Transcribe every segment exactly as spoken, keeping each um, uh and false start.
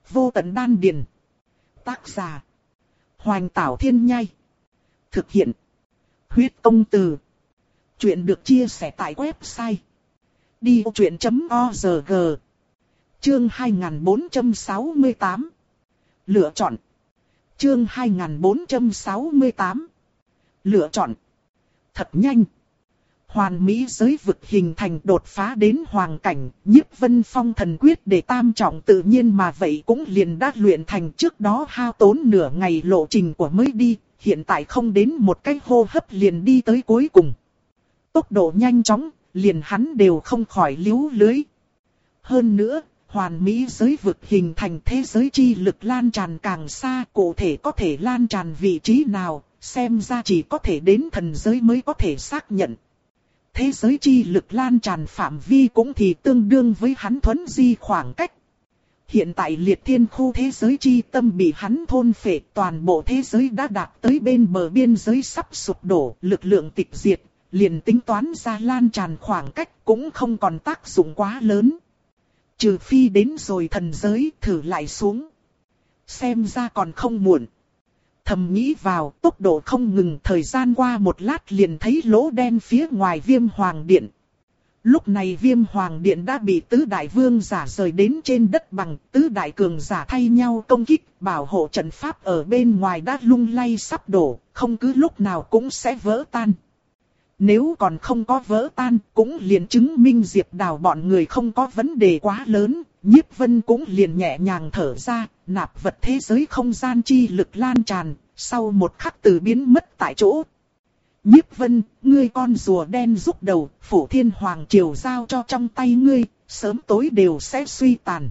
Vô tận đan điền. Tác giả. Hoành Tảo Thiên Nhai. Thực hiện. Huyết Công Từ. Chuyện được chia sẻ tại website đi vô chuyện chấm org. Chương hai nghìn bốn trăm sáu mươi tám. Lựa chọn. Chương hai nghìn bốn trăm sáu mươi tám. Lựa chọn. Thật nhanh. Hoàn mỹ giới vực hình thành đột phá đến hoàng cảnh, Nhiếp Vân Phong thần quyết để tam trọng tự nhiên mà vậy cũng liền đã luyện thành, trước đó hao tốn nửa ngày lộ trình của mới đi, hiện tại không đến một cái hô hấp liền đi tới cuối cùng. Tốc độ nhanh chóng, liền hắn đều không khỏi líu lưới. Hơn nữa, hoàn mỹ giới vực hình thành thế giới chi lực lan tràn càng xa, cụ thể có thể lan tràn vị trí nào, xem ra chỉ có thể đến thần giới mới có thể xác nhận. Thế giới chi lực lan tràn phạm vi cũng thì tương đương với hắn thuấn di khoảng cách. Hiện tại liệt thiên khu thế giới chi tâm bị hắn thôn phệ, toàn bộ thế giới đã đạt tới bên bờ biên giới sắp sụp đổ, lực lượng tịch diệt, liền tính toán ra lan tràn khoảng cách cũng không còn tác dụng quá lớn. Trừ phi đến rồi thần giới thử lại xuống. Xem ra còn không muộn. Thầm nghĩ vào, tốc độ không ngừng, thời gian qua một lát liền thấy lỗ đen phía ngoài Viêm Hoàng Điện. Lúc này Viêm Hoàng Điện đã bị tứ đại vương giả rời đến trên đất bằng, tứ đại cường giả thay nhau công kích, bảo hộ trận pháp ở bên ngoài đã lung lay sắp đổ, không cứ lúc nào cũng sẽ vỡ tan. Nếu còn không có vỡ tan, cũng liền chứng minh Diệp Đào bọn người không có vấn đề quá lớn, Nhiếp Vân cũng liền nhẹ nhàng thở ra, nạp vật thế giới không gian chi lực lan tràn, sau một khắc từ biến mất tại chỗ. Nhiếp Vân, ngươi con rùa đen rút đầu, Phủ Thiên Hoàng Triều giao cho trong tay ngươi, sớm tối đều sẽ suy tàn.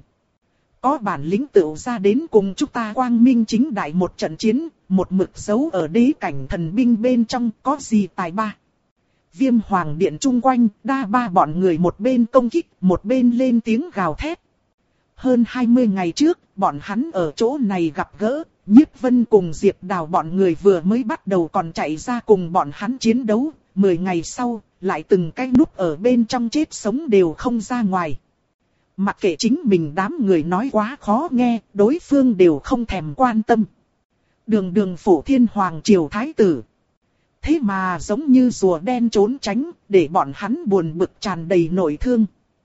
Có bản lĩnh tựu ra đến cùng chúng ta quang minh chính đại một trận chiến, một mực giấu ở đế cảnh thần binh bên trong, có gì tài ba. Viêm Hoàng Điện chung quanh, đa ba bọn người một bên công kích, một bên lên tiếng gào thét. Hơn hai mươi ngày trước, bọn hắn ở chỗ này gặp gỡ, Nhiếp Vân cùng Diệp Đào bọn người vừa mới bắt đầu còn chạy ra cùng bọn hắn chiến đấu, mười ngày sau, lại từng cái núp ở bên trong chết sống đều không ra ngoài. Mặc kệ chính mình đám người nói quá khó nghe, đối phương đều không thèm quan tâm. Đường đường Phủ Thiên Hoàng Triều Thái tử. Thế mà giống như rùa đen trốn tránh, để bọn hắn buồn bực tràn đầy nội thương.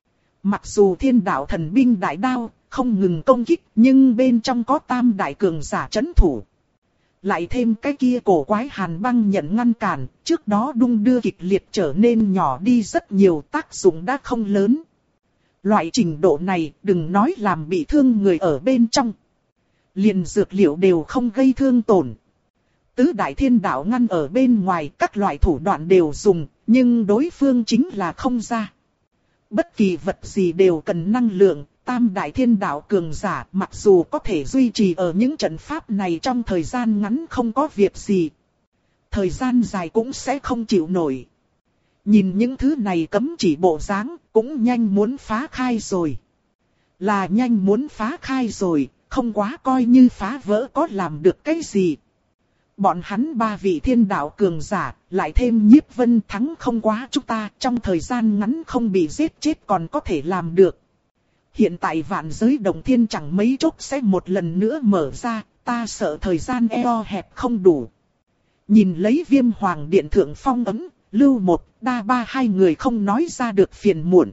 Mặc dù Thiên Đạo Thần Binh đại đao không ngừng công kích, nhưng bên trong có tam đại cường giả trấn thủ. Lại thêm cái kia cổ quái Hàn Băng nhận ngăn cản, trước đó đung đưa kịch liệt trở nên nhỏ đi rất nhiều, tác dụng đã không lớn. Loại trình độ này đừng nói làm bị thương người ở bên trong. Liền dược liệu đều không gây thương tổn. Tứ đại thiên đạo ngăn ở bên ngoài, các loại thủ đoạn đều dùng, nhưng đối phương chính là không ra. Bất kỳ vật gì đều cần năng lượng, tam đại thiên đạo cường giả mặc dù có thể duy trì ở những trận pháp này trong thời gian ngắn không có việc gì. Thời gian dài cũng sẽ không chịu nổi. Nhìn những thứ này cấm chỉ bộ dáng, cũng nhanh muốn phá khai rồi. Là nhanh muốn phá khai rồi, không quá coi như phá vỡ có làm được cái gì. Bọn hắn ba vị thiên đạo cường giả, lại thêm Nhiếp Vân thắng không quá chúng ta, trong thời gian ngắn không bị giết chết còn có thể làm được. Hiện tại vạn giới động thiên chẳng mấy chốc sẽ một lần nữa mở ra, ta sợ thời gian eo hẹp không đủ. Nhìn lấy Viêm Hoàng Điện thượng phong ấm, Lưu Một, Đa Ba hai người không nói ra được phiền muộn.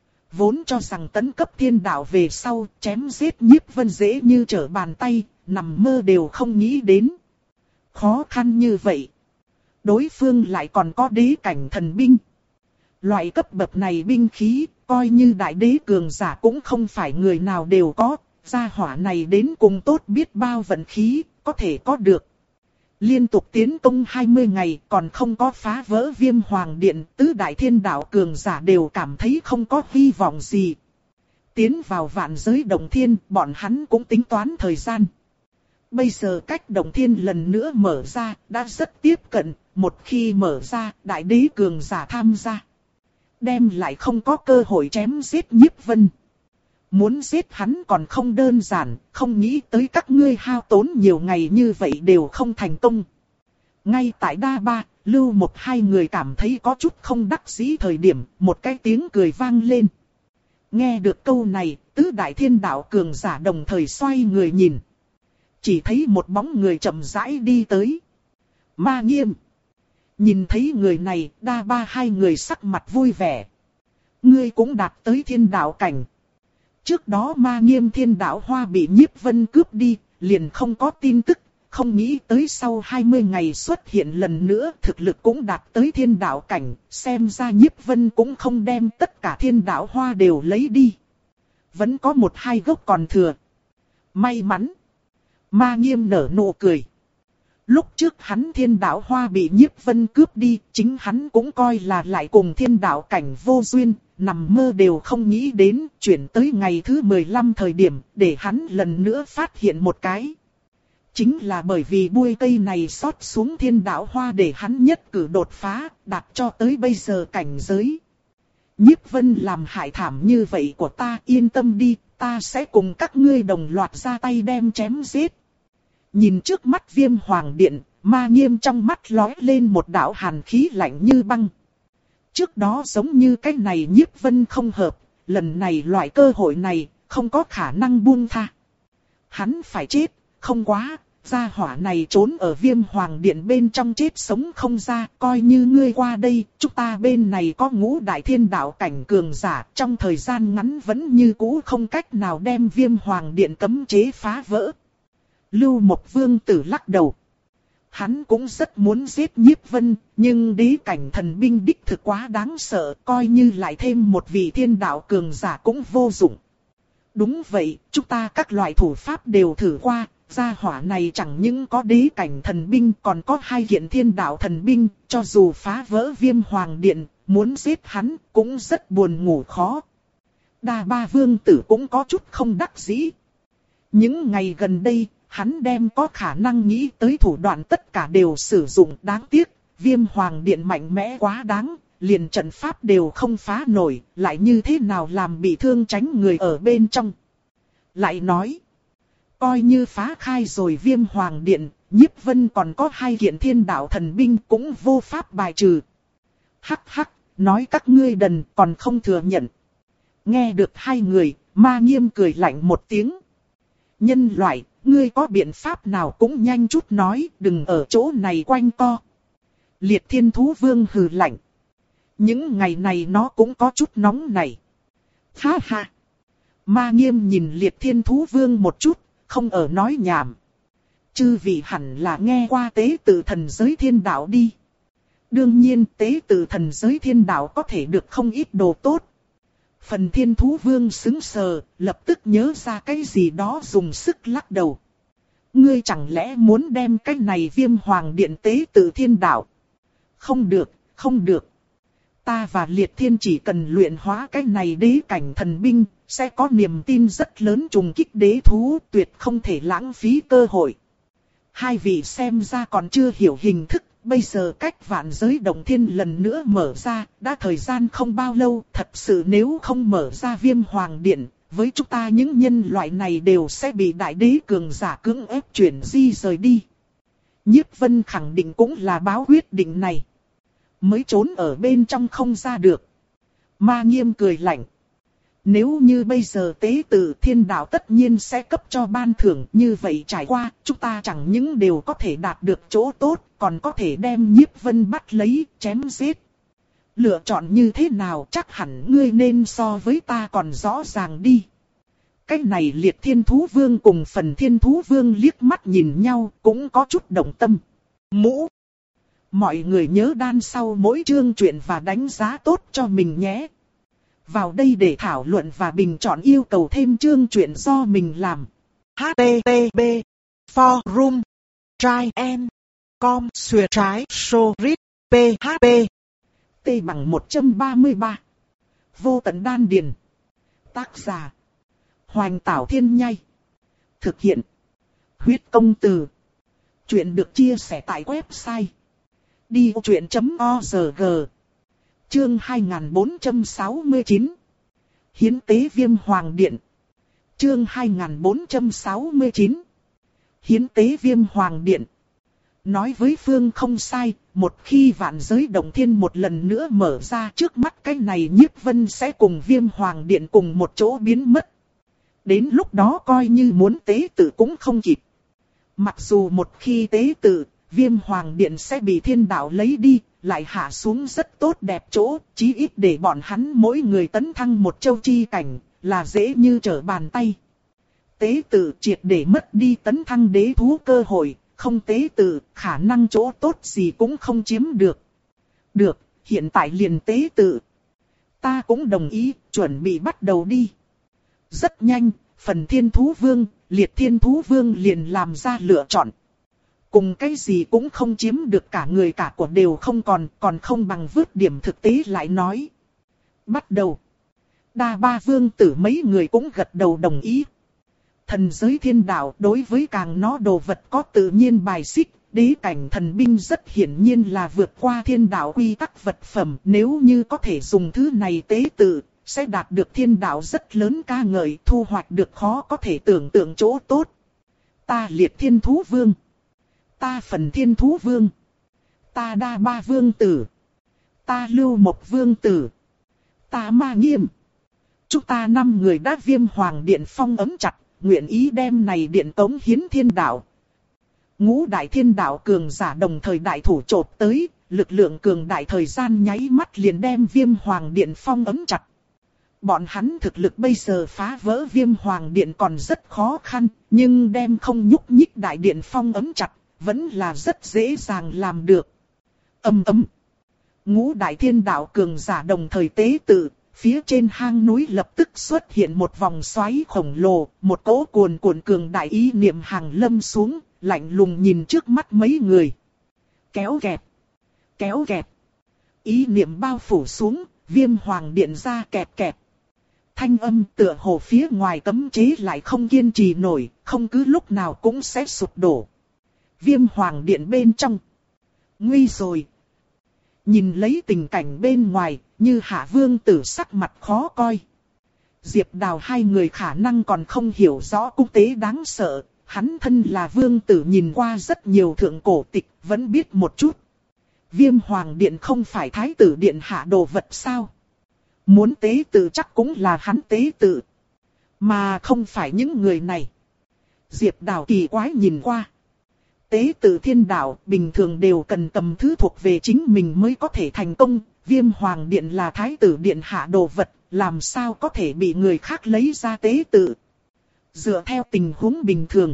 Vốn cho rằng tấn cấp thiên đạo về sau, chém giết Nhiếp Vân dễ như trở bàn tay, nằm mơ đều không nghĩ đến. Khó khăn như vậy. Đối phương lại còn có đế cảnh thần binh. Loại cấp bậc này binh khí, coi như đại đế cường giả cũng không phải người nào đều có. Gia hỏa này đến cùng tốt biết bao vận khí, có thể có được. Liên tục tiến công hai mươi ngày còn không có phá vỡ Viêm Hoàng Điện, tứ đại thiên đạo cường giả đều cảm thấy không có hy vọng gì. Tiến vào vạn giới động thiên, bọn hắn cũng tính toán thời gian. Bây giờ cách động thiên lần nữa mở ra, đã rất tiếp cận, một khi mở ra, đại đế cường giả tham gia. Đem lại không có cơ hội chém giết Nhiếp Vân. Muốn giết hắn còn không đơn giản, không nghĩ tới các ngươi hao tốn nhiều ngày như vậy đều không thành công. Ngay tại Đa Ba, Lưu Một hai người cảm thấy có chút không đắc dĩ thời điểm, một cái tiếng cười vang lên. Nghe được câu này, tứ đại thiên đạo cường giả đồng thời xoay người nhìn. Chỉ thấy một bóng người chậm rãi đi tới. Ma Nghiêm. Nhìn thấy người này, đa ba hai người sắc mặt vui vẻ. Ngươi cũng đạt tới thiên đạo cảnh. Trước đó Ma Nghiêm thiên đạo hoa bị Nhiếp Vân cướp đi, liền không có tin tức. Không nghĩ tới sau hai mươi ngày xuất hiện lần nữa, thực lực cũng đạt tới thiên đạo cảnh. Xem ra Nhiếp Vân cũng không đem tất cả thiên đạo hoa đều lấy đi. Vẫn có một hai gốc còn thừa. May mắn. Ma Nghiêm nở nụ cười. Lúc trước hắn thiên đạo hoa bị Nhiếp Vân cướp đi, chính hắn cũng coi là lại cùng thiên đạo cảnh vô duyên, nằm mơ đều không nghĩ đến, chuyển tới ngày thứ mười lăm thời điểm, để hắn lần nữa phát hiện một cái. Chính là bởi vì bụi cây này xót xuống thiên đạo hoa để hắn nhất cử đột phá, đạt cho tới bây giờ cảnh giới. Nhiếp Vân làm hại thảm như vậy của ta, yên tâm đi, ta sẽ cùng các ngươi đồng loạt ra tay đem chém giết. Nhìn trước mắt Viêm Hoàng Điện, Ma Nghiêm trong mắt lóe lên một đạo hàn khí lạnh như băng. Trước đó giống như cái này Nhiếp Vân không hợp, lần này loại cơ hội này, không có khả năng buông tha. Hắn phải chết, không quá, gia hỏa này trốn ở Viêm Hoàng Điện bên trong chết sống không ra, coi như ngươi qua đây, chúng ta bên này có ngũ đại thiên đạo cảnh cường giả, trong thời gian ngắn vẫn như cũ không cách nào đem Viêm Hoàng Điện cấm chế phá vỡ. Lưu Mộc Vương tử lắc đầu. Hắn cũng rất muốn giết Nhiếp Vân, nhưng đế cảnh thần binh đích thực quá đáng sợ, coi như lại thêm một vị thiên đạo cường giả cũng vô dụng. Đúng vậy, chúng ta các loại thủ pháp đều thử qua, gia hỏa này chẳng những có đế cảnh thần binh còn có hai kiện thiên đạo thần binh, cho dù phá vỡ Viêm Hoàng Điện, muốn giết hắn cũng rất buồn ngủ khó. Đa Ba Vương tử cũng có chút không đắc dĩ. Những ngày gần đây, hắn đem có khả năng nghĩ tới thủ đoạn tất cả đều sử dụng, đáng tiếc, Viêm Hoàng Điện mạnh mẽ quá đáng, liền trận pháp đều không phá nổi, lại như thế nào làm bị thương tránh người ở bên trong. Lại nói, coi như phá khai rồi Viêm Hoàng Điện, Nhiếp Vân còn có hai kiện thiên đạo thần binh cũng vô pháp bài trừ. Hắc hắc, nói các ngươi đần còn không thừa nhận. Nghe được hai người, Ma Nghiêm cười lạnh một tiếng. Nhân loại, ngươi có biện pháp nào cũng nhanh chút nói, đừng ở chỗ này quanh co. Liệt Thiên Thú Vương hừ lạnh. Những ngày này nó cũng có chút nóng này. Ha ha. Ma Nghiêm nhìn Liệt Thiên Thú Vương một chút, không ở nói nhảm. Chư vị hẳn là nghe qua tế tự thần giới thiên đạo đi. Đương nhiên tế tự thần giới thiên đạo có thể được không ít đồ tốt. Phần Thiên Thú Vương sững sờ, lập tức nhớ ra cái gì đó dùng sức lắc đầu. Ngươi chẳng lẽ muốn đem cái này Viêm Hoàng Điện tế tự thiên đạo? Không được, không được. Ta và Liệt Thiên chỉ cần luyện hóa cái này đế cảnh thần binh, sẽ có niềm tin rất lớn trùng kích đế thú, tuyệt không thể lãng phí cơ hội. Hai vị xem ra còn chưa hiểu hình thức, bây giờ cách vạn giới động thiên lần nữa mở ra, đã thời gian không bao lâu, thật sự nếu không mở ra Viêm Hoàng Điện, với chúng ta những nhân loại này đều sẽ bị đại đế cường giả cưỡng ép chuyển di rời đi. Nhiếp Vân khẳng định cũng là báo quyết định này. Mới trốn ở bên trong không ra được. Ma Nghiêm cười lạnh. Nếu như bây giờ tế tự thiên đạo tất nhiên sẽ cấp cho ban thưởng, như vậy trải qua, chúng ta chẳng những đều có thể đạt được chỗ tốt, còn có thể đem Nhiếp Vân bắt lấy, chém giết. Lựa chọn như thế nào chắc hẳn ngươi nên so với ta còn rõ ràng đi. Cái này Liệt Thiên Thú Vương cùng Phần Thiên Thú Vương liếc mắt nhìn nhau, cũng có chút động tâm. Mũ. Mọi người nhớ đan sau mỗi chương truyện và đánh giá tốt cho mình nhé. Vào đây để thảo luận và bình chọn yêu cầu thêm chương truyện do mình làm. H T T P Forum Try and Com Xuyệt trái Sorit P H P T bằng một trăm ba mươi ba. Vô tận đan điền. Tác giả Hoành Tảo Thiên Nhai. Thực hiện Huyết Công Từ. Chuyện được chia sẻ tại website đi vô chuyện chấm org. Chương hai nghìn bốn trăm sáu mươi chín. Hiến tế Viêm Hoàng Điện. Chương hai nghìn bốn trăm sáu mươi chín. Hiến tế Viêm Hoàng Điện. Nói với Phương không sai, một khi vạn giới động thiên một lần nữa mở ra trước mắt cái này Nhiếp Vân sẽ cùng Viêm Hoàng Điện cùng một chỗ biến mất. Đến lúc đó coi như muốn tế tự cũng không kịp. Mặc dù một khi tế tự, Viêm Hoàng Điện sẽ bị thiên đạo lấy đi, lại hạ xuống rất tốt đẹp chỗ, chí ít để bọn hắn mỗi người tấn thăng một châu chi cảnh, là dễ như trở bàn tay. Tế tự triệt để mất đi tấn thăng đế thú cơ hội, không tế tự, khả năng chỗ tốt gì cũng không chiếm được. Được, hiện tại liền tế tự. Ta cũng đồng ý, chuẩn bị bắt đầu đi. Rất nhanh, phần thiên thú vương, liệt thiên thú vương liền làm ra lựa chọn. Cùng cái gì cũng không chiếm được cả người cả của đều không còn, còn không bằng vứt điểm thực tế lại nói. Bắt đầu. Đa ba vương tử mấy người cũng gật đầu đồng ý. Thần giới thiên đạo đối với càng nó đồ vật có tự nhiên bài xích, đế cảnh thần binh rất hiển nhiên là vượt qua thiên đạo quy tắc vật phẩm. Nếu như có thể dùng thứ này tế tự, sẽ đạt được thiên đạo rất lớn ca ngợi, thu hoạch được khó có thể tưởng tượng chỗ tốt. Ta liệt thiên thú vương. Ta phần thiên thú vương. Ta đa ba vương tử. Ta lưu một vương tử. Ta ma nghiêm. Chúng ta năm người đã Viêm Hoàng Điện phong ấm chặt, nguyện ý đem này điện cống hiến thiên đạo. Ngũ đại thiên đạo cường giả đồng thời đại thủ chộp tới, lực lượng cường đại thời gian nháy mắt liền đem Viêm Hoàng Điện phong ấm chặt. Bọn hắn thực lực bây giờ phá vỡ Viêm Hoàng Điện còn rất khó khăn, nhưng đem không nhúc nhích đại điện phong ấm chặt, vẫn là rất dễ dàng làm được. Ầm ầm. Ngũ đại thiên đạo cường giả đồng thời tế tự, phía trên hang núi lập tức xuất hiện một vòng xoáy khổng lồ, một cỗ cuồn cuộn cường đại ý niệm hàng lâm xuống, lạnh lùng nhìn trước mắt mấy người. Kéo kẹt, kéo kẹt. Ý niệm bao phủ xuống, Viêm Hoàng Điện ra kẹt kẹt. Thanh âm tựa hồ phía ngoài cấm chế lại không kiên trì nổi, không cứ lúc nào cũng sẽ sụp đổ. Viêm Hoàng Điện bên trong. Nguy rồi. Nhìn lấy tình cảnh bên ngoài, như Hạ Vương tử sắc mặt khó coi. Diệp Đào hai người khả năng còn không hiểu rõ cung tế đáng sợ. Hắn thân là vương tử nhìn qua rất nhiều thượng cổ tịch, vẫn biết một chút. Viêm Hoàng Điện không phải thái tử điện hạ đồ vật sao? Muốn tế tự chắc cũng là hắn tế tự. Mà không phải những người này. Diệp Đào kỳ quái nhìn qua. Tế tự thiên đạo bình thường đều cần cầm thứ thuộc về chính mình mới có thể thành công. Viêm Hoàng Điện là thái tử điện hạ đồ vật, làm sao có thể bị người khác lấy ra tế tự. Dựa theo tình huống bình thường,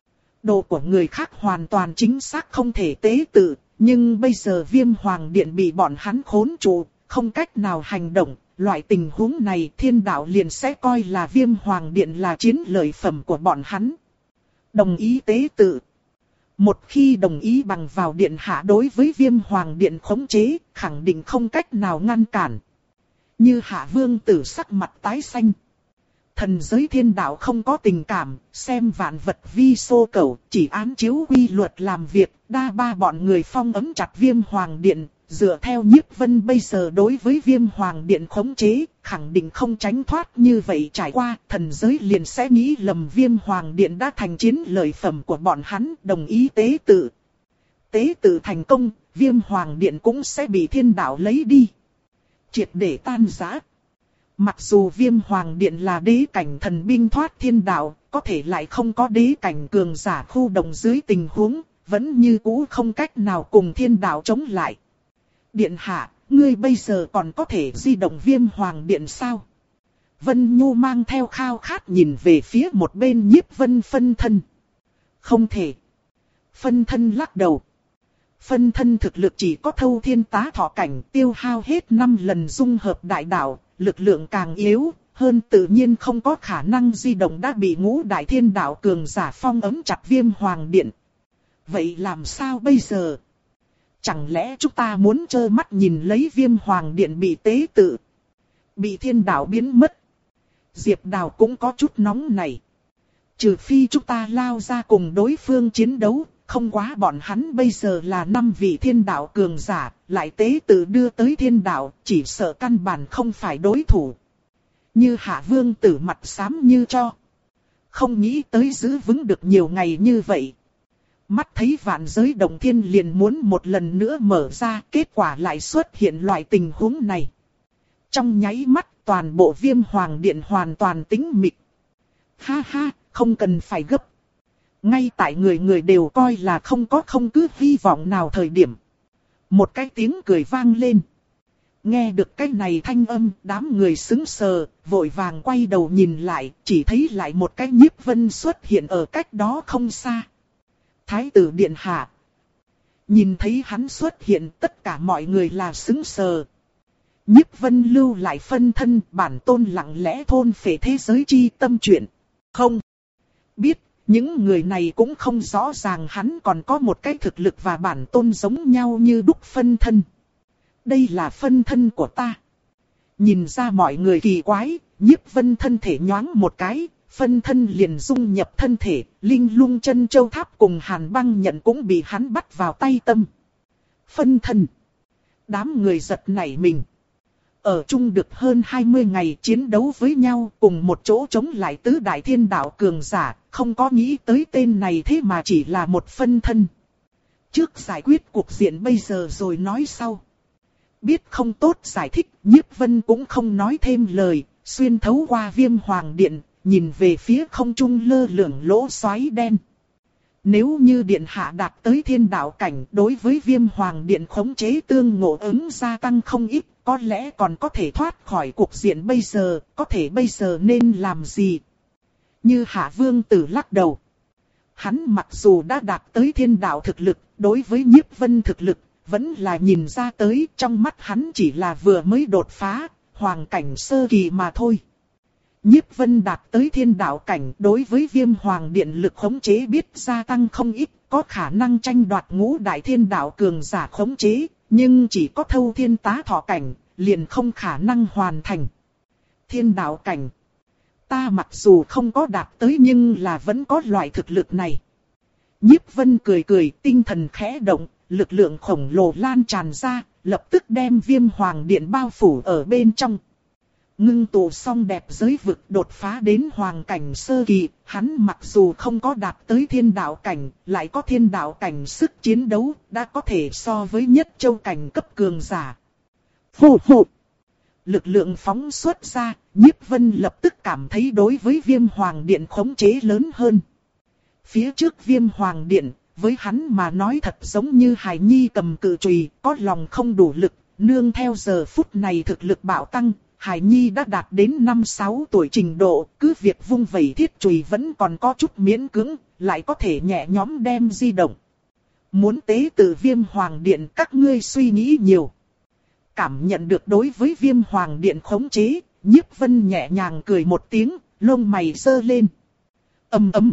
đồ của người khác hoàn toàn chính xác không thể tế tự. Nhưng bây giờ Viêm Hoàng Điện bị bọn hắn khốn trụ, không cách nào hành động. Loại tình huống này thiên đạo liền sẽ coi là Viêm Hoàng Điện là chiến lợi phẩm của bọn hắn. Đồng ý tế tự. Một khi đồng ý bằng vào điện hạ đối với Viêm Hoàng Điện khống chế, khẳng định không cách nào ngăn cản. Như Hạ Vương tử sắc mặt tái xanh. Thần giới thiên đạo không có tình cảm, xem vạn vật vi xô cẩu, chỉ án chiếu quy luật làm việc, đa ba bọn người phong ấm chặt Viêm Hoàng Điện. Dựa theo Nhiếp Vân bây giờ đối với Viêm Hoàng Điện khống chế, khẳng định không tránh thoát như vậy trải qua, thần giới liền sẽ nghĩ lầm Viêm Hoàng Điện đã thành chiến lợi phẩm của bọn hắn, đồng ý tế tự. Tế tự thành công, Viêm Hoàng Điện cũng sẽ bị thiên đạo lấy đi. Triệt để tan rã. Mặc dù Viêm Hoàng Điện là đế cảnh thần binh thoát thiên đạo, có thể lại không có đế cảnh cường giả khu động dưới tình huống, vẫn như cũ không cách nào cùng thiên đạo chống lại. Điện hạ, ngươi bây giờ còn có thể di động Viêm Hoàng Điện sao? Vân Nhu mang theo khao khát nhìn về phía một bên Nhiếp Vân phân thân. Không thể. Phân thân lắc đầu. Phân thân thực lực chỉ có thâu thiên tá thọ cảnh, tiêu hao hết năm lần dung hợp đại đạo, lực lượng càng yếu, hơn tự nhiên không có khả năng di động đã bị ngũ đại thiên đạo cường giả phong ấm chặt Viêm Hoàng Điện. Vậy làm sao bây giờ? Chẳng lẽ chúng ta muốn trơ mắt nhìn lấy Viêm Hoàng Điện bị tế tự, bị thiên đạo biến mất? Diệp Đào cũng có chút nóng này. Trừ phi chúng ta lao ra cùng đối phương chiến đấu, không quá bọn hắn bây giờ là năm vị thiên đạo cường giả, lại tế tự đưa tới thiên đạo, chỉ sợ căn bản không phải đối thủ. Như Hạ Vương tử mặt xám như cho. Không nghĩ tới giữ vững được nhiều ngày như vậy. Mắt thấy vạn giới động thiên liền muốn một lần nữa mở ra, kết quả lại xuất hiện loại tình huống này. Trong nháy mắt toàn bộ Viêm Hoàng Điện hoàn toàn tĩnh mịch. Ha ha, không cần phải gấp. Ngay tại người người đều coi là không có không cứ hy vọng nào thời điểm. Một cái tiếng cười vang lên. Nghe được cái này thanh âm, đám người sững sờ, vội vàng quay đầu nhìn lại, chỉ thấy lại một cái Nhiếp Vân xuất hiện ở cách đó không xa. Thái tử điện hạ. Nhìn thấy hắn xuất hiện, tất cả mọi người là sững sờ. Nhiếp Vân lưu lại phân thân, bản tôn lặng lẽ thôn phệ thế giới chi tâm chuyện. Không biết, những người này cũng không rõ ràng hắn còn có một cái thực lực và bản tôn giống nhau như đúc phân thân. Đây là phân thân của ta. Nhìn ra mọi người kỳ quái, Nhiếp Vân thân thể nhoáng một cái, phân thân liền dung nhập thân thể, Linh Lung Chân Châu Tháp cùng Hàn Băng Nhận cũng bị hắn bắt vào tay tâm. Phân thân. Đám người giật nảy mình. Ở chung được hơn hai mươi ngày chiến đấu với nhau cùng một chỗ chống lại tứ đại thiên đạo cường giả, không có nghĩ tới tên này thế mà chỉ là một phân thân. Trước giải quyết cuộc diện bây giờ rồi nói sau. Biết không tốt giải thích, Nhiếp Vân cũng không nói thêm lời, xuyên thấu qua Viêm Hoàng Điện, nhìn về phía không trung lơ lửng lỗ xoáy đen. Nếu như điện hạ đạt tới thiên đạo cảnh, đối với Viêm Hoàng Điện khống chế tương ngộ ứng gia tăng không ít, có lẽ còn có thể thoát khỏi cuộc diện bây giờ, có thể bây giờ nên làm gì? Như Hạ Vương Tử lắc đầu. Hắn mặc dù đã đạt tới thiên đạo thực lực, đối với Nhiếp Vân thực lực, vẫn là nhìn ra tới, trong mắt hắn chỉ là vừa mới đột phá, hoàng cảnh sơ kỳ mà thôi. Nhiếp Vân đạt tới thiên đạo cảnh, đối với Viêm Hoàng Điện lực khống chế biết gia tăng không ít, có khả năng tranh đoạt ngũ đại thiên đạo cường giả khống chế, nhưng chỉ có thâu thiên tá thọ cảnh, liền không khả năng hoàn thành. Thiên đạo cảnh. Ta mặc dù không có đạt tới nhưng là vẫn có loại thực lực này. Nhiếp Vân cười cười, tinh thần khẽ động, lực lượng khổng lồ lan tràn ra, lập tức đem Viêm Hoàng Điện bao phủ ở bên trong. Ngưng tụ xong đẹp giới vực đột phá đến hoàng cảnh sơ kỳ, hắn mặc dù không có đạt tới thiên đạo cảnh, lại có thiên đạo cảnh sức chiến đấu, đã có thể so với nhất châu cảnh cấp cường giả. Phù phù. Lực lượng phóng xuất ra, Nhiếp Vân lập tức cảm thấy đối với Viêm Hoàng Điện khống chế lớn hơn. Phía trước Viêm Hoàng Điện, với hắn mà nói thật giống như hài nhi cầm cự chùy, có lòng không đủ lực, nương theo giờ phút này thực lực bạo tăng. Hải Nhi đã đạt đến năm sáu tuổi trình độ, cứ việc vung vẩy thiết chùy vẫn còn có chút miễn cưỡng, lại có thể nhẹ nhõm đem di động. Muốn tế tự Viêm Hoàng Điện các ngươi suy nghĩ nhiều. Cảm nhận được đối với Viêm Hoàng Điện khống chế, Nhiếp Vân nhẹ nhàng cười một tiếng, lông mày giơ lên. Ầm ầm.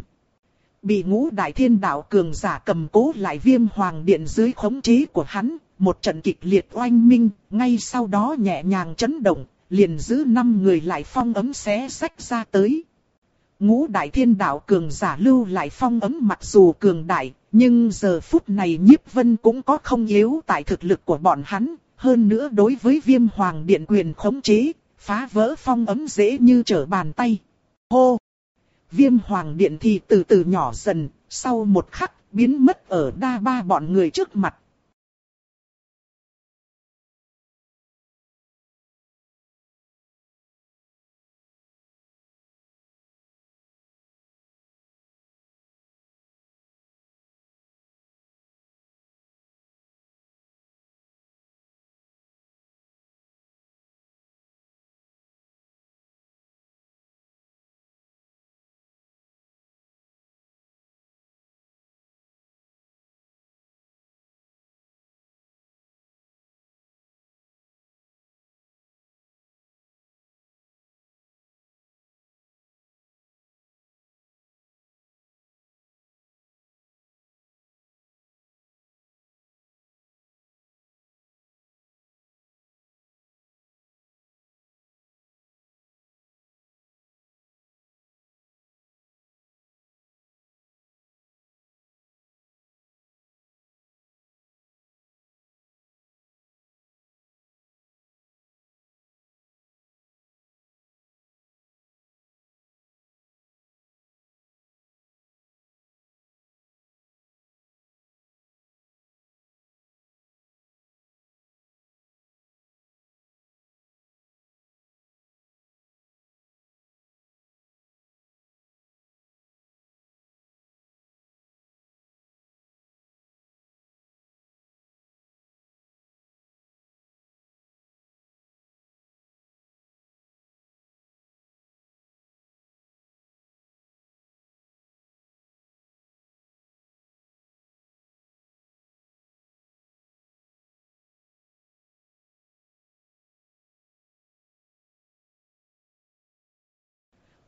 Bị ngũ đại thiên đạo cường giả cầm cố lại Viêm Hoàng Điện dưới khống chế của hắn, một trận kịch liệt oanh minh, ngay sau đó nhẹ nhàng chấn động. Liền giữ năm người lại phong ấm xé sách ra tới. Ngũ đại thiên đạo cường giả lưu lại phong ấm mặc dù cường đại, nhưng giờ phút này Nhiếp Vân cũng có không yếu tại thực lực của bọn hắn. Hơn nữa đối với Viêm Hoàng Điện quyền khống chế, phá vỡ phong ấm dễ như trở bàn tay. Hô! Viêm Hoàng Điện thì từ từ nhỏ dần, sau một khắc biến mất ở đa ba bọn người trước mặt.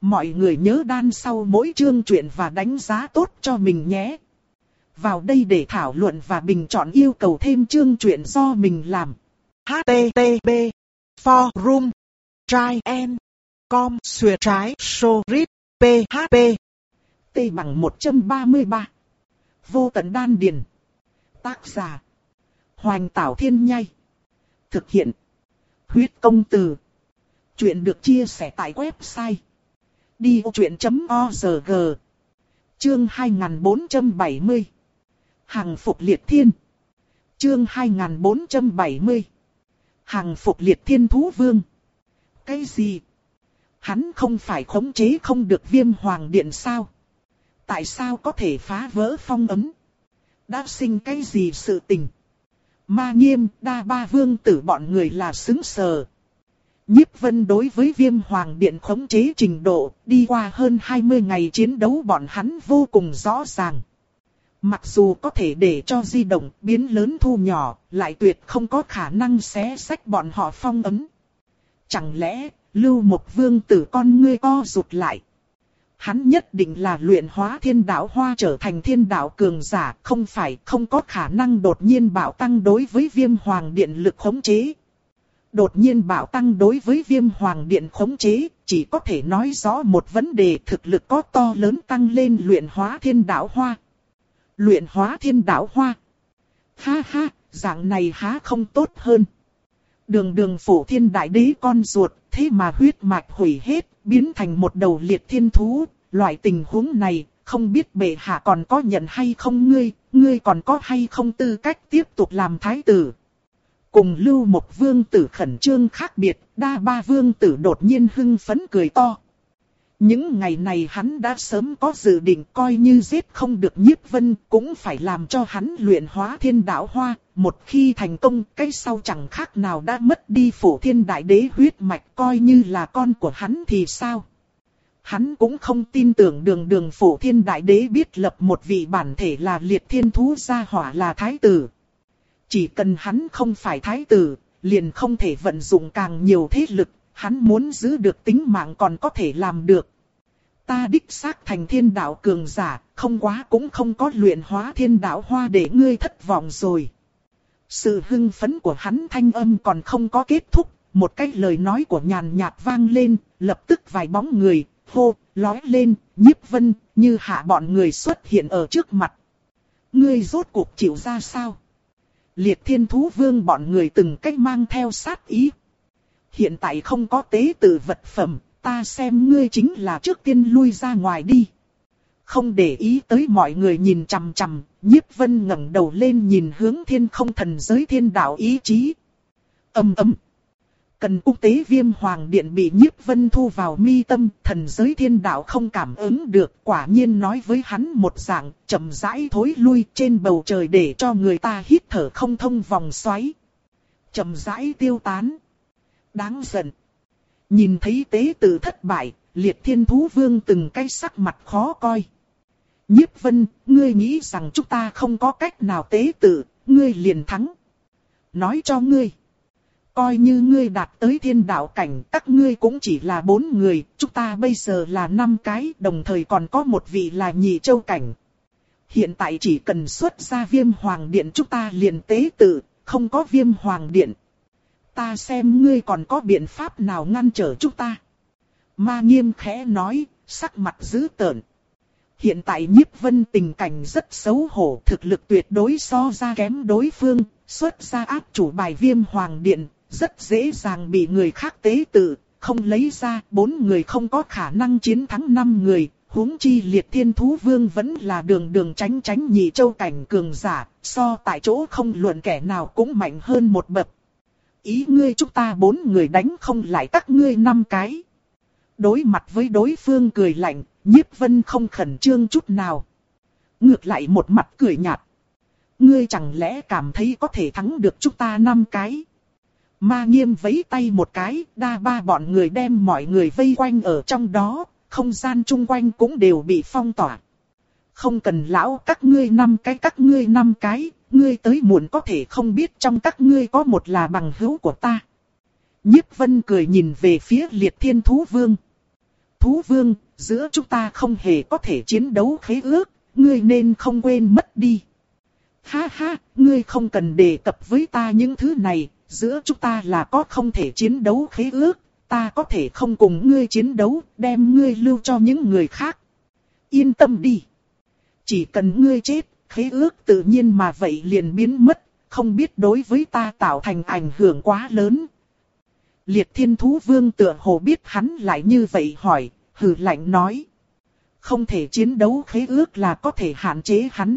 Mọi người nhớ đan sau mỗi chương truyện và đánh giá tốt cho mình nhé. Vào đây để thảo luận và bình chọn yêu cầu thêm chương truyện do mình làm. H T T P Forum Try and Com Xuyệt trái Sorit P H P T bằng một trăm ba mươi ba. Vô tận đan điền. Tác giả Hoành Tảo Thiên Nhai. Thực hiện Huyết Công Từ. Chuyện được chia sẻ tại website đi ô chuyện chấm org. Chương hai nghìn bốn trăm bảy mươi. Hàng phục liệt thiên. Chương hai nghìn bốn trăm bảy mươi. Hàng phục liệt thiên thú vương. Cái gì? Hắn không phải khống chế không được Viêm Hoàng Điện sao? Tại sao có thể phá vỡ phong ấn? Đã sinh cái gì sự tình? Ma Nghiêm, Đa Ba Vương tử bọn người là xứng sờ. Nhiếp Vân đối với Viêm Hoàng Điện khống chế trình độ, đi qua hơn hai mươi ngày chiến đấu bọn hắn vô cùng rõ ràng. Mặc dù có thể để cho di động biến lớn thu nhỏ, lại tuyệt không có khả năng xé xách bọn họ phong ấn. Chẳng lẽ, Lưu Mộc Vương tử con ngươi co rụt lại? Hắn nhất định là luyện hóa thiên đạo hoa trở thành thiên đạo cường giả, không phải không có khả năng đột nhiên bạo tăng đối với Viêm Hoàng Điện lực khống chế. Đột nhiên bạo tăng đối với Viêm Hoàng Điện khống chế, chỉ có thể nói rõ một vấn đề thực lực có to lớn tăng lên luyện hóa thiên đạo hoa. Luyện hóa thiên đạo hoa. Ha ha, dạng này há không tốt hơn. Đường đường Phổ Thiên Đại Đế con ruột, thế mà huyết mạch hủy hết, biến thành một đầu liệt thiên thú. Loại tình huống này, không biết bệ hạ còn có nhận hay không ngươi, ngươi còn có hay không tư cách tiếp tục làm thái tử. Cùng Lưu Mộc Vương tử khẩn trương khác biệt, Đa Ba Vương tử đột nhiên hưng phấn cười to. Những ngày này hắn đã sớm có dự định coi như giết không được Nhiếp Vân, cũng phải làm cho hắn luyện hóa thiên đạo hoa. Một khi thành công, cái sau chẳng khác nào đã mất đi Phổ Thiên Đại Đế huyết mạch, coi như là con của hắn thì sao? Hắn cũng không tin tưởng đường đường Phổ Thiên Đại Đế biết lập một vị bản thể là liệt thiên thú gia hỏa là thái tử. Chỉ cần hắn không phải thái tử, liền không thể vận dụng càng nhiều thế lực, hắn muốn giữ được tính mạng còn có thể làm được. Ta đích xác thành thiên đạo cường giả, không quá cũng không có luyện hóa thiên đạo hoa để ngươi thất vọng rồi. Sự hưng phấn của hắn thanh âm còn không có kết thúc, một cái lời nói của nhàn nhạt vang lên, lập tức vài bóng người, hô, lói lên, Nhiếp Vân, Như Hạ bọn người xuất hiện ở trước mặt. Ngươi rốt cuộc chịu ra sao? Liệt thiên thú vương bọn người từng cách mang theo sát ý. Hiện tại không có tế tự vật phẩm, ta xem ngươi chính là trước tiên lui ra ngoài đi. Không để ý tới mọi người nhìn chằm chằm, Nhiếp Vân ngẩng đầu lên nhìn hướng thiên không thần giới thiên đạo ý chí. Ầm ầm. Cần quốc tế Viêm Hoàng Điện bị Nhiếp Vân thu vào mi tâm, thần giới thiên đạo không cảm ứng được, quả nhiên nói với hắn một dạng, chậm rãi thối lui trên bầu trời để cho người ta hít thở không thông vòng xoáy. Chậm rãi tiêu tán. Đáng giận. Nhìn thấy tế tự thất bại, liệt thiên thú vương từng cái sắc mặt khó coi. Nhiếp Vân, ngươi nghĩ rằng chúng ta không có cách nào tế tự, ngươi liền thắng. Nói cho ngươi. Coi như ngươi đạt tới thiên đạo cảnh, các ngươi cũng chỉ là bốn người, chúng ta bây giờ là năm cái, đồng thời còn có một vị là nhị châu cảnh. Hiện tại chỉ cần xuất ra Viêm Hoàng Điện chúng ta liền tế tự, không có Viêm Hoàng Điện. Ta xem ngươi còn có biện pháp nào ngăn trở chúng ta. Ma Nghiêm khẽ nói, sắc mặt dữ tợn. Hiện tại Nhiếp Vân tình cảnh rất xấu hổ, thực lực tuyệt đối so ra kém đối phương, xuất ra áp chủ bài Viêm Hoàng Điện, rất dễ dàng bị người khác tế tự, không lấy ra, bốn người không có khả năng chiến thắng năm người, huống chi liệt thiên thú vương vẫn là đường đường tránh tránh nhị châu cảnh cường giả, so tại chỗ không luận kẻ nào cũng mạnh hơn một bậc. Ý ngươi chúng ta bốn người đánh không lại các ngươi năm cái. Đối mặt với đối phương cười lạnh, Nhiếp Vân không khẩn trương chút nào. Ngược lại một mặt cười nhạt. Ngươi chẳng lẽ cảm thấy có thể thắng được chúng ta năm cái? Ma Nghiêm vẫy tay một cái, Đa Ba bọn người đem mọi người vây quanh ở trong đó, không gian chung quanh cũng đều bị phong tỏa. Không cần lão các ngươi năm cái các ngươi năm cái, ngươi tới muộn có thể không biết trong các ngươi có một là bằng hữu của ta. Nhiếp Vân cười nhìn về phía liệt thiên thú vương. thú vương, giữa chúng ta không hề có thể chiến đấu khế ước, ngươi nên không quên mất đi. Ha ha, ngươi không cần đề cập với ta những thứ này, giữa chúng ta là có không thể chiến đấu khế ước, ta có thể không cùng ngươi chiến đấu, đem ngươi lưu cho những người khác. Yên tâm đi. Chỉ cần ngươi chết, khế ước tự nhiên mà vậy liền biến mất, không biết đối với ta tạo thành ảnh hưởng quá lớn. Liệt thiên thú vương tựa hồ biết hắn lại như vậy hỏi, hừ lạnh nói. Không thể chiến đấu khế ước là có thể hạn chế hắn.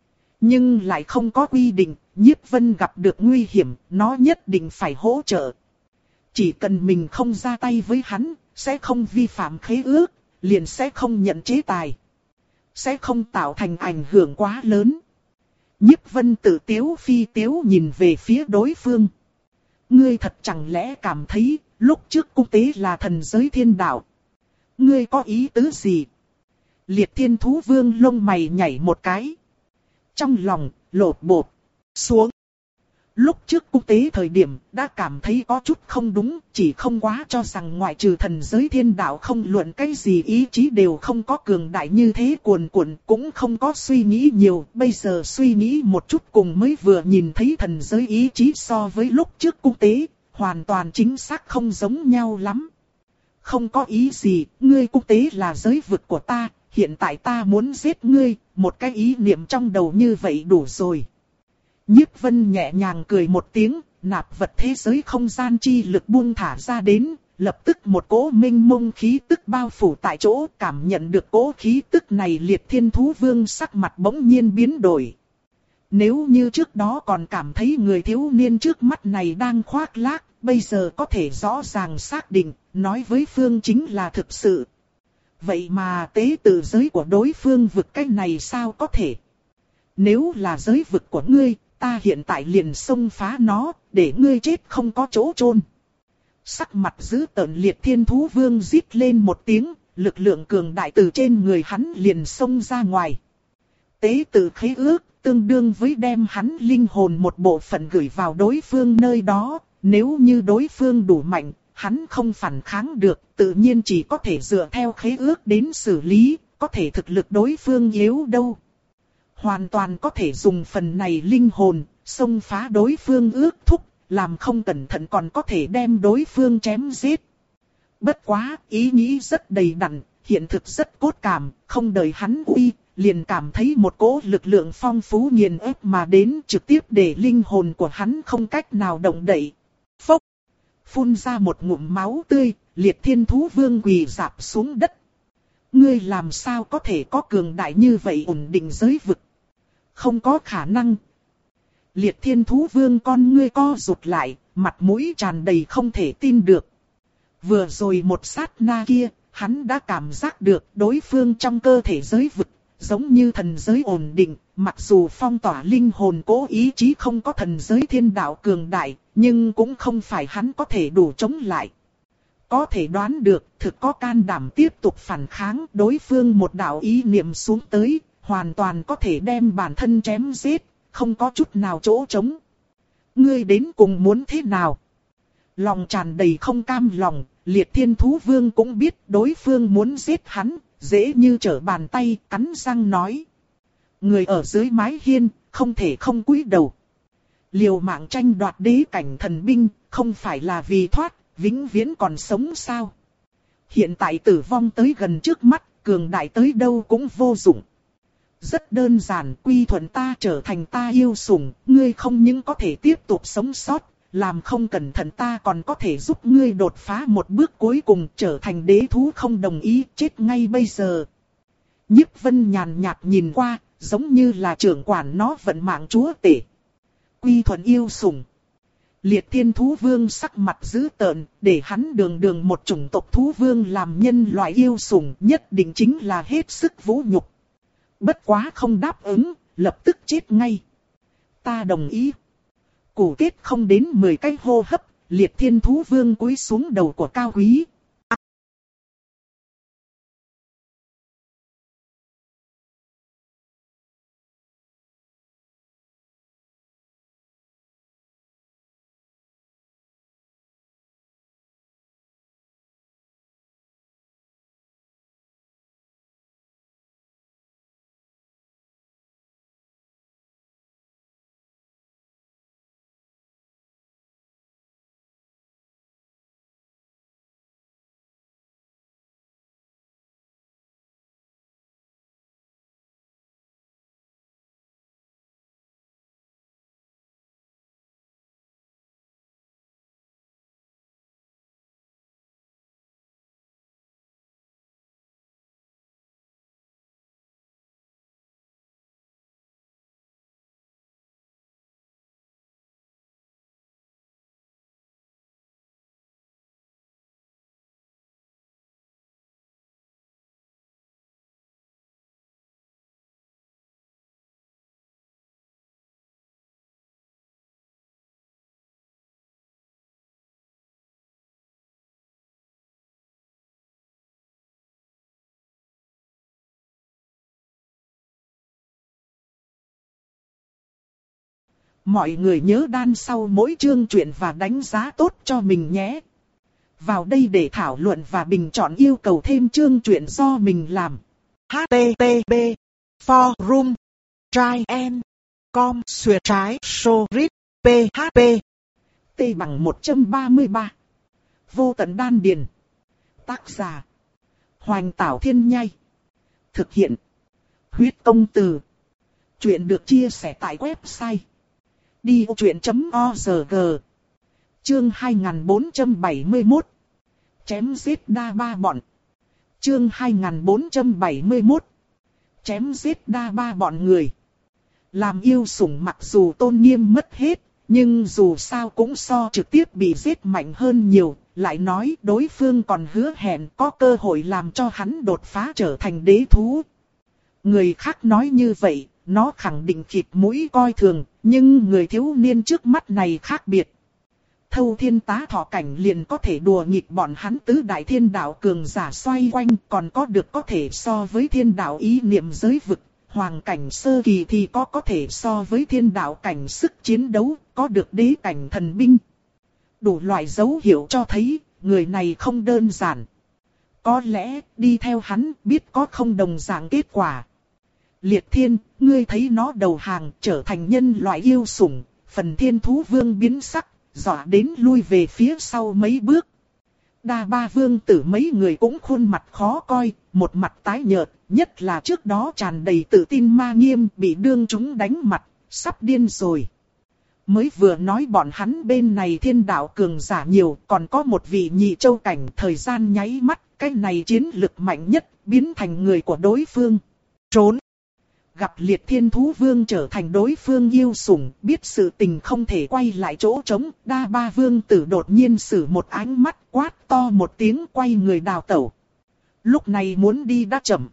Nhưng lại không có quy định, Nhiếp Vân gặp được nguy hiểm, nó nhất định phải hỗ trợ. Chỉ cần mình không ra tay với hắn, sẽ không vi phạm khế ước, liền sẽ không nhận chế tài. Sẽ không tạo thành ảnh hưởng quá lớn. Nhiếp Vân tự tiếu phi tiếu nhìn về phía đối phương. Ngươi thật chẳng lẽ cảm thấy, lúc trước cung tế là thần giới thiên đạo. Ngươi có ý tứ gì? Liệt thiên thú vương lông mày nhảy một cái. Trong lòng, lột bột, xuống. Lúc trước cung tế thời điểm, đã cảm thấy có chút không đúng, chỉ không quá cho rằng ngoại trừ thần giới thiên đạo không luận cái gì ý chí đều không có cường đại như thế cuồn cuộn, cũng không có suy nghĩ nhiều, bây giờ suy nghĩ một chút cùng mới vừa nhìn thấy thần giới ý chí so với lúc trước cung tế, hoàn toàn chính xác không giống nhau lắm. Không có ý gì, ngươi cung tế là giới vực của ta, hiện tại ta muốn giết ngươi, một cái ý niệm trong đầu như vậy đủ rồi. Nhiếp Vân nhẹ nhàng cười một tiếng, nạp vật thế giới không gian chi lực buông thả ra đến, lập tức một cỗ minh mông khí tức bao phủ tại chỗ, cảm nhận được cỗ khí tức này liệt thiên thú vương sắc mặt bỗng nhiên biến đổi. Nếu như trước đó còn cảm thấy người thiếu niên trước mắt này đang khoác lác, bây giờ có thể rõ ràng xác định, nói với phương chính là thực sự. Vậy mà tế tự giới của đối phương vực cái này sao có thể? Nếu là giới vực của ngươi, ta hiện tại liền xông phá nó, để ngươi chết không có chỗ chôn. Sắc mặt dữ tợn liệt thiên thú vương rít lên một tiếng, lực lượng cường đại từ trên người hắn liền xông ra ngoài. Tế tự khế ước, tương đương với đem hắn linh hồn một bộ phận gửi vào đối phương nơi đó, nếu như đối phương đủ mạnh, hắn không phản kháng được, tự nhiên chỉ có thể dựa theo khế ước đến xử lý, có thể thực lực đối phương yếu đâu. Hoàn toàn có thể dùng phần này linh hồn, xông phá đối phương ước thúc, làm không cẩn thận còn có thể đem đối phương chém giết. Bất quá, ý nghĩ rất đầy đặn, hiện thực rất cốt cảm, không đợi hắn uy, liền cảm thấy một cỗ lực lượng phong phú nghiền ép mà đến trực tiếp để linh hồn của hắn không cách nào động đậy. Phốc! Phun ra một ngụm máu tươi, liệt thiên thú vương quỳ rạp xuống đất. Ngươi làm sao có thể có cường đại như vậy ổn định giới vực? Không có khả năng. Liệt thiên thú vương con ngươi co rụt lại, mặt mũi tràn đầy không thể tin được. Vừa rồi một sát na kia, hắn đã cảm giác được đối phương trong cơ thể giới vực, giống như thần giới ổn định, mặc dù phong tỏa linh hồn cố ý chí không có thần giới thiên đạo cường đại, nhưng cũng không phải hắn có thể đủ chống lại. Có thể đoán được, thực có can đảm tiếp tục phản kháng, đối phương một đạo ý niệm xuống tới, hoàn toàn có thể đem bản thân chém giết, không có chút nào chỗ trống. Ngươi đến cùng muốn thế nào? Lòng tràn đầy không cam lòng, liệt thiên thú vương cũng biết đối phương muốn giết hắn, dễ như trở bàn tay, cắn răng nói. Người ở dưới mái hiên, không thể không cúi đầu. Liều mạng tranh đoạt đế cảnh thần binh, không phải là vì thoát, vĩnh viễn còn sống sao? Hiện tại tử vong tới gần trước mắt, cường đại tới đâu cũng vô dụng. Rất đơn giản, quy thuận ta trở thành ta yêu sủng, ngươi không những có thể tiếp tục sống sót, làm không cẩn thận ta còn có thể giúp ngươi đột phá một bước cuối cùng trở thành đế thú không đồng ý, chết ngay bây giờ. Nhiếp Vân nhàn nhạt nhìn qua, giống như là trưởng quản nó vận mạng chúa tể. Quy thuận yêu sủng. Liệt thiên thú vương sắc mặt dữ tợn, để hắn đường đường một chủng tộc thú vương làm nhân loại yêu sủng nhất định chính là hết sức vũ nhục. Bất quá không đáp ứng, lập tức chết ngay. Ta đồng ý. Cổ kết không đến mười cái hô hấp, liệt thiên thú vương cúi xuống đầu của cao quý. Mọi người nhớ đan sau mỗi chương truyện và đánh giá tốt cho mình nhé. Vào đây để thảo luận và bình chọn yêu cầu thêm chương truyện do mình làm. H T T P Forum Trine Com Xuyệt trái Sorit P H P T bằng một trăm ba mươi ba. Vô tận đan điền. Tác giả Hoành Tảo Thiên Nhai. Thực hiện Huyết Công Từ. Chuyện được chia sẻ tại website đi ô chuyện chấm org. Chương hai nghìn bốn trăm bảy mươi mốt. Chém giết đa ba bọn. Chương hai nghìn bốn trăm bảy mươi mốt. Chém giết đa ba bọn người. Làm yêu sủng mặc dù tôn nghiêm mất hết, nhưng dù sao cũng so trực tiếp bị giết mạnh hơn nhiều. Lại nói đối phương còn hứa hẹn có cơ hội làm cho hắn đột phá trở thành đế thú. Người khác nói như vậy, nó khẳng định khịt mũi coi thường, nhưng người thiếu niên trước mắt này khác biệt. Thâu thiên tá thọ cảnh liền có thể đùa nghịch bọn hắn tứ đại thiên đạo cường giả xoay quanh, còn có được có thể so với thiên đạo ý niệm giới vực. Hoàng cảnh sơ kỳ thì có có thể so với thiên đạo cảnh sức chiến đấu, có được đế cảnh thần binh. Đủ loại dấu hiệu cho thấy, người này không đơn giản. Có lẽ, đi theo hắn, biết có không đồng dạng kết quả. Liệt Thiên, ngươi thấy nó đầu hàng trở thành nhân loại yêu sủng, phần thiên thú vương biến sắc, dọa đến lui về phía sau mấy bước. Đa ba vương tử mấy người cũng khuôn mặt khó coi, một mặt tái nhợt, nhất là trước đó tràn đầy tự tin ma nghiêm bị đương chúng đánh mặt, sắp điên rồi. Mới vừa nói bọn hắn bên này thiên đạo cường giả nhiều, còn có một vị nhị châu cảnh thời gian nháy mắt, cái này chiến lực mạnh nhất, biến thành người của đối phương. Trốn! Gặp Liệt Thiên Thú Vương trở thành đối phương yêu sủng, biết sự tình không thể quay lại chỗ trống, đa ba vương tử đột nhiên sử một ánh mắt quát to một tiếng quay người đào tẩu. Lúc này muốn đi đã chậm.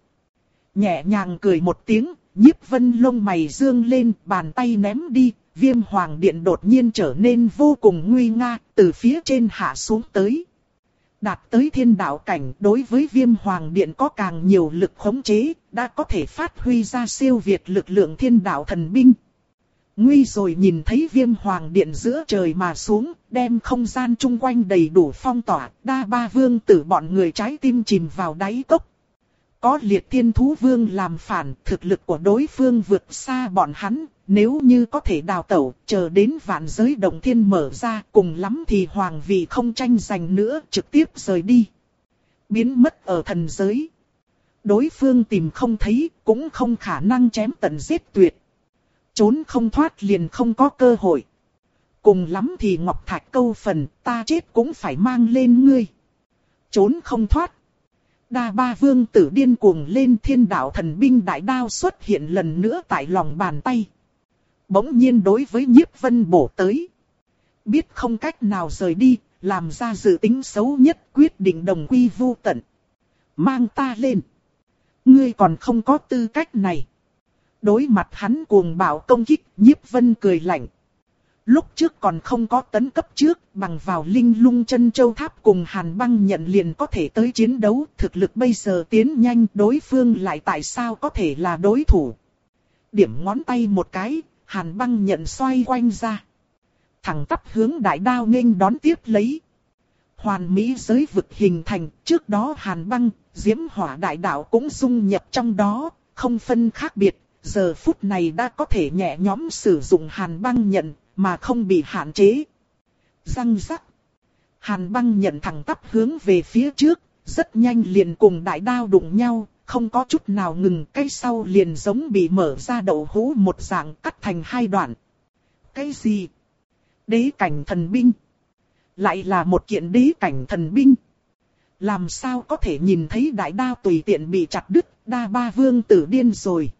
Nhẹ nhàng cười một tiếng, Nhiếp Vân lông mày dương lên, bàn tay ném đi, Viêm Hoàng Điện đột nhiên trở nên vô cùng nguy nga, từ phía trên hạ xuống tới. Đạt tới thiên đạo cảnh, đối với Viêm Hoàng Điện có càng nhiều lực khống chế, đã có thể phát huy ra siêu việt lực lượng thiên đạo thần binh. Nguy rồi nhìn thấy Viêm Hoàng Điện giữa trời mà xuống, đem không gian chung quanh đầy đủ phong tỏa, đa ba vương tử bọn người trái tim chìm vào đáy cốc. Có Liệt Thiên Thú Vương làm phản, thực lực của đối phương vượt xa bọn hắn, nếu như có thể đào tẩu, chờ đến vạn giới động thiên mở ra, cùng lắm thì hoàng vị không tranh giành nữa, trực tiếp rời đi. Biến mất ở thần giới. Đối phương tìm không thấy, cũng không khả năng chém tận giết tuyệt. Trốn không thoát liền không có cơ hội. Cùng lắm thì Ngọc Thạch câu phần, ta chết cũng phải mang lên ngươi. Trốn không thoát. Đa ba vương tử điên cuồng lên, thiên đạo thần binh đại đao xuất hiện lần nữa tại lòng bàn tay. Bỗng nhiên đối với Nhiếp Vân bổ tới. Biết không cách nào rời đi, làm ra dự tính xấu nhất, quyết định đồng quy vu tận. Mang ta lên. Ngươi còn không có tư cách này. Đối mặt hắn cuồng bạo công kích, Nhiếp Vân cười lạnh. Lúc trước còn không có tấn cấp trước, bằng vào Linh Lung Chân Châu Tháp cùng Hàn Băng Nhận liền có thể tới chiến đấu, thực lực bây giờ tiến nhanh, đối phương lại tại sao có thể là đối thủ. Điểm ngón tay một cái, Hàn Băng Nhận xoay quanh ra. Thẳng tắp hướng đại đao nghênh đón tiếp lấy. Hoàn mỹ giới vực hình thành, trước đó Hàn Băng, Diễm Hỏa đại đạo cũng dung nhập trong đó, không phân khác biệt, giờ phút này đã có thể nhẹ nhõm sử dụng Hàn Băng Nhận, mà không bị hạn chế. Răng rắc. Hàn Băng Nhận thẳng tắp hướng về phía trước, rất nhanh liền cùng đại đao đụng nhau, không có chút nào ngừng, cái sau liền giống bị mở ra đậu hũ một dạng cắt thành hai đoạn. Cái gì? Đế cảnh thần binh? Lại là một kiện đế cảnh thần binh? Làm sao có thể nhìn thấy đại đao tùy tiện bị chặt đứt, đa ba vương tử điên rồi.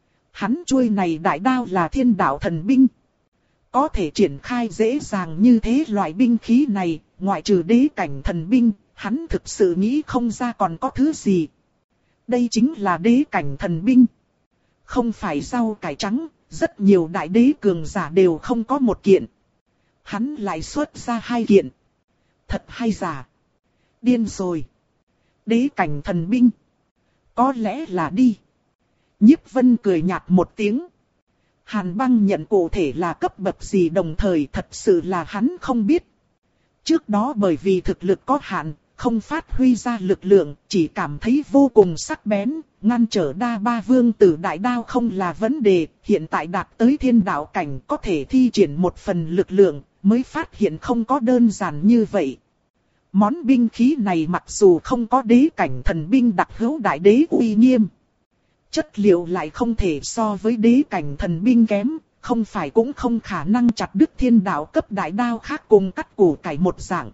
Hắn chuôi này đại đao là thiên đạo thần binh. Có thể triển khai dễ dàng như thế loại binh khí này, ngoại trừ đế cảnh thần binh, hắn thực sự nghĩ không ra còn có thứ gì. Đây chính là đế cảnh thần binh. Không phải rau cải trắng, rất nhiều đại đế cường giả đều không có một kiện. Hắn lại xuất ra hai kiện. Thật hay giả? Điên rồi. Đế cảnh thần binh. Có lẽ là đi. Nhiếp Vân cười nhạt một tiếng. Hàn Băng Nhận cụ thể là cấp bậc gì đồng thời thật sự là hắn không biết. Trước đó bởi vì thực lực có hạn, không phát huy ra lực lượng, chỉ cảm thấy vô cùng sắc bén, ngăn trở Đa Ba Vương Tử đại đao không là vấn đề, hiện tại đạt tới thiên đạo cảnh có thể thi triển một phần lực lượng, mới phát hiện không có đơn giản như vậy. Món binh khí này mặc dù không có đế cảnh thần binh đặc hữu đại đế uy nghiêm, chất liệu lại không thể so với đế cảnh thần binh kém, không phải cũng không khả năng chặt đứt thiên đạo cấp đại đao khác cùng cắt củ cải một dạng.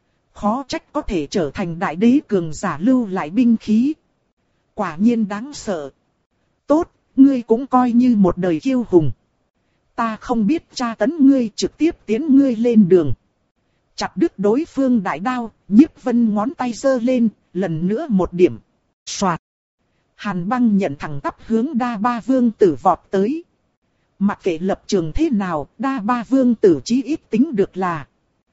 Khó trách có thể trở thành đại đế cường giả lưu lại binh khí. Quả nhiên đáng sợ. Tốt, ngươi cũng coi như một đời kiêu hùng. Ta không biết tra tấn ngươi, trực tiếp tiến ngươi lên đường. Chặt đứt đối phương đại đao, Nhiếp Vân ngón tay giơ lên, lần nữa một điểm. Soạt. Hàn Băng Nhận thẳng tắp hướng Đa Ba Vương Tử vọt tới. Mặc kệ lập trường thế nào, Đa Ba Vương Tử chí ít tính được là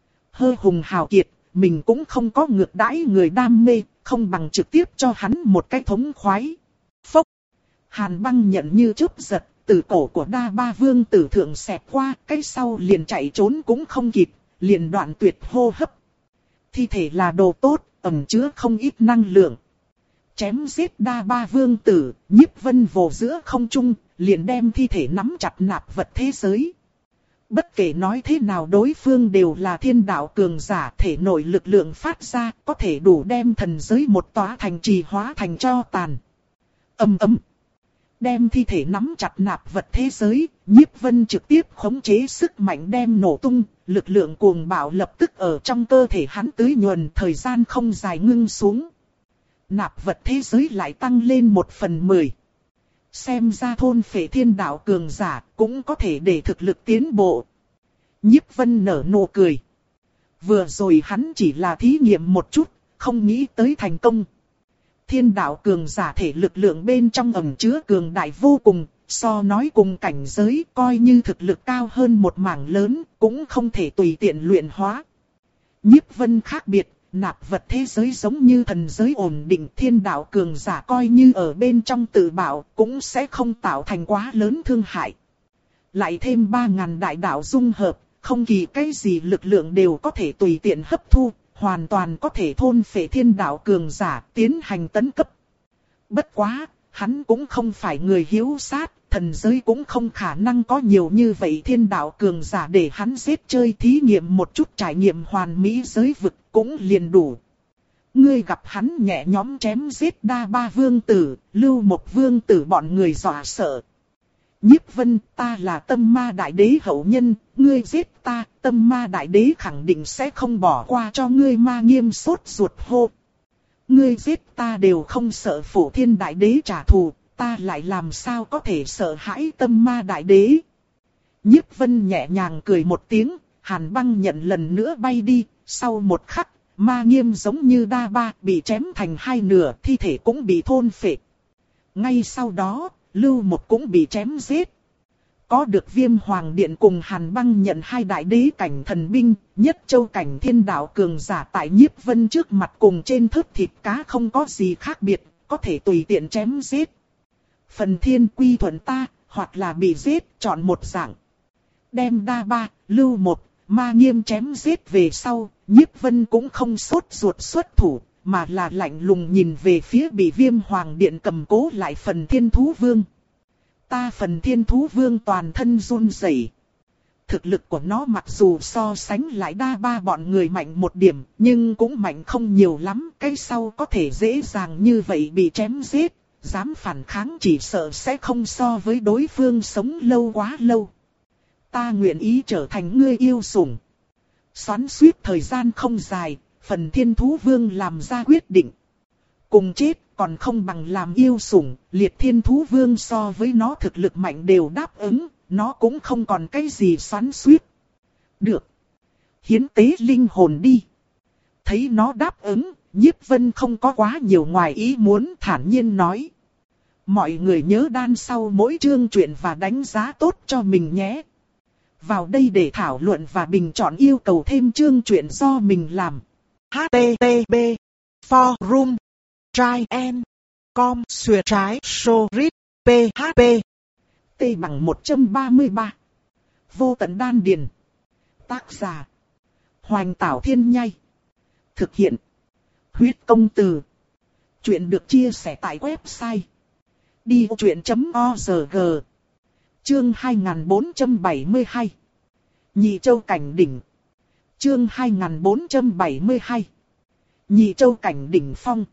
hơ hùng hào kiệt, mình cũng không có ngược đãi người đam mê, không bằng trực tiếp cho hắn một cái thống khoái. Phốc. Hàn Băng Nhận như chớp giật, từ cổ của Đa Ba Vương Tử thượng xẹt qua, cái sau liền chạy trốn cũng không kịp, liền đoạn tuyệt hô hấp. Thi thể là đồ tốt, ẩn chứa không ít năng lượng. Chém giết Đa Ba Vương Tử, Nhiếp Vân vồ giữa không trung, liền đem thi thể nắm chặt nạp vật thế giới. Bất kể nói thế nào đối phương đều là thiên đạo cường giả, thể nội lực lượng phát ra có thể đủ đem thần giới một tòa thành trì hóa thành tro tàn. Ầm ầm. Đem thi thể nắm chặt nạp vật thế giới, Nhiếp Vân trực tiếp khống chế sức mạnh đem nổ tung, lực lượng cuồng bạo lập tức ở trong cơ thể hắn tưới nhuần, thời gian không dài ngưng xuống. Nạp vật thế giới lại tăng lên một phần mười. Xem ra thôn phệ thiên đạo cường giả cũng có thể để thực lực tiến bộ. Nhiếp Vân nở nụ cười. Vừa rồi hắn chỉ là thí nghiệm một chút, không nghĩ tới thành công. Thiên đạo cường giả thể lực lượng bên trong ẩn chứa cường đại vô cùng, so nói cùng cảnh giới coi như thực lực cao hơn một mảng lớn, cũng không thể tùy tiện luyện hóa. Nhiếp Vân khác biệt. Nạp vật thế giới giống như thần giới ổn định, thiên đạo cường giả coi như ở bên trong tự bảo cũng sẽ không tạo thành quá lớn thương hại. Lại thêm ba ngàn đại đạo dung hợp, không kỳ cái gì lực lượng đều có thể tùy tiện hấp thu, hoàn toàn có thể thôn phệ thiên đạo cường giả tiến hành tấn cấp. Bất quá, hắn cũng không phải người hiếu sát, thần giới cũng không khả năng có nhiều như vậy thiên đạo cường giả để hắn giết chơi thí nghiệm một chút trải nghiệm hoàn mỹ giới vực cũng liền đủ. Ngươi gặp hắn nhẹ nhõm chém giết Đa Ba Vương Tử, Lưu Một Vương Tử bọn người dọa sợ. Nhiếp Vân, ta là Tâm Ma Đại Đế hậu nhân, ngươi giết ta, Tâm Ma Đại Đế khẳng định sẽ không bỏ qua cho ngươi. Ma Nghiêm sốt ruột hô. Ngươi giết ta đều không sợ Phổ Thiên Đại Đế trả thù, ta lại làm sao có thể sợ hãi Tâm Ma Đại Đế. Nhiếp Vân nhẹ nhàng cười một tiếng, Hàn Băng Nhận lần nữa bay đi, sau một khắc, Ma Nghiêm giống như Đa Ba bị chém thành hai nửa, thi thể cũng bị thôn phệ. Ngay sau đó, Lưu Một cũng bị chém giết. Có được Viêm Hoàng Điện cùng Hàn Băng Nhận hai đại đế cảnh thần binh, nhất châu cảnh thiên đạo cường giả tại Nhiếp Vân trước mặt cùng trên thớt thịt cá không có gì khác biệt, có thể tùy tiện chém giết. Phần thiên quy thuận ta, hoặc là bị giết, chọn một dạng. Đem Đa Ba, Lưu Một, Ma Nghiêm chém giết về sau, Nhiếp Vân cũng không sốt ruột xuất thủ, mà là lạnh lùng nhìn về phía bị Viêm Hoàng Điện cầm cố lại Phần Thiên Thú Vương. Ta Phần Thiên Thú Vương toàn thân run rẩy. Thực lực của nó mặc dù so sánh lại Đa Ba bọn người mạnh một điểm, nhưng cũng mạnh không nhiều lắm, cái sau có thể dễ dàng như vậy bị chém giết, dám phản kháng chỉ sợ sẽ không so với đối phương sống lâu quá lâu. Ta nguyện ý trở thành ngươi yêu sủng. Xoắn suýt thời gian không dài, Phần Thiên Thú Vương làm ra quyết định. Cùng chết còn không bằng làm yêu sủng, Liệt Thiên Thú Vương so với nó thực lực mạnh đều đáp ứng, nó cũng không còn cái gì xoắn suýt. Được. Hiến tế linh hồn đi. Thấy nó đáp ứng, Nhiếp Vân không có quá nhiều ngoài ý muốn, thản nhiên nói. Mọi người nhớ đan sau mỗi chương truyện và đánh giá tốt cho mình nhé. Vào đây để thảo luận và bình chọn yêu cầu thêm chương truyện do mình làm. H T T P Forum Try and Com Xuyệt trái So Read P H P T bằng một trăm ba mươi ba. Vô tận đan điền. Tác giả. Hoành Tảo Thiên Nhai. Thực hiện. Huyết Công Từ. Chuyện được chia sẻ tại website đi vô chuyện chấm org. Chương hai nghìn bốn trăm bảy mươi hai. Nhị Châu Cảnh Đỉnh. Chương hai nghìn bốn trăm bảy mươi hai. Nhị Châu Cảnh Đỉnh Phong.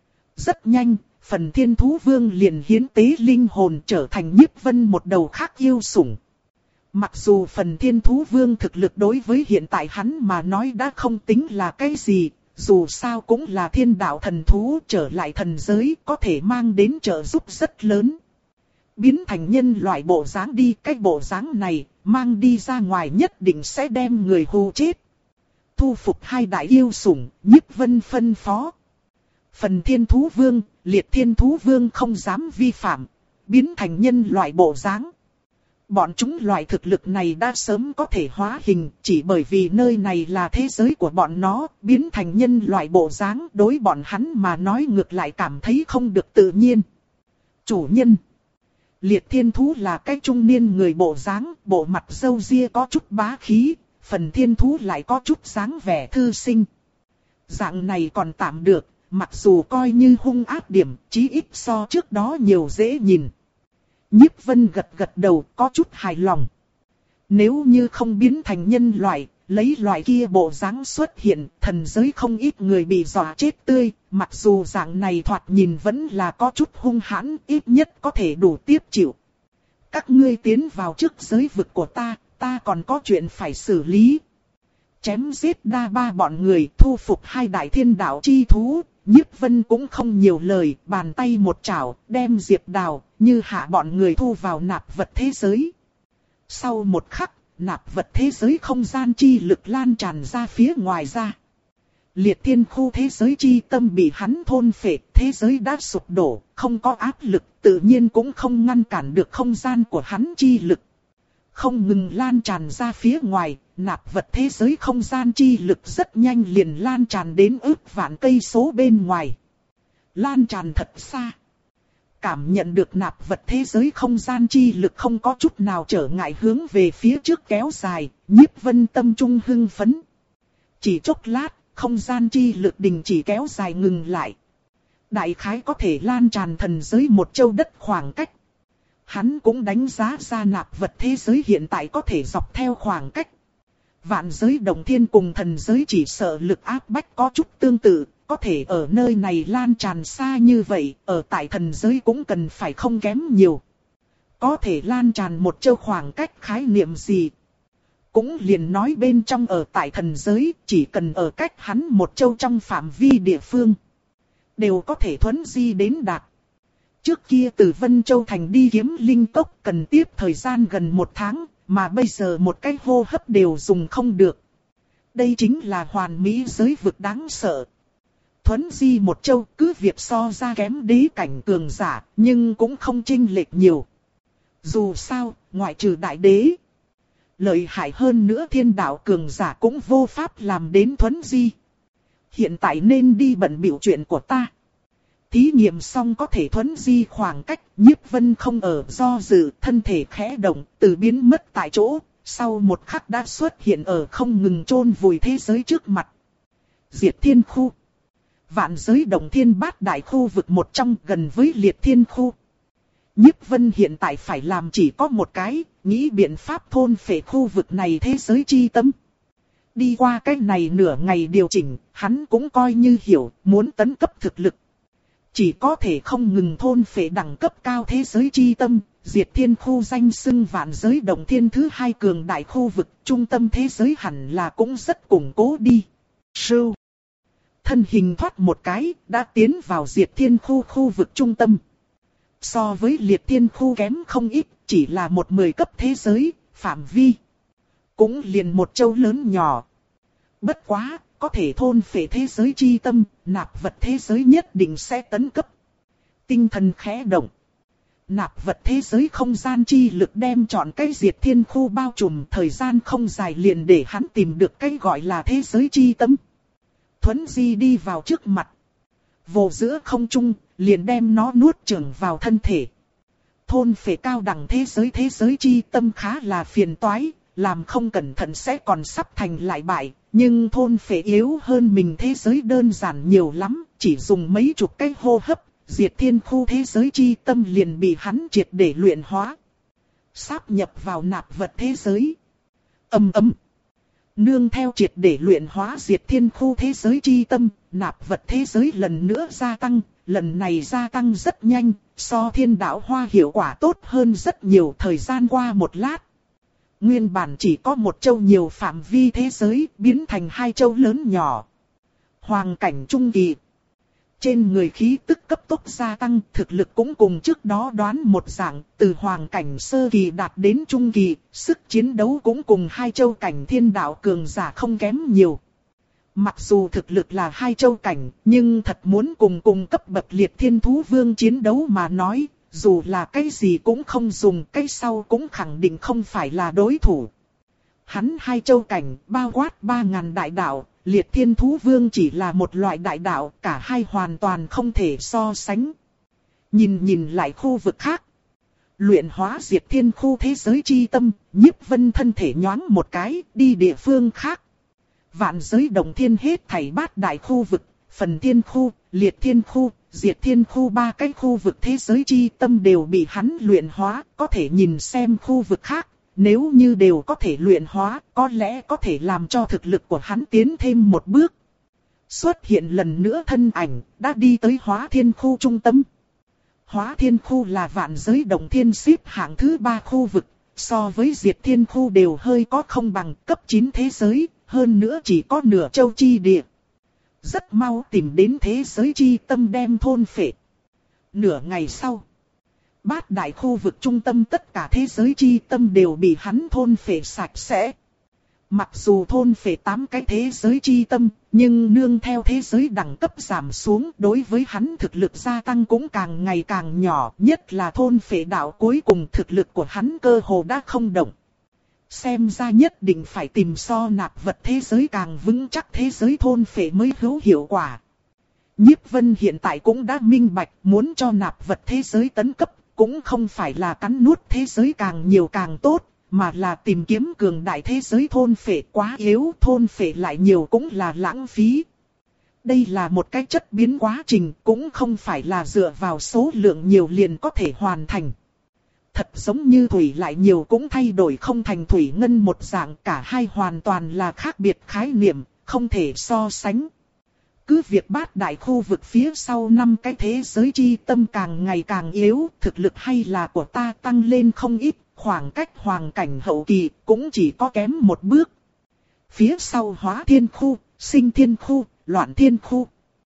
Rất nhanh, phần Thiên Thú Vương liền hiến tế linh hồn trở thành Nhiếp Vân một đầu khác yêu sủng. Mặc dù phần Thiên Thú Vương thực lực đối với hiện tại hắn mà nói đã không tính là cái gì, dù sao cũng là thiên đạo thần thú, trở lại thần giới có thể mang đến trợ giúp rất lớn. Biến thành nhân loại bộ dáng đi, cái bộ dáng này mang đi ra ngoài nhất định sẽ đem người hù chết. Thu phục hai đại yêu sủng, Nhiếp Vân phân phó. Phần Thiên Thú Vương, Liệt Thiên Thú Vương không dám vi phạm, biến thành nhân loại bộ dáng. Bọn chúng loại thực lực này đã sớm có thể hóa hình, chỉ bởi vì nơi này là thế giới của bọn nó, biến thành nhân loại bộ dáng đối bọn hắn mà nói ngược lại cảm thấy không được tự nhiên. Chủ nhân. Liệt Thiên Thú là cái trung niên người bộ dáng, bộ mặt râu ria có chút bá khí, phần Thiên Thú lại có chút dáng vẻ thư sinh. Dạng này còn tạm được, mặc dù coi như hung ác điểm, chí ít so trước đó nhiều dễ nhìn. Nhiếp Vân gật gật đầu, có chút hài lòng. Nếu như không biến thành nhân loại, lấy loại kia bộ dáng xuất hiện, thần giới không ít người bị dọa chết tươi, mặc dù dạng này thoạt nhìn vẫn là có chút hung hãn, ít nhất có thể đủ tiếp chịu. Các ngươi tiến vào trước giới vực của ta, ta còn có chuyện phải xử lý. Chém giết đa ba bọn người, thu phục hai đại thiên đạo chi thú. Nhiếp Vân cũng không nhiều lời, bàn tay một chảo, đem Diệp Đào, Như Hạ bọn người thu vào nạp vật thế giới. Sau một khắc, nạp vật thế giới không gian chi lực lan tràn ra phía ngoài ra. Liệt Thiên khu thế giới chi tâm bị hắn thôn phệ, thế giới đã sụp đổ, không có áp lực, tự nhiên cũng không ngăn cản được không gian của hắn chi lực. Không ngừng lan tràn ra phía ngoài, nạp vật thế giới không gian chi lực rất nhanh liền lan tràn đến ước vạn cây số bên ngoài. Lan tràn thật xa. Cảm nhận được nạp vật thế giới không gian chi lực không có chút nào trở ngại hướng về phía trước kéo dài, Nhiếp Vân tâm trung hưng phấn. Chỉ chốc lát, không gian chi lực đình chỉ kéo dài ngừng lại. Đại khái có thể lan tràn thần giới một châu đất khoảng cách. Hắn cũng đánh giá ra nạp vật thế giới hiện tại có thể dọc theo khoảng cách. Vạn giới đồng thiên cùng thần giới chỉ sợ lực áp bách có chút tương tự, có thể ở nơi này lan tràn xa như vậy, ở tại thần giới cũng cần phải không kém nhiều. Có thể lan tràn một châu khoảng cách khái niệm gì? Cũng liền nói bên trong ở tại thần giới, chỉ cần ở cách hắn một châu trong phạm vi địa phương, đều có thể thuấn di đến đạt. Trước kia từ Vân Châu Thành đi Kiếm Linh Cốc cần tiếp thời gian gần một tháng, mà bây giờ một cái hô hấp đều dùng không được. Đây chính là hoàn mỹ giới vực đáng sợ. Thuấn di một châu cứ việc so ra kém đế cảnh cường giả, nhưng cũng không chênh lệch nhiều. Dù sao, ngoại trừ đại đế, lợi hại hơn nữa thiên đạo cường giả cũng vô pháp làm đến thuấn di. Hiện tại nên đi bận bịu chuyện của ta. Thí nghiệm xong có thể thuấn di khoảng cách, Nhiếp Vân không ở do dự, thân thể khẽ động, từ biến mất tại chỗ, sau một khắc đã xuất hiện ở không ngừng chôn vùi thế giới trước mặt. Diệt Thiên khu. Vạn giới động thiên bát đại khu vực một trong, gần với Liệt Thiên khu. Nhiếp Vân hiện tại phải làm chỉ có một cái, nghĩ biện pháp thôn phệ khu vực này thế giới chi tâm. Đi qua cái này nửa ngày điều chỉnh, hắn cũng coi như hiểu, muốn tấn cấp thực lực. Chỉ có thể không ngừng thôn phệ đẳng cấp cao thế giới chi tâm, Diệt Thiên khu danh xưng vạn giới động thiên thứ hai cường đại khu vực, trung tâm thế giới hẳn là cũng rất củng cố đi. Sưu. Thân hình thoát một cái, đã tiến vào Diệt Thiên khu khu vực trung tâm. So với Liệt Thiên khu kém không ít, chỉ là một mười cấp thế giới, phạm vi. Cũng liền một châu lớn nhỏ. Bất quá, có thể thôn phệ thế giới chi tâm, nạp vật thế giới nhất định sẽ tấn cấp. Tinh thần khẽ động. Nạp vật thế giới không gian chi lực đem chọn cái Diệt Thiên khu bao trùm, thời gian không dài liền để hắn tìm được cái gọi là thế giới chi tâm. Thuấn di đi vào trước mặt. Vồ giữa không trung, liền đem nó nuốt chửng vào thân thể. thôn phệ cao đẳng thế giới thế giới chi tâm khá là phiền toái, làm không cẩn thận sẽ còn sắp thành lại bại, nhưng thôn phệ yếu hơn mình thế giới đơn giản nhiều lắm, chỉ dùng mấy chục cái hô hấp, diệt thiên khu thế giới chi tâm liền bị hắn triệt để luyện hóa. Sáp nhập vào nạp vật thế giới. Ầm ầm. Nương theo triệt để luyện hóa diệt thiên khu thế giới chi tâm, nạp vật thế giới lần nữa gia tăng, lần này gia tăng rất nhanh, so thiên đạo hoa hiệu quả tốt hơn rất nhiều. Thời gian qua một lát. Nguyên bản chỉ có một châu nhiều phạm vi thế giới, biến thành hai châu lớn nhỏ. Hoàng cảnh trung kỳ. Trên người khí tức cấp tốc gia tăng, thực lực cũng cùng trước đó đoán một dạng, từ hoàng cảnh sơ kỳ đạt đến trung kỳ, sức chiến đấu cũng cùng hai châu cảnh thiên đạo cường giả không kém nhiều. Mặc dù thực lực là hai châu cảnh, nhưng thật muốn cùng cùng cấp bậc liệt thiên thú vương chiến đấu mà nói, dù là cái gì cũng không dùng, cái sau cũng khẳng định không phải là đối thủ. Hắn hai châu cảnh, bao quát ba ngàn đại đạo. Liệt thiên thú vương chỉ là một loại đại đạo, cả hai hoàn toàn không thể so sánh. Nhìn nhìn lại khu vực khác. Luyện hóa diệt thiên khu thế giới chi tâm, Nhiếp Vân thân thể nhoáng một cái, đi địa phương khác. Vạn giới đồng thiên hết thảy bát đại khu vực, phần thiên khu, liệt thiên khu, diệt thiên khu ba cái khu vực thế giới chi tâm đều bị hắn luyện hóa, có thể nhìn xem khu vực khác. Nếu như đều có thể luyện hóa, có lẽ có thể làm cho thực lực của hắn tiến thêm một bước. Xuất hiện lần nữa thân ảnh, đã đi tới hóa thiên khu trung tâm. Hóa thiên khu là vạn giới đồng thiên xếp hạng thứ ba khu vực, so với diệt thiên khu đều hơi có không bằng cấp chín thế giới, hơn nữa chỉ có nửa châu chi địa. Rất mau tìm đến thế giới chi tâm đem thôn phệ. Nửa ngày sau. Bát đại khu vực trung tâm tất cả thế giới chi tâm đều bị hắn thôn phệ sạch sẽ. Mặc dù thôn phệ tám cái thế giới chi tâm, nhưng nương theo thế giới đẳng cấp giảm xuống, đối với hắn thực lực gia tăng cũng càng ngày càng nhỏ, nhất là thôn phệ đạo cuối cùng thực lực của hắn cơ hồ đã không động. Xem ra nhất định phải tìm so nạp vật thế giới càng vững chắc thế giới thôn phệ mới hữu hiệu quả. Nhiếp Vân hiện tại cũng đã minh bạch, muốn cho nạp vật thế giới tấn cấp, cũng không phải là cắn nuốt thế giới càng nhiều càng tốt, mà là tìm kiếm cường đại thế giới thôn phệ quá yếu, thôn phệ lại nhiều cũng là lãng phí. Đây là một cái chất biến quá trình, cũng không phải là dựa vào số lượng nhiều liền có thể hoàn thành. Thật giống như thủy lại nhiều cũng thay đổi không thành thủy ngân một dạng, cả hai hoàn toàn là khác biệt khái niệm, không thể so sánh. Cứ việc bát đại khu vực phía sau năm cái thế giới chi tâm càng ngày càng yếu, thực lực hay là của ta tăng lên không ít, khoảng cách hoàng cảnh hậu kỳ cũng chỉ có kém một bước. Phía sau hóa thiên khu, sinh thiên khu, loạn thiên khu.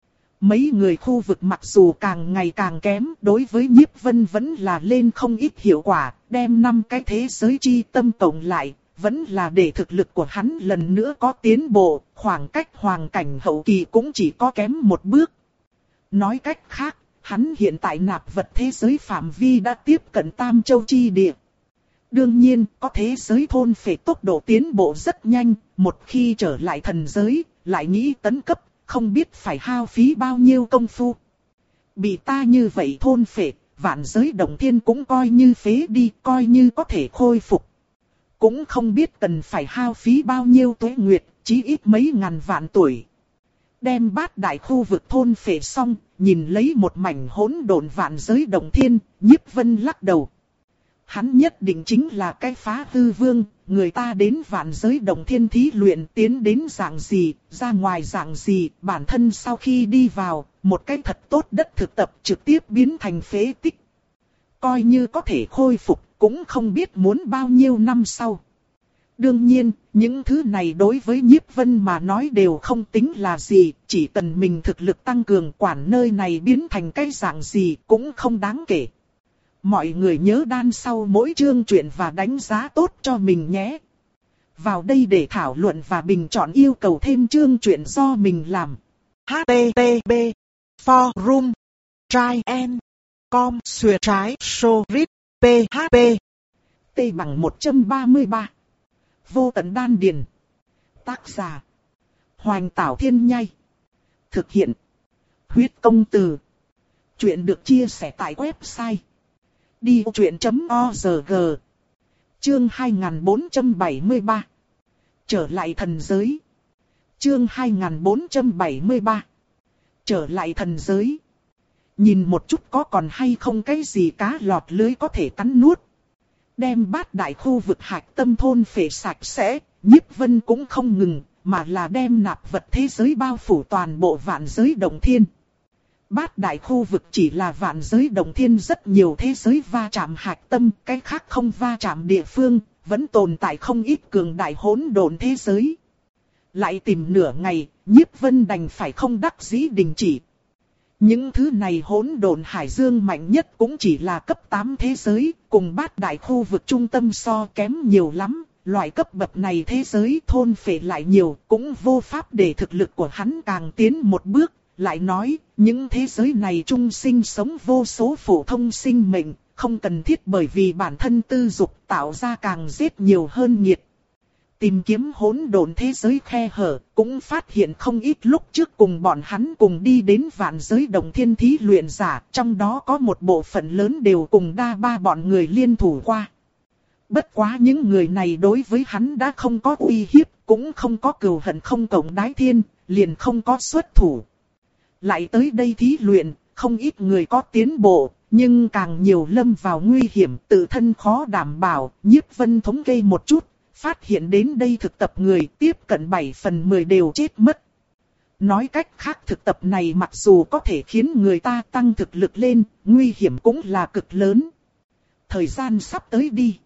Mấy người khu vực mặc dù càng ngày càng kém, đối với Nhiếp Vân vẫn là lên không ít hiệu quả, đem năm cái thế giới chi tâm tổng lại. Vẫn là để thực lực của hắn lần nữa có tiến bộ, khoảng cách hoàng cảnh hậu kỳ cũng chỉ có kém một bước. Nói cách khác, hắn hiện tại nạp vật thế giới phạm vi đã tiếp cận tam châu chi địa. Đương nhiên, có thế giới thôn phệ tốc độ tiến bộ rất nhanh, một khi trở lại thần giới, lại nghĩ tấn cấp, không biết phải hao phí bao nhiêu công phu. Bị ta như vậy thôn phệ, vạn giới đồng thiên cũng coi như phế đi, coi như có thể khôi phục. Cũng không biết cần phải hao phí bao nhiêu tuế nguyệt, chí ít mấy ngàn vạn tuổi. Đem bát đại khu vực thôn phệ xong, nhìn lấy một mảnh hỗn độn vạn giới đồng thiên, Nhiếp Vân lắc đầu. Hắn nhất định chính là cái phá hư vương, người ta đến vạn giới đồng thiên thí luyện tiến đến dạng gì, ra ngoài dạng gì, bản thân sau khi đi vào, một cái thật tốt đất thực tập trực tiếp biến thành phế tích. Coi như có thể khôi phục, cũng không biết muốn bao nhiêu năm sau. Đương nhiên, những thứ này đối với Nhiếp Vân mà nói đều không tính là gì, chỉ cần mình thực lực tăng cường quản nơi này biến thành cái dạng gì cũng không đáng kể. Mọi người nhớ đan sau mỗi chương truyện và đánh giá tốt cho mình nhé. Vào đây để thảo luận và bình chọn yêu cầu thêm chương truyện do mình làm. H T T P Forum Try and Com Xuyệt trái Sorit P H P T bằng một trăm ba mươi ba. Vô tận đan điền. Tác giả Hoành Tảo Thiên Nhai. Thực hiện Huyết Công Từ. Chuyện được chia sẻ tại website đi truyện chấm org. Chương hai nghìn bốn trăm bảy mươi ba. Trở lại thần giới. Chương hai nghìn bốn trăm bảy mươi ba. Trở lại thần giới. Nhìn một chút có còn hay không cái gì cá lọt lưới có thể cắn nuốt. Đem bát đại khu vực hạch tâm thôn phệ sạch sẽ, Nhiếp Vân cũng không ngừng, mà là đem nạp vật thế giới bao phủ toàn bộ vạn giới động thiên. Bát đại khu vực chỉ là vạn giới động thiên rất nhiều thế giới va chạm hạch tâm, cái khác không va chạm địa phương, vẫn tồn tại không ít cường đại hỗn độn thế giới. Lại tìm nửa ngày, Nhiếp Vân đành phải không đắc dĩ đình chỉ. Những thứ này hỗn độn hải dương mạnh nhất cũng chỉ là cấp tám thế giới, cùng bát đại khu vực trung tâm so kém nhiều lắm. Loại cấp bậc này thế giới thôn phệ lại nhiều, cũng vô pháp để thực lực của hắn càng tiến một bước. Lại nói, những thế giới này chung sinh sống vô số phổ thông sinh mệnh, không cần thiết bởi vì bản thân tư dục tạo ra càng giết nhiều hơn nhiệt. Tìm kiếm hỗn độn thế giới khe hở, cũng phát hiện không ít lúc trước cùng bọn hắn cùng đi đến vạn giới động thiên thí luyện giả, trong đó có một bộ phận lớn đều cùng đa ba bọn người liên thủ qua. Bất quá những người này đối với hắn đã không có uy hiếp, cũng không có cừu hận không cộng đái thiên, liền không có xuất thủ. Lại tới đây thí luyện, không ít người có tiến bộ, nhưng càng nhiều lâm vào nguy hiểm, tự thân khó đảm bảo. Nhiếp Vân thống kê một chút, phát hiện đến đây thực tập người tiếp cận bảy phần mười đều chết mất. Nói cách khác thực tập này mặc dù có thể khiến người ta tăng thực lực lên, nguy hiểm cũng là cực lớn. Thời gian sắp tới đi.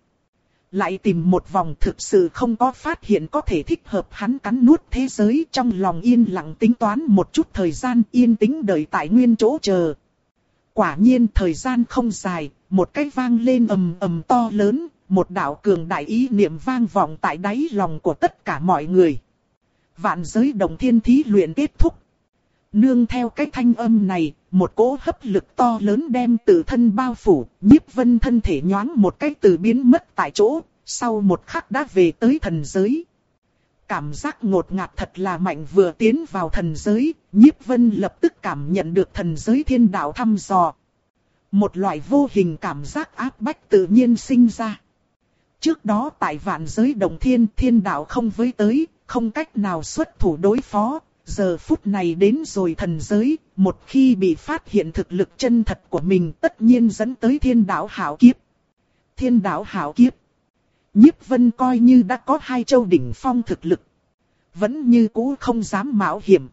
Lại tìm một vòng thực sự không có phát hiện có thể thích hợp hắn cắn nuốt thế giới, trong lòng yên lặng tính toán một chút thời gian, yên tĩnh đợi tại nguyên chỗ chờ. Quả nhiên thời gian không dài, một cái vang lên ầm ầm to lớn, một đạo cường đại ý niệm vang vọng tại đáy lòng của tất cả mọi người. Vạn giới động thiên thí luyện kết thúc. Nương theo cái thanh âm này, một cỗ hấp lực to lớn đem tự thân bao phủ, Nhiếp Vân thân thể nhoáng một cái từ biến mất tại chỗ, sau một khắc đã về tới thần giới. Cảm giác ngột ngạt thật là mạnh, vừa tiến vào thần giới, Nhiếp Vân lập tức cảm nhận được thần giới thiên đạo thăm dò. Một loại vô hình cảm giác áp bách tự nhiên sinh ra. Trước đó tại vạn giới động thiên, thiên đạo không với tới, không cách nào xuất thủ đối phó. Giờ phút này đến rồi thần giới, một khi bị phát hiện thực lực chân thật của mình tất nhiên dẫn tới thiên đạo hạo kiếp. Thiên đạo hạo kiếp. Nhiếp Vân coi như đã có hai châu đỉnh phong thực lực. Vẫn như cũ không dám mạo hiểm.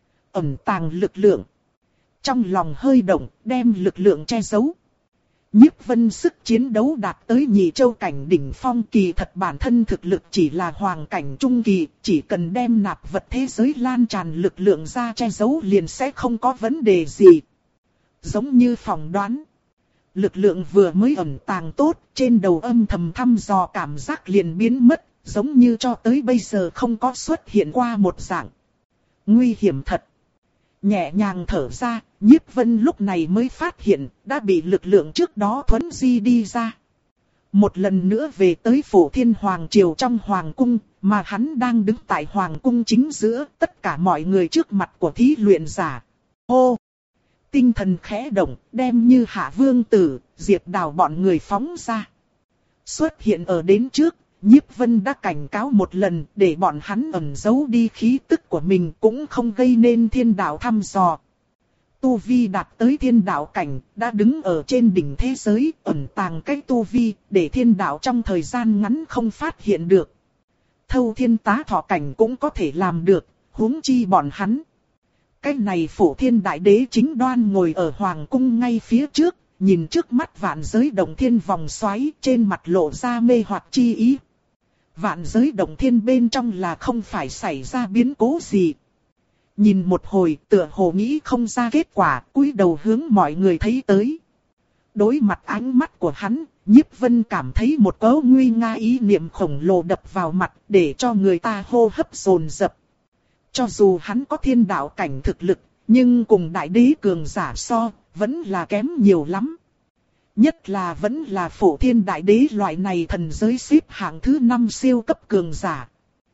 Ẩn tàng lực lượng. Trong lòng hơi động, đem lực lượng che giấu. Nhiếp Vân sức chiến đấu đạt tới nhị châu cảnh đỉnh phong, kỳ thật bản thân thực lực chỉ là hoàng cảnh trung kỳ, chỉ cần đem nạp vật thế giới lan tràn lực lượng ra che giấu liền sẽ không có vấn đề gì. Giống như phỏng đoán, lực lượng vừa mới ẩn tàng tốt, trên đầu âm thầm thăm dò cảm giác liền biến mất, giống như cho tới bây giờ không có xuất hiện qua một dạng. Nguy hiểm thật. Nhẹ nhàng thở ra, Nhiếp Vân lúc này mới phát hiện đã bị lực lượng trước đó thuấn di đi ra. Một lần nữa về tới Phổ Thiên Hoàng Triều trong Hoàng Cung, mà hắn đang đứng tại Hoàng Cung chính giữa tất cả mọi người trước mặt của thí luyện giả. Hô! Tinh thần khẽ động, đem Như Hạ Vương Tử, Diệp Đào bọn người phóng ra. Xuất hiện ở đến trước, Nhiếp Vân đã cảnh cáo một lần để bọn hắn ẩn giấu đi khí tức của mình, cũng không gây nên thiên đạo thăm dò. Tu vi đạt tới thiên đạo cảnh, đã đứng ở trên đỉnh thế giới, ẩn tàng cái tu vi, để thiên đạo trong thời gian ngắn không phát hiện được. Thâu thiên tá thọ cảnh cũng có thể làm được, huống chi bọn hắn. Cái này Phổ Thiên Đại Đế chính đoan ngồi ở Hoàng Cung ngay phía trước, nhìn trước mắt vạn giới động thiên vòng xoáy, trên mặt lộ ra mê hoặc chi ý. Vạn giới động thiên bên trong là không phải xảy ra biến cố gì. Nhìn một hồi tựa hồ nghĩ không ra kết quả, cúi đầu hướng mọi người thấy tới. Đối mặt ánh mắt của hắn, Nhiếp Vân cảm thấy một cỗ nguy nga ý niệm khổng lồ đập vào mặt, để cho người ta hô hấp dồn dập. Cho dù hắn có thiên đạo cảnh thực lực, nhưng cùng đại đế cường giả so, vẫn là kém nhiều lắm. Nhất là vẫn là Phổ Thiên Đại Đế loại này thần giới xếp hạng thứ năm siêu cấp cường giả.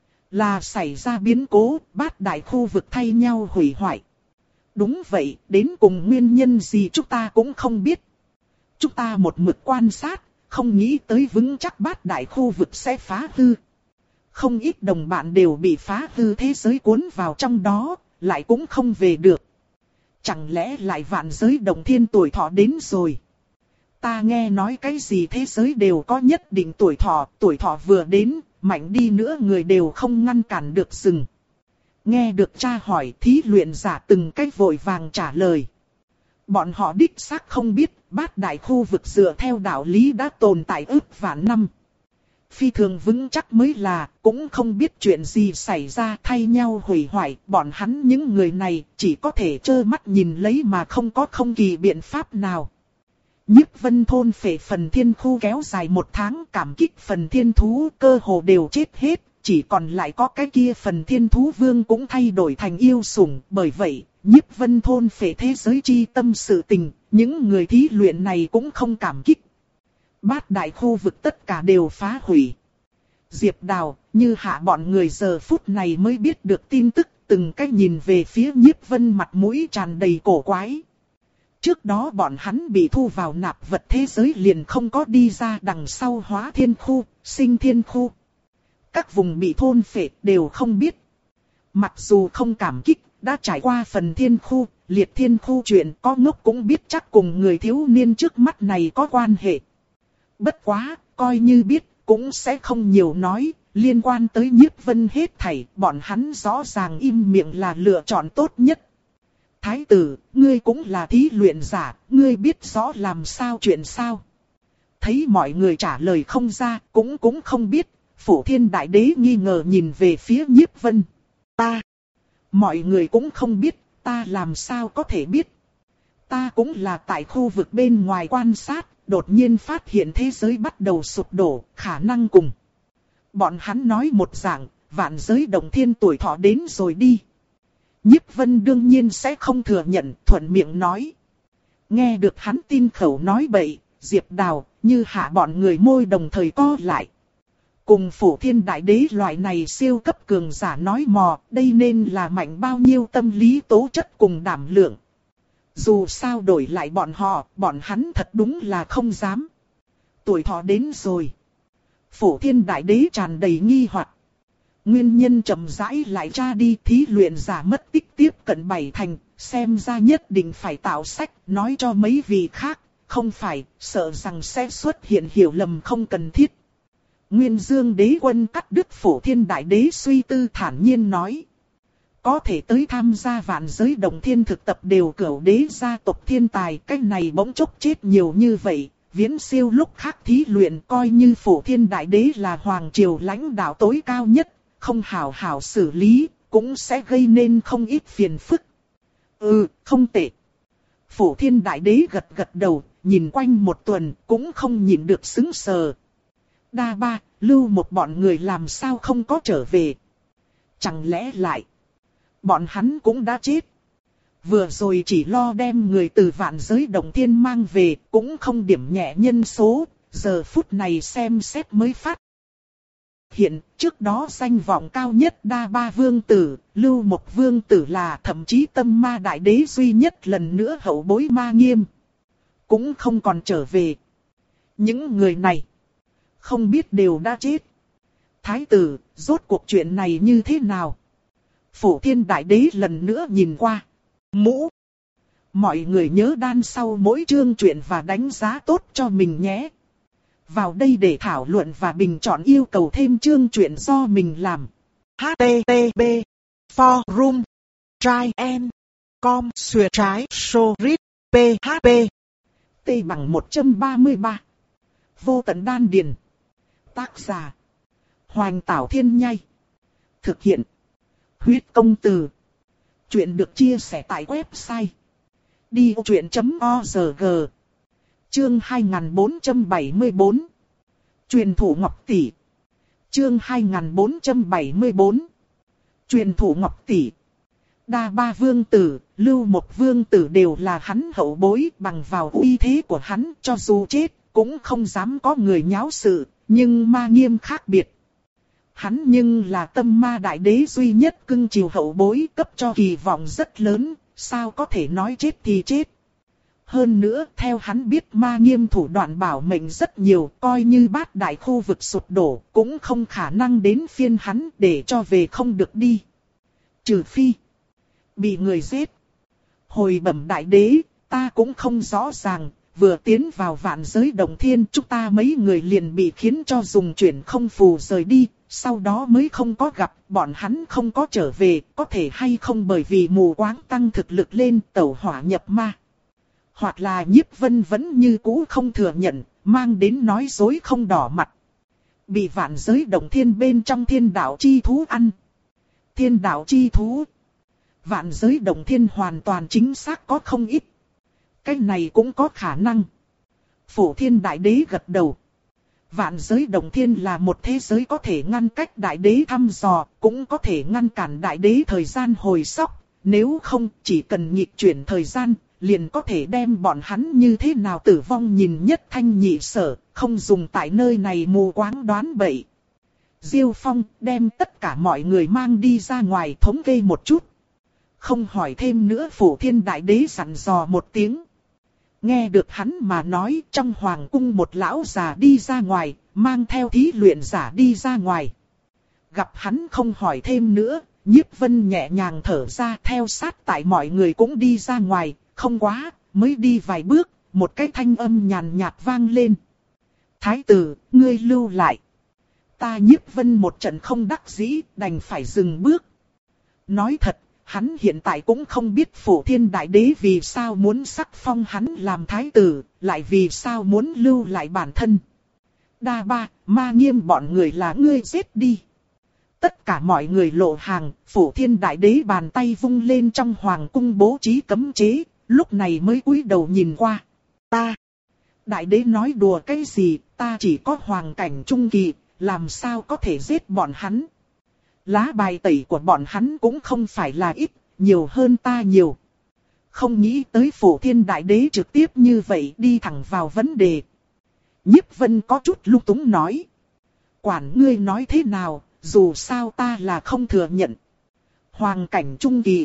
Là xảy ra biến cố, bát đại khu vực thay nhau hủy hoại. Đúng vậy, đến cùng nguyên nhân gì chúng ta cũng không biết. Chúng ta một mực quan sát, không nghĩ tới vững chắc bát đại khu vực sẽ phá hư. Không ít đồng bạn đều bị phá hư thế giới cuốn vào trong đó, lại cũng không về được. Chẳng lẽ lại vạn giới động thiên tuổi thọ đến rồi? Ta nghe nói cái gì thế giới đều có nhất định tuổi thọ, tuổi thọ vừa đến, mạnh đi nữa người đều không ngăn cản được dừng. Nghe được cha hỏi, thí luyện giả từng cách vội vàng trả lời. Bọn họ đích xác không biết, bát đại khu vực dựa theo đạo lý đã tồn tại ước vạn năm. Phi thường vững chắc mới là, cũng không biết chuyện gì xảy ra thay nhau hủy hoại, bọn hắn những người này chỉ có thể trơ mắt nhìn lấy mà không có không kỳ biện pháp nào. Nhiếp Vân thôn phệ phần thiên khu kéo dài một tháng, cảm kích phần thiên thú cơ hồ đều chết hết, chỉ còn lại có cái kia phần thiên thú vương cũng thay đổi thành yêu sủng, bởi vậy, Nhiếp Vân thôn phệ thế giới chi tâm sự tình, những người thí luyện này cũng không cảm kích. Bát đại khu vực tất cả đều phá hủy. Diệp Đào, Như Hạ bọn người giờ phút này mới biết được tin tức, từng cách nhìn về phía Nhiếp Vân mặt mũi tràn đầy cổ quái. Trước đó bọn hắn bị thu vào nạp vật thế giới liền không có đi ra, đằng sau hóa thiên khu, sinh thiên khu. Các vùng bị thôn phệ đều không biết. Mặc dù không cảm kích, đã trải qua phần thiên khu, liệt thiên khu chuyện, có ngốc cũng biết chắc cùng người thiếu niên trước mắt này có quan hệ. Bất quá, coi như biết, cũng sẽ không nhiều nói, liên quan tới Nhiếp Vân hết thảy, bọn hắn rõ ràng im miệng là lựa chọn tốt nhất. Thái tử, ngươi cũng là thí luyện giả, ngươi biết rõ làm sao chuyện sao? Thấy mọi người trả lời không ra, cũng cũng không biết, Phổ Thiên Đại Đế nghi ngờ nhìn về phía Nhiếp Vân. Ta, mọi người cũng không biết, ta làm sao có thể biết? Ta cũng là tại khu vực bên ngoài quan sát, đột nhiên phát hiện thế giới bắt đầu sụp đổ, khả năng cùng. Bọn hắn nói một dạng, vạn giới động thiên tuổi thọ đến rồi đi. Nhiếp Vân đương nhiên sẽ không thừa nhận, thuận miệng nói. Nghe được hắn tin khẩu nói bậy, Diệp Đào, Như Hạ bọn người môi đồng thời co lại. Cùng Phổ Thiên Đại Đế loại này siêu cấp cường giả nói mò, đây nên là mạnh bao nhiêu tâm lý tố chất cùng đảm lượng. Dù sao đổi lại bọn họ, bọn hắn thật đúng là không dám. Tuổi thọ đến rồi. Phổ Thiên Đại Đế tràn đầy nghi hoặc. Nguyên nhân chậm rãi lại tra đi, thí luyện giả mất tích tiếp cận bảy thành, xem ra nhất định phải tạo sách, nói cho mấy vị khác, không phải, sợ rằng sẽ xuất hiện hiểu lầm không cần thiết. Nguyên Dương Đế Quân cắt đứt Phổ Thiên Đại Đế suy tư, thản nhiên nói. Có thể tới tham gia vạn giới động thiên thực tập đều cửu đế gia tộc thiên tài, cái này bỗng chốc chết nhiều như vậy, viễn siêu lúc khác thí luyện, coi như Phổ Thiên Đại Đế là hoàng triều lãnh đạo tối cao nhất, không hảo hảo xử lý, cũng sẽ gây nên không ít phiền phức. Ừ, không tệ. Phổ Thiên Đại Đế gật gật đầu, nhìn quanh một tuần, cũng không nhìn được sững sờ. Đa Ba, Lưu một bọn người làm sao không có trở về? Chẳng lẽ lại bọn hắn cũng đã chết? Vừa rồi chỉ lo đem người từ vạn giới động thiên mang về, cũng không điểm nhẹ nhân số, giờ phút này xem xét mới phát hiện, trước đó danh vọng cao nhất Đa Ba vương tử, Lưu một vương tử là thậm chí Tâm Ma Đại Đế duy nhất lần nữa hậu bối Ma Nghiêm, cũng không còn trở về. Những người này không biết đều đã chết. Thái tử, rốt cuộc chuyện này như thế nào? Phổ Thiên Đại Đế lần nữa nhìn qua. Mũ. Mọi người nhớ đan sau mỗi chương truyện và đánh giá tốt cho mình nhé. Vào đây để thảo luận và bình chọn yêu cầu thêm chương truyện do mình làm. hát tê tê pê forum trien com xuyệt trái sorit php T bằng một trăm ba mươi ba. Vô tận đan điền. Tác giả Hoành Tảo Thiên Nhai. Thực hiện Huyết Công Từ. Chuyện được chia sẻ tại website đi ô chuyện chấm org. Chương hai nghìn bốn trăm bảy mươi bốn. Truyền thủ Ngọc Tỷ. Chương hai nghìn bốn trăm bảy mươi bốn. Truyền thủ Ngọc Tỷ. Đa Ba vương tử, Lưu một vương tử đều là hắn hậu bối, bằng vào uy thế của hắn, cho dù chết cũng không dám có người nháo sự, nhưng Ma Nghiêm khác biệt. Hắn nhưng là Tâm Ma Đại Đế duy nhất cưng chiều hậu bối, cấp cho kỳ vọng rất lớn, sao có thể nói chết thì chết. Hơn nữa, theo hắn biết Ma Nghiêm thủ đoạn bảo mệnh rất nhiều, coi như bát đại khu vực sụp đổ, cũng không khả năng đến phiên hắn để cho về không được đi. Trừ phi bị người giết. Hồi bẩm đại đế, ta cũng không rõ ràng, vừa tiến vào vạn giới đồng thiên chúng ta mấy người liền bị khiến cho dùng chuyển không phù rời đi, sau đó mới không có gặp, bọn hắn không có trở về, có thể hay không bởi vì mù quáng tăng thực lực lên tẩu hỏa nhập ma. Hoặc là Nhiếp Vân vẫn như cũ không thừa nhận, mang đến nói dối không đỏ mặt. Bị vạn giới đồng thiên bên trong thiên đạo chi thú ăn. Thiên đạo chi thú. Vạn giới đồng thiên hoàn toàn chính xác có không ít. Cái này cũng có khả năng. Phổ Thiên Đại Đế gật đầu. Vạn giới đồng thiên là một thế giới có thể ngăn cách Đại Đế thăm dò, cũng có thể ngăn cản Đại Đế thời gian hồi sóc. Nếu không, chỉ cần nhịp chuyển thời gian, liền có thể đem bọn hắn như thế nào tử vong nhìn nhất thanh nhị sở, không dùng tại nơi này mù quáng đoán bậy. Diêu Phong đem tất cả mọi người mang đi ra ngoài thống kê một chút. Không hỏi thêm nữa, Phổ Thiên Đại Đế dặn dò một tiếng. Nghe được hắn mà nói, trong hoàng cung một lão già đi ra ngoài, mang theo thí luyện giả đi ra ngoài. Gặp hắn không hỏi thêm nữa, Nhiếp Vân nhẹ nhàng thở ra, theo sát tại mọi người cũng đi ra ngoài, không quá, mới đi vài bước, một cái thanh âm nhàn nhạt vang lên. Thái tử, ngươi lưu lại. Ta Nhiếp Vân một trận không đắc dĩ, đành phải dừng bước. Nói thật, hắn hiện tại cũng không biết Phổ Thiên Đại Đế vì sao muốn sắc phong hắn làm thái tử, lại vì sao muốn lưu lại bản thân. Đa ba, Ma Nghiêm bọn người là ngươi giết đi. Tất cả mọi người lộ hàng, Phổ Thiên Đại Đế bàn tay vung lên trong hoàng cung bố trí cấm chế, lúc này mới cúi đầu nhìn qua. Ta. Đại Đế nói đùa cái gì, ta chỉ có hoàng cảnh trung kỳ, làm sao có thể giết bọn hắn. Lá bài tẩy của bọn hắn cũng không phải là ít, nhiều hơn ta nhiều. Không nghĩ tới Phổ Thiên Đại Đế trực tiếp như vậy đi thẳng vào vấn đề. Nhiếp Vân có chút lung túng nói. Quản ngươi nói thế nào, dù sao ta là không thừa nhận. Hoàng cảnh trung kỳ.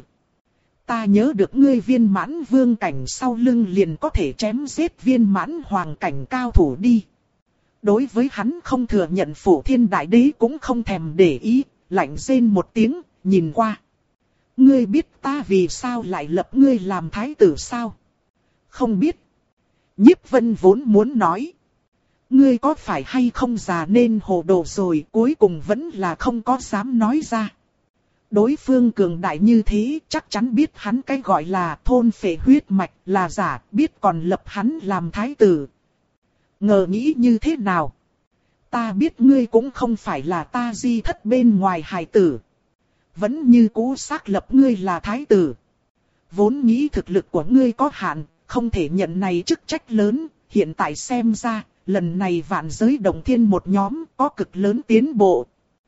Ta nhớ được ngươi viên mãn vương cảnh sau lưng liền có thể chém giết viên mãn hoàng cảnh cao thủ đi. Đối với hắn không thừa nhận, Phổ Thiên Đại Đế cũng không thèm để ý, lạnh rên một tiếng, nhìn qua. Ngươi biết ta vì sao lại lập ngươi làm thái tử sao? Không biết. Nhiếp Vân vốn muốn nói. Ngươi có phải hay không già nên hồ đồ rồi, cuối cùng vẫn là không có dám nói ra. Đối phương cường đại như thế, chắc chắn biết hắn cái gọi là thôn phệ huyết mạch là giả, biết còn lập hắn làm thái tử. Ngờ nghĩ như thế nào? Ta biết ngươi cũng không phải là ta di thất bên ngoài hài tử. Vẫn như cũ xác lập ngươi là thái tử. Vốn nghĩ thực lực của ngươi có hạn, không thể nhận này chức trách lớn, hiện tại xem ra, lần này vạn giới đồng thiên một nhóm có cực lớn tiến bộ.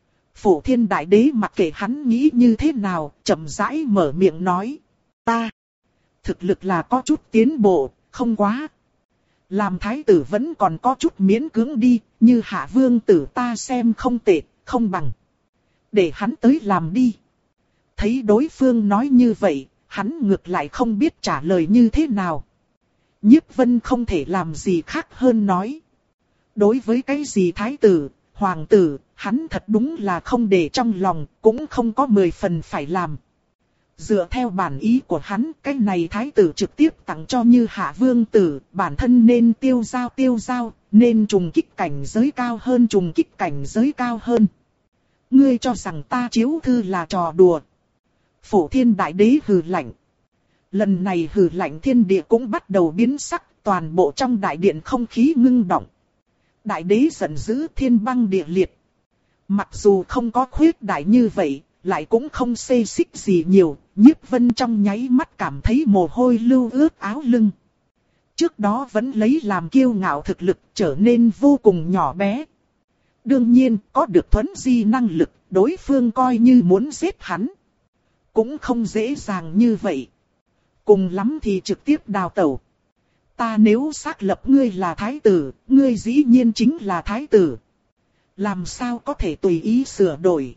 Phổ Thiên Đại Đế mặc kệ hắn nghĩ như thế nào, chậm rãi mở miệng nói. Ta, thực lực là có chút tiến bộ, không quá. Làm thái tử vẫn còn có chút miễn cưỡng đi, như hạ vương tử ta xem không tệ, không bằng. Để hắn tới làm đi. Thấy đối phương nói như vậy, hắn ngược lại không biết trả lời như thế nào. Nhiếp Vân không thể làm gì khác hơn nói. Đối với cái gì thái tử, hoàng tử, hắn thật đúng là không để trong lòng, cũng không có mười phần phải làm. Dựa theo bản ý của hắn, cái này thái tử trực tiếp tặng cho như hạ vương tử, bản thân nên tiêu giao tiêu giao, nên trùng kích cảnh giới cao hơn trùng kích cảnh giới cao hơn. Ngươi cho rằng ta chiếu thư là trò đùa. Phổ Thiên Đại Đế hừ lạnh. Lần này hừ lạnh thiên địa cũng bắt đầu biến sắc, toàn bộ trong đại điện không khí ngưng động. Đại Đế giận dữ, thiên băng địa liệt. Mặc dù không có khuyết đại như vậy, lại cũng không xê xích gì nhiều, Nhiếp Vân trong nháy mắt cảm thấy mồ hôi lưu ướt áo lưng. Trước đó vẫn lấy làm kiêu ngạo thực lực trở nên vô cùng nhỏ bé. Đương nhiên, có được thuấn di năng lực, đối phương coi như muốn giết hắn. Cũng không dễ dàng như vậy. Cùng lắm thì trực tiếp đào tẩu. Ta nếu xác lập ngươi là thái tử, ngươi dĩ nhiên chính là thái tử. Làm sao có thể tùy ý sửa đổi.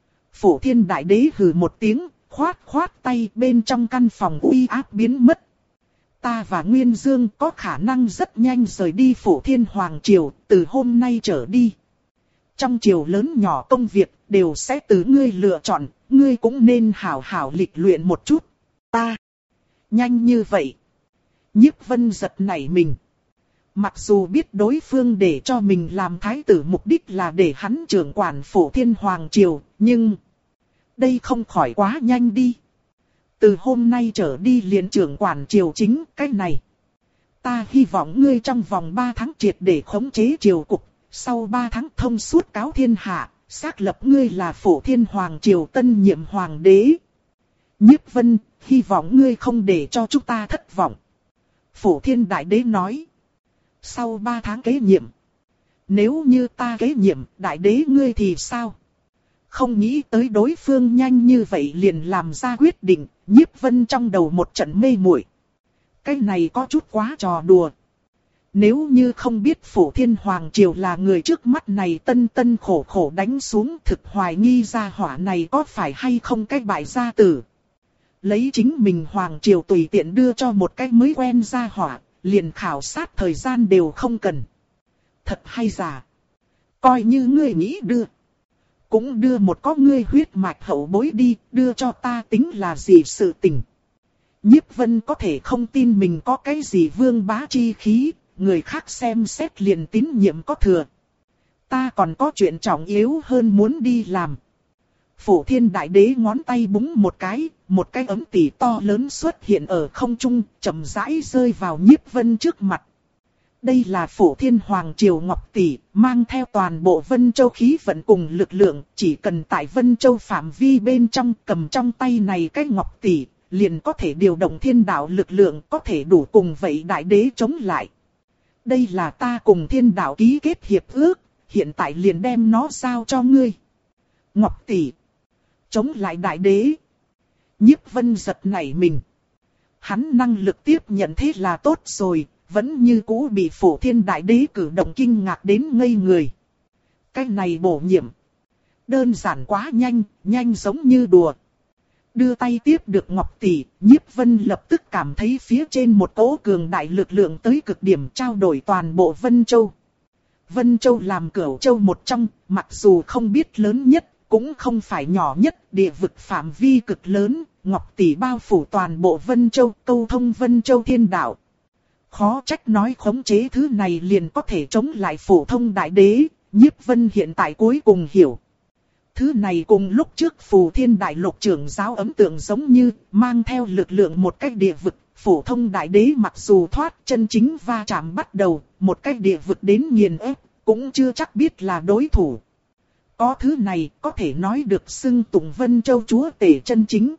Phổ Thiên Đại Đế hừ một tiếng, khoát khoát tay, bên trong căn phòng uy áp biến mất. ta và Nguyên Dương có khả năng rất nhanh rời đi Phủ Thiên Hoàng Triều từ hôm nay trở đi. Trong triều lớn nhỏ công việc đều sẽ từ ngươi lựa chọn, ngươi cũng nên hảo hảo lịch luyện một chút. Ta, nhanh như vậy. Nhiếp Vân giật nảy mình. Mặc dù biết đối phương để cho mình làm thái tử mục đích là để hắn trưởng quản Phủ Thiên Hoàng Triều, nhưng đây không khỏi quá nhanh đi. Từ hôm nay trở đi liền trưởng quản triều chính, cái này. Ta hy vọng ngươi trong vòng ba tháng triệt để khống chế triều cục, sau ba tháng thông suốt cáo thiên hạ, xác lập ngươi là Phủ Thiên Hoàng Triều tân nhiệm hoàng đế. Nhiếp Vân, hy vọng ngươi không để cho chúng ta thất vọng. Phủ Thiên Đại Đế nói. Sau ba tháng kế nhiệm. Nếu như ta kế nhiệm, Đại Đế ngươi thì sao? Không nghĩ tới đối phương nhanh như vậy liền làm ra quyết định, Nhiếp Vân trong đầu một trận mê muội. Cái này có chút quá trò đùa. Nếu như không biết Phủ Thiên Hoàng Triều là người trước mắt này tân tân khổ khổ đánh xuống, thực hoài nghi gia hỏa này có phải hay không cái bại gia tử. Lấy chính mình Hoàng Triều tùy tiện đưa cho một cái mới quen gia hỏa, liền khảo sát thời gian đều không cần. Thật hay giả. Coi như ngươi nghĩ đưa. Cũng đưa một có ngươi huyết mạch hậu bối đi, đưa cho ta tính là gì sự tình. Nhiếp Vân có thể không tin mình có cái gì vương bá chi khí, người khác xem xét liền tín nhiệm có thừa. Ta còn có chuyện trọng yếu hơn muốn đi làm. Phủ Thiên Đại Đế ngón tay búng một cái, một cái ấm tỷ to lớn xuất hiện ở không trung, chậm rãi rơi vào Nhiếp Vân trước mặt. Đây là Phủ Thiên Hoàng Triều Ngọc Tỷ, mang theo toàn bộ Vân Châu khí vận cùng lực lượng, chỉ cần tại Vân Châu phạm vi bên trong cầm trong tay này cái Ngọc Tỷ, liền có thể điều động thiên đạo lực lượng, có thể đủ cùng vậy Đại Đế chống lại. Đây là ta cùng thiên đạo ký kết hiệp ước, hiện tại liền đem nó giao cho ngươi. Ngọc Tỷ, chống lại Đại Đế. Nhiếp Vân giật nảy mình. Hắn năng lực tiếp nhận thế là tốt rồi. Vẫn như cũ bị Phủ Thiên Đại Đế cử động kinh ngạc đến ngây người. Cái này bổ nhiệm. Đơn giản quá nhanh, nhanh giống như đùa. Đưa tay tiếp được Ngọc Tỷ, Nhiếp Vân lập tức cảm thấy phía trên một cỗ cường đại lực lượng tới cực điểm trao đổi toàn bộ Vân Châu. Vân Châu làm Cửu Châu một trong, mặc dù không biết lớn nhất, cũng không phải nhỏ nhất, địa vực phạm vi cực lớn, Ngọc Tỷ bao phủ toàn bộ Vân Châu, câu thông Vân Châu thiên đạo. Khó trách nói khống chế thứ này liền có thể chống lại Phổ Thông Đại Đế, Nhiếp Vân hiện tại cuối cùng hiểu. Thứ này cùng lúc trước Phù Thiên Đại Lục trưởng giáo ấn tượng giống như, mang theo lực lượng một cách địa vực, Phổ Thông Đại Đế mặc dù thoát chân chính va chạm bắt đầu, một cách địa vực đến nghiền ép, cũng chưa chắc biết là đối thủ. Có thứ này có thể nói được xưng tụng Vân Châu chúa tể chân chính.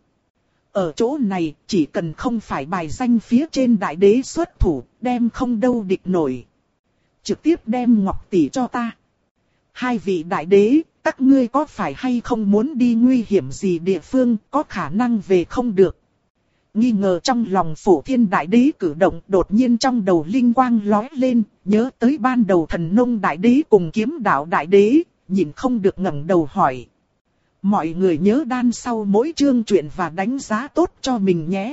Ở chỗ này, chỉ cần không phải bài danh phía trên Đại Đế xuất thủ, đem không đâu địch nổi. Trực tiếp đem Ngọc Tỷ cho ta. Hai vị Đại Đế, các ngươi có phải hay không muốn đi nguy hiểm gì địa phương, có khả năng về không được. Nghi ngờ trong lòng Phổ Thiên Đại Đế cử động, đột nhiên trong đầu linh quang lóe lên, nhớ tới ban đầu Thần Nông Đại Đế cùng Kiếm Đạo Đại Đế, nhìn không được ngẩng đầu hỏi. Mọi người nhớ đan sau mỗi chương truyện và đánh giá tốt cho mình nhé.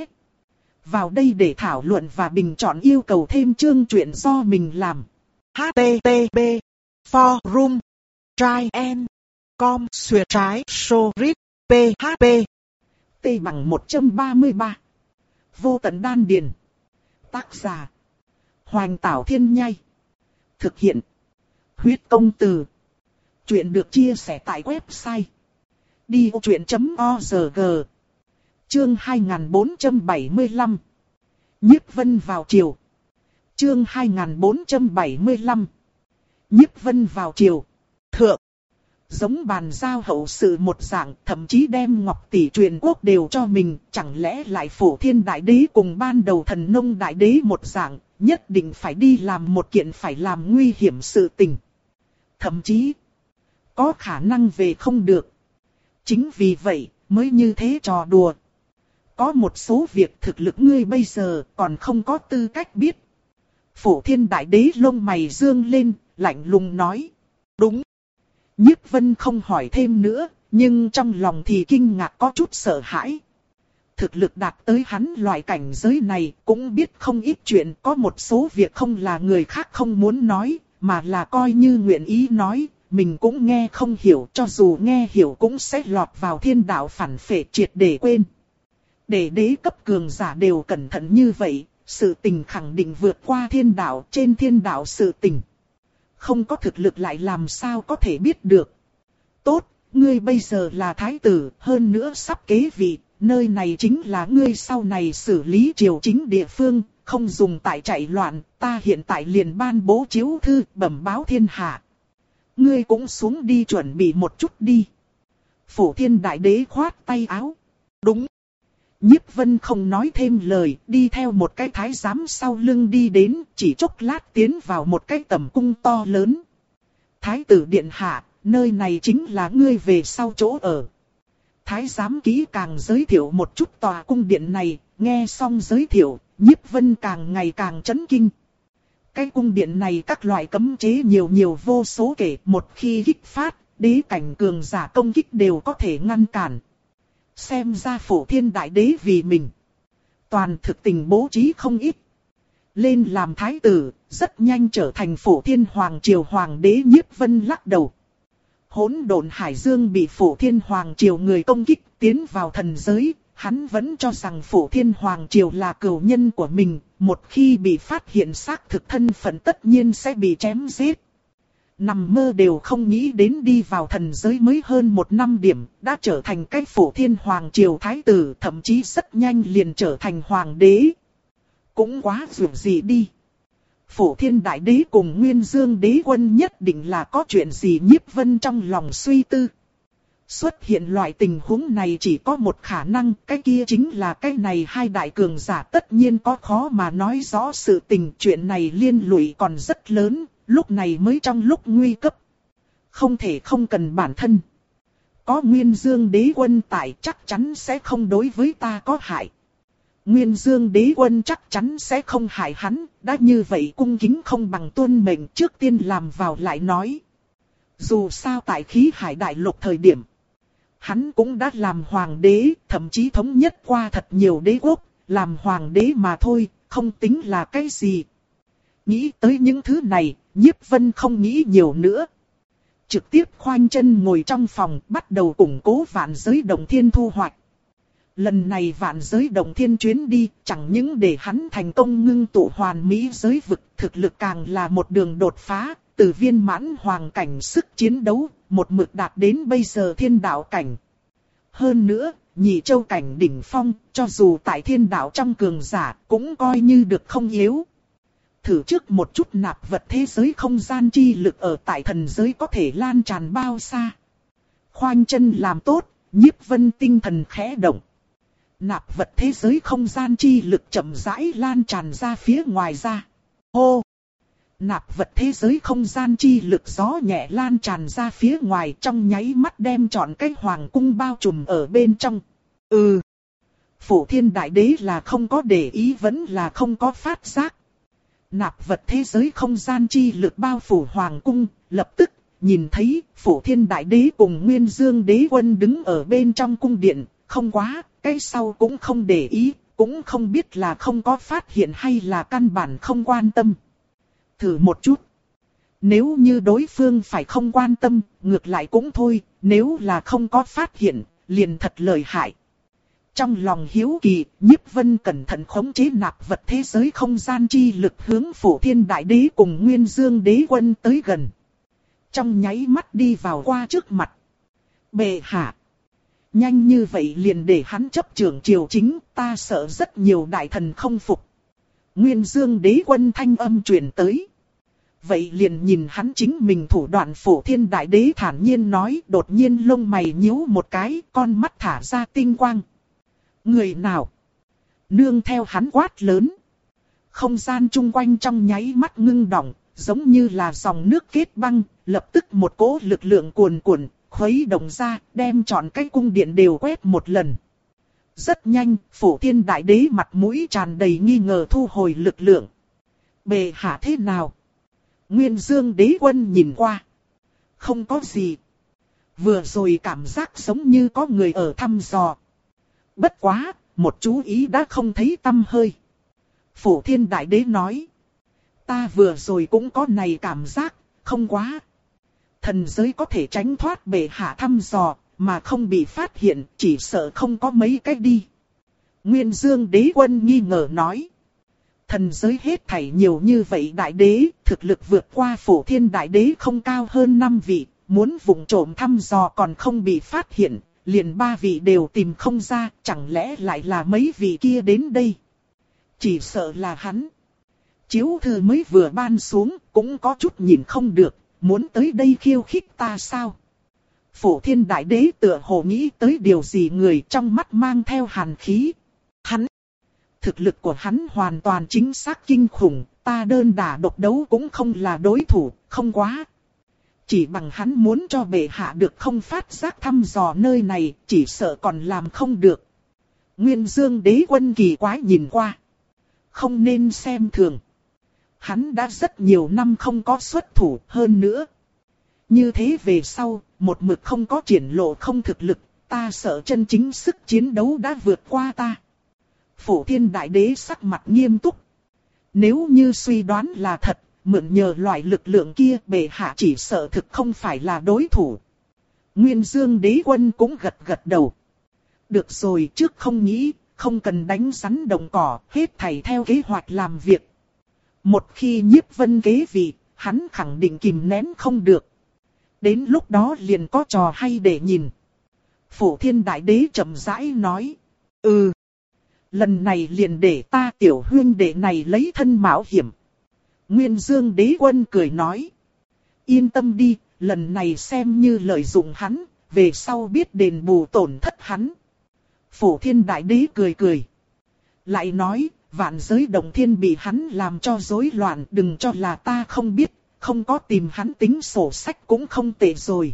Vào đây để thảo luận và bình chọn yêu cầu thêm chương truyện do mình làm. H T T P Forum Traian Com Xuyệt trái Sorit P H P T bằng một trăm ba mươi ba. Vô tận đan điền. Tác giả Hoành Tảo Thiên Nhai. Thực hiện Huyết Công Từ. Chuyện được chia sẻ tại website đi ô truyện chấm org. Chương hai nghìn bốn trăm bảy mươi lăm. Nhiếp Vân vào triều. Chương hai nghìn bốn trăm bảy mươi lăm. Nhiếp Vân vào triều. Thượng. Giống bàn giao hậu sự một dạng, thậm chí đem Ngọc Tỷ truyền quốc đều cho mình, chẳng lẽ lại Phổ Thiên Đại Đế cùng ban đầu Thần Nông Đại Đế một dạng, nhất định phải đi làm một kiện phải làm nguy hiểm sự tình. Thậm chí, có khả năng về không được. Chính vì vậy, mới như thế trò đùa. Có một số việc thực lực ngươi bây giờ còn không có tư cách biết. Phổ Thiên Đại Đế lông mày dương lên, lạnh lùng nói. Đúng. Nhiếp Vân không hỏi thêm nữa, nhưng trong lòng thì kinh ngạc có chút sợ hãi. thực lực đạt tới hắn loại cảnh giới này, cũng biết không ít chuyện, có một số việc không là người khác không muốn nói, mà là coi như nguyện ý nói, mình cũng nghe không hiểu, cho dù nghe hiểu cũng sẽ lọt vào thiên đạo phản phệ triệt để quên. Để đế cấp cường giả đều cẩn thận như vậy, sự tình khẳng định vượt qua thiên đạo, trên thiên đạo sự tình. Không có thực lực lại làm sao có thể biết được. Tốt, ngươi bây giờ là thái tử, hơn nữa sắp kế vị, nơi này chính là ngươi sau này xử lý triều chính địa phương, không dùng tại chạy loạn, ta hiện tại liền ban bố chiếu thư, bẩm báo thiên hạ. Ngươi cũng xuống đi chuẩn bị một chút đi. Phổ Thiên Đại Đế khoát tay áo. Đúng. Nhiếp Vân không nói thêm lời, đi theo một cái thái giám sau lưng đi đến, chỉ chốc lát tiến vào một cái tầm cung to lớn. Thái tử điện hạ, nơi này chính là ngươi về sau chỗ ở. Thái giám kỹ càng giới thiệu một chút tòa cung điện này, nghe xong giới thiệu, Nhiếp Vân càng ngày càng chấn kinh. Cái cung điện này các loại cấm chế nhiều nhiều vô số kể, một khi kích phát, đế cảnh cường giả công kích đều có thể ngăn cản. Xem ra Phổ Thiên Đại Đế vì mình. Toàn thực tình bố trí không ít. Lên làm thái tử, rất nhanh trở thành Phổ Thiên Hoàng Triều Hoàng Đế. Nhiếp Vân lắc đầu. Hỗn độn hải dương bị Phổ Thiên Hoàng Triều người công kích tiến vào thần giới. Hắn vẫn cho rằng Phổ Thiên Hoàng Triều là cừu nhân của mình. Một khi bị phát hiện xác thực thân phận tất nhiên sẽ bị chém giết. Nằm mơ đều không nghĩ đến đi vào thần giới mới hơn một năm điểm, đã trở thành cái Phổ Thiên Hoàng Triều Thái tử, thậm chí rất nhanh liền trở thành Hoàng đế. Cũng quá dường gì đi. Phổ Thiên Đại Đế cùng Nguyên Dương Đế Quân nhất định là có chuyện gì. Nhiếp Vân trong lòng suy tư. Xuất hiện loại tình huống này chỉ có một khả năng, cái kia chính là cái này hai đại cường giả tất nhiên có khó mà nói rõ sự tình. Chuyện này liên lụy còn rất lớn. Lúc này mới trong lúc nguy cấp. Không thể không cần bản thân. Có Nguyên Dương Đế Quân tại chắc chắn sẽ không đối với ta có hại. Nguyên Dương Đế Quân chắc chắn sẽ không hại hắn. Đã như vậy cung kính không bằng tuân mệnh, trước tiên làm vào lại nói. Dù sao tại khí hải đại lục thời điểm, hắn cũng đã làm hoàng đế, thậm chí thống nhất qua thật nhiều đế quốc. Làm hoàng đế mà thôi, không tính là cái gì. Nghĩ tới những thứ này, Nhiếp Vân không nghĩ nhiều nữa. Trực tiếp khoanh chân ngồi trong phòng, bắt đầu củng cố vạn giới động thiên thu hoạch. Lần này vạn giới động thiên chuyến đi, chẳng những để hắn thành công ngưng tụ hoàn mỹ giới vực, thực lực càng là một đường đột phá, từ viên mãn hoàng cảnh sức chiến đấu, một mực đạt đến bây giờ thiên đạo cảnh. Hơn nữa, nhị châu cảnh đỉnh phong, cho dù tại thiên đạo trong cường giả, cũng coi như được không yếu. Thử trước một chút nạp vật thế giới không gian chi lực ở tại thần giới có thể lan tràn bao xa. Khoanh chân làm tốt, Nhiếp Vân tinh thần khẽ động. Nạp vật thế giới không gian chi lực chậm rãi lan tràn ra phía ngoài ra. Hô! Nạp vật thế giới không gian chi lực gió nhẹ lan tràn ra phía ngoài, trong nháy mắt đem trọn cái hoàng cung bao trùm ở bên trong. Ừ! Phổ Thiên Đại Đế là không có để ý vẫn là không có phát giác. Nạp vật thế giới không gian chi lực bao phủ hoàng cung, lập tức nhìn thấy Phổ Thiên Đại Đế cùng Nguyên Dương Đế Quân đứng ở bên trong cung điện. Không quá, cái sau cũng không để ý, cũng không biết là không có phát hiện hay là căn bản không quan tâm. Thử một chút. Nếu như đối phương phải không quan tâm, ngược lại cũng thôi, nếu là không có phát hiện, liền thật lợi hại. Trong lòng hiếu kỳ, Nhiếp Vân cẩn thận khống chế nạp vật thế giới không gian chi lực hướng Phổ Thiên Đại Đế cùng Nguyên Dương Đế Quân tới gần. Trong nháy mắt đi vào qua trước mặt. Bệ hạ! Nhanh như vậy liền để hắn chấp trưởng triều chính, ta sợ rất nhiều đại thần không phục. Nguyên Dương Đế Quân thanh âm truyền tới. Vậy liền nhìn hắn chính mình thủ đoạn. Phổ Thiên Đại Đế thản nhiên nói, đột nhiên lông mày nhíu một cái, con mắt thả ra tinh quang. Người nào? Nương theo hắn quát lớn. Không gian chung quanh trong nháy mắt ngưng đọng, giống như là dòng nước kết băng, lập tức một cỗ lực lượng cuồn cuộn, khuấy động ra, đem trọn cái cung điện đều quét một lần. Rất nhanh, Phổ Thiên Đại Đế mặt mũi tràn đầy nghi ngờ thu hồi lực lượng. Bệ hạ thế nào? Nguyên Dương Đế Quân nhìn qua. Không có gì. Vừa rồi cảm giác giống như có người ở thăm dò. Bất quá, một chú ý đã không thấy tăm hơi. Phổ Thiên Đại Đế nói. Ta vừa rồi cũng có này cảm giác, không quá. Thần giới có thể tránh thoát bệ hạ thăm dò, mà không bị phát hiện, chỉ sợ không có mấy cách đi. Nguyên Dương Đế Quân nghi ngờ nói. Thần giới hết thảy nhiều như vậy đại đế, thực lực vượt qua Phổ Thiên Đại Đế không cao hơn năm vị, muốn vụng trộm thăm dò còn không bị phát hiện, liền ba vị đều tìm không ra, chẳng lẽ lại là mấy vị kia đến đây? Chỉ sợ là hắn. Chiếu thư mới vừa ban xuống, cũng có chút nhìn không được, muốn tới đây khiêu khích ta sao? Phổ Thiên Đại Đế tựa hồ nghĩ tới điều gì, người trong mắt mang theo hàn khí. Hắn, thực lực của hắn hoàn toàn chính xác kinh khủng, ta đơn đả độc đấu cũng không là đối thủ, không quá. Chỉ bằng hắn muốn cho bệ hạ được không phát giác thăm dò nơi này, chỉ sợ còn làm không được. Nguyên Dương Đế Quân kỳ quái nhìn qua. Không nên xem thường. Hắn đã rất nhiều năm không có xuất thủ hơn nữa. Như thế về sau, một mực không có triển lộ không thực lực, ta sợ chân chính sức chiến đấu đã vượt qua ta. Phổ Thiên Đại Đế sắc mặt nghiêm túc. Nếu như suy đoán là thật, mượn nhờ loại lực lượng kia, bệ hạ chỉ sợ thực không phải là đối thủ. Nguyên Dương Đế Quân cũng gật gật đầu. Được rồi, trước không nghĩ, không cần đánh rắn động cỏ, hết thảy theo kế hoạch làm việc. Một khi Nhiếp Vân kế vị, hắn khẳng định kìm nén không được. Đến lúc đó liền có trò hay để nhìn. Phổ Thiên Đại Đế chậm rãi nói. Ừ. Lần này liền để ta tiểu huynh đệ này lấy thân mạo hiểm. Nguyên Dương Đế Quân cười nói. Yên tâm đi, lần này xem như lợi dụng hắn, về sau biết đền bù tổn thất hắn. Phổ Thiên Đại Đế cười cười. Lại nói, vạn giới động thiên bị hắn làm cho rối loạn, đừng cho là ta không biết, không có tìm hắn tính sổ sách cũng không tệ rồi.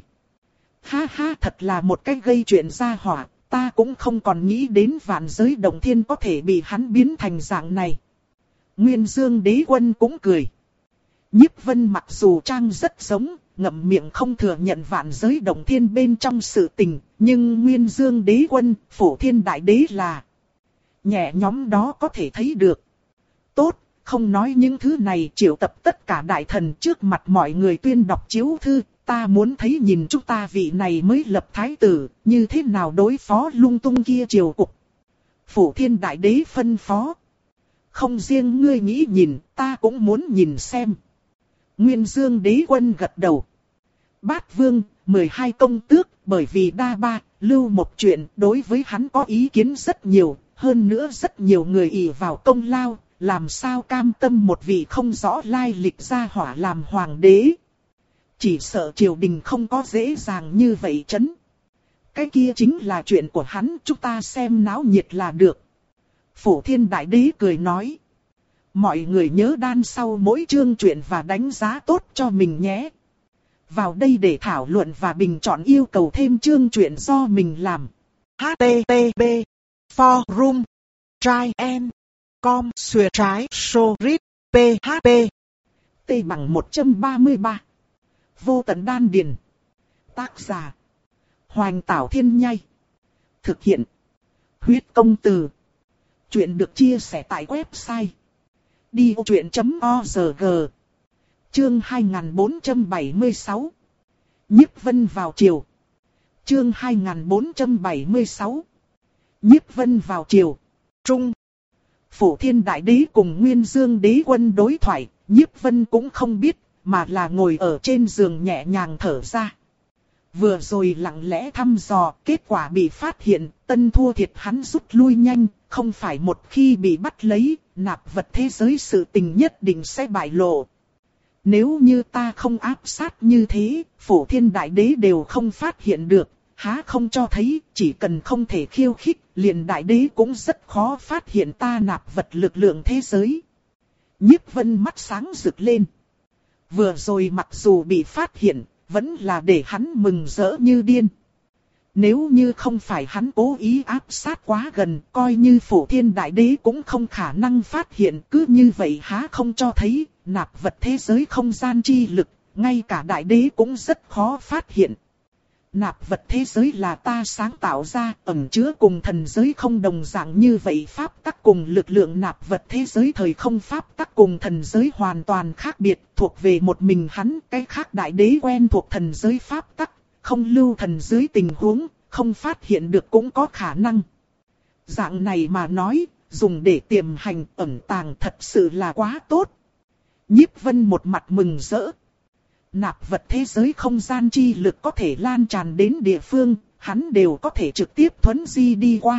Ha ha, thật là một cách gây chuyện ra hỏa, ta cũng không còn nghĩ đến vạn giới động thiên có thể bị hắn biến thành dạng này. Nguyên Dương Đế Quân cũng cười. Nhiếp Vân mặc dù trang rất giống, ngậm miệng không thừa nhận vạn giới động thiên bên trong sự tình, nhưng Nguyên Dương Đế Quân, Phổ Thiên Đại Đế là nhẹ nhóm đó có thể thấy được. Tốt, không nói những thứ này, triệu tập tất cả đại thần trước mặt mọi người tuyên đọc chiếu thư, ta muốn thấy nhìn chúng ta vị này mới lập thái tử, như thế nào đối phó lung tung kia triều cục. Phổ Thiên Đại Đế phân phó. Không riêng ngươi nghĩ nhìn, ta cũng muốn nhìn xem. Nguyên Dương Đế Quân gật đầu. Bát Vương, mười hai công tước, bởi vì đa ba, lưu một chuyện, đối với hắn có ý kiến rất nhiều, hơn nữa rất nhiều người ỷ vào công lao, làm sao cam tâm một vị không rõ lai lịch gia hỏa làm hoàng đế. Chỉ sợ triều đình không có dễ dàng như vậy chấn. Cái kia chính là chuyện của hắn, chúng ta xem náo nhiệt là được. Phổ Thiên Đại Đế cười nói. Mọi người nhớ đan sau mỗi chương truyện và đánh giá tốt cho mình nhé. Vào đây để thảo luận và bình chọn yêu cầu thêm chương truyện do mình làm. H T T P Forum Trien Com Xuyệt trái Sorit P H P T bằng một trăm ba mươi ba. Vô tận đan điền. Tác giả Hoành Tảo Thiên Nhai. Thực hiện Huyết Công Từ. Chuyện được chia sẻ tại website đi ô chuyện chấm org. Chương hai nghìn bốn trăm bảy mươi sáu. Nhiếp Vân vào triều. Chương hai nghìn bốn trăm bảy mươi sáu. Nhiếp Vân vào triều. Trung. Phổ Thiên Đại Đế cùng Nguyên Dương Đế Quân đối thoại, Nhiếp Vân cũng không biết, mà là ngồi ở trên giường nhẹ nhàng thở ra. Vừa rồi lặng lẽ thăm dò, kết quả bị phát hiện, tân thua thiệt hắn rút lui nhanh, không phải một khi bị bắt lấy, nạp vật thế giới sự tình nhất định sẽ bại lộ. Nếu như ta không áp sát như thế, Phổ Thiên Đại Đế đều không phát hiện được, há không cho thấy, chỉ cần không thể khiêu khích, liền Đại Đế cũng rất khó phát hiện ta nạp vật lực lượng thế giới. Nhiếp Vân mắt sáng rực lên. Vừa rồi mặc dù bị phát hiện, vẫn là để hắn mừng rỡ như điên. Nếu như không phải hắn cố ý áp sát quá gần, coi như Phổ Thiên Đại Đế cũng không khả năng phát hiện, cứ như vậy há không cho thấy, nạp vật thế giới không gian chi lực, ngay cả Đại Đế cũng rất khó phát hiện. Nạp vật thế giới là ta sáng tạo ra, ẩn chứa cùng thần giới không đồng dạng như vậy, pháp tắc cùng lực lượng nạp vật thế giới thời không pháp tắc cùng thần giới hoàn toàn khác biệt, thuộc về một mình hắn, cái khác đại đế quen thuộc thần giới pháp tắc, không lưu thần giới tình huống, không phát hiện được cũng có khả năng. Dạng này mà nói, dùng để tiềm hành ẩn tàng thật sự là quá tốt. Nhiếp Vân một mặt mừng rỡ. Nạp vật thế giới không gian chi lực có thể lan tràn đến địa phương, hắn đều có thể trực tiếp thuấn di đi qua.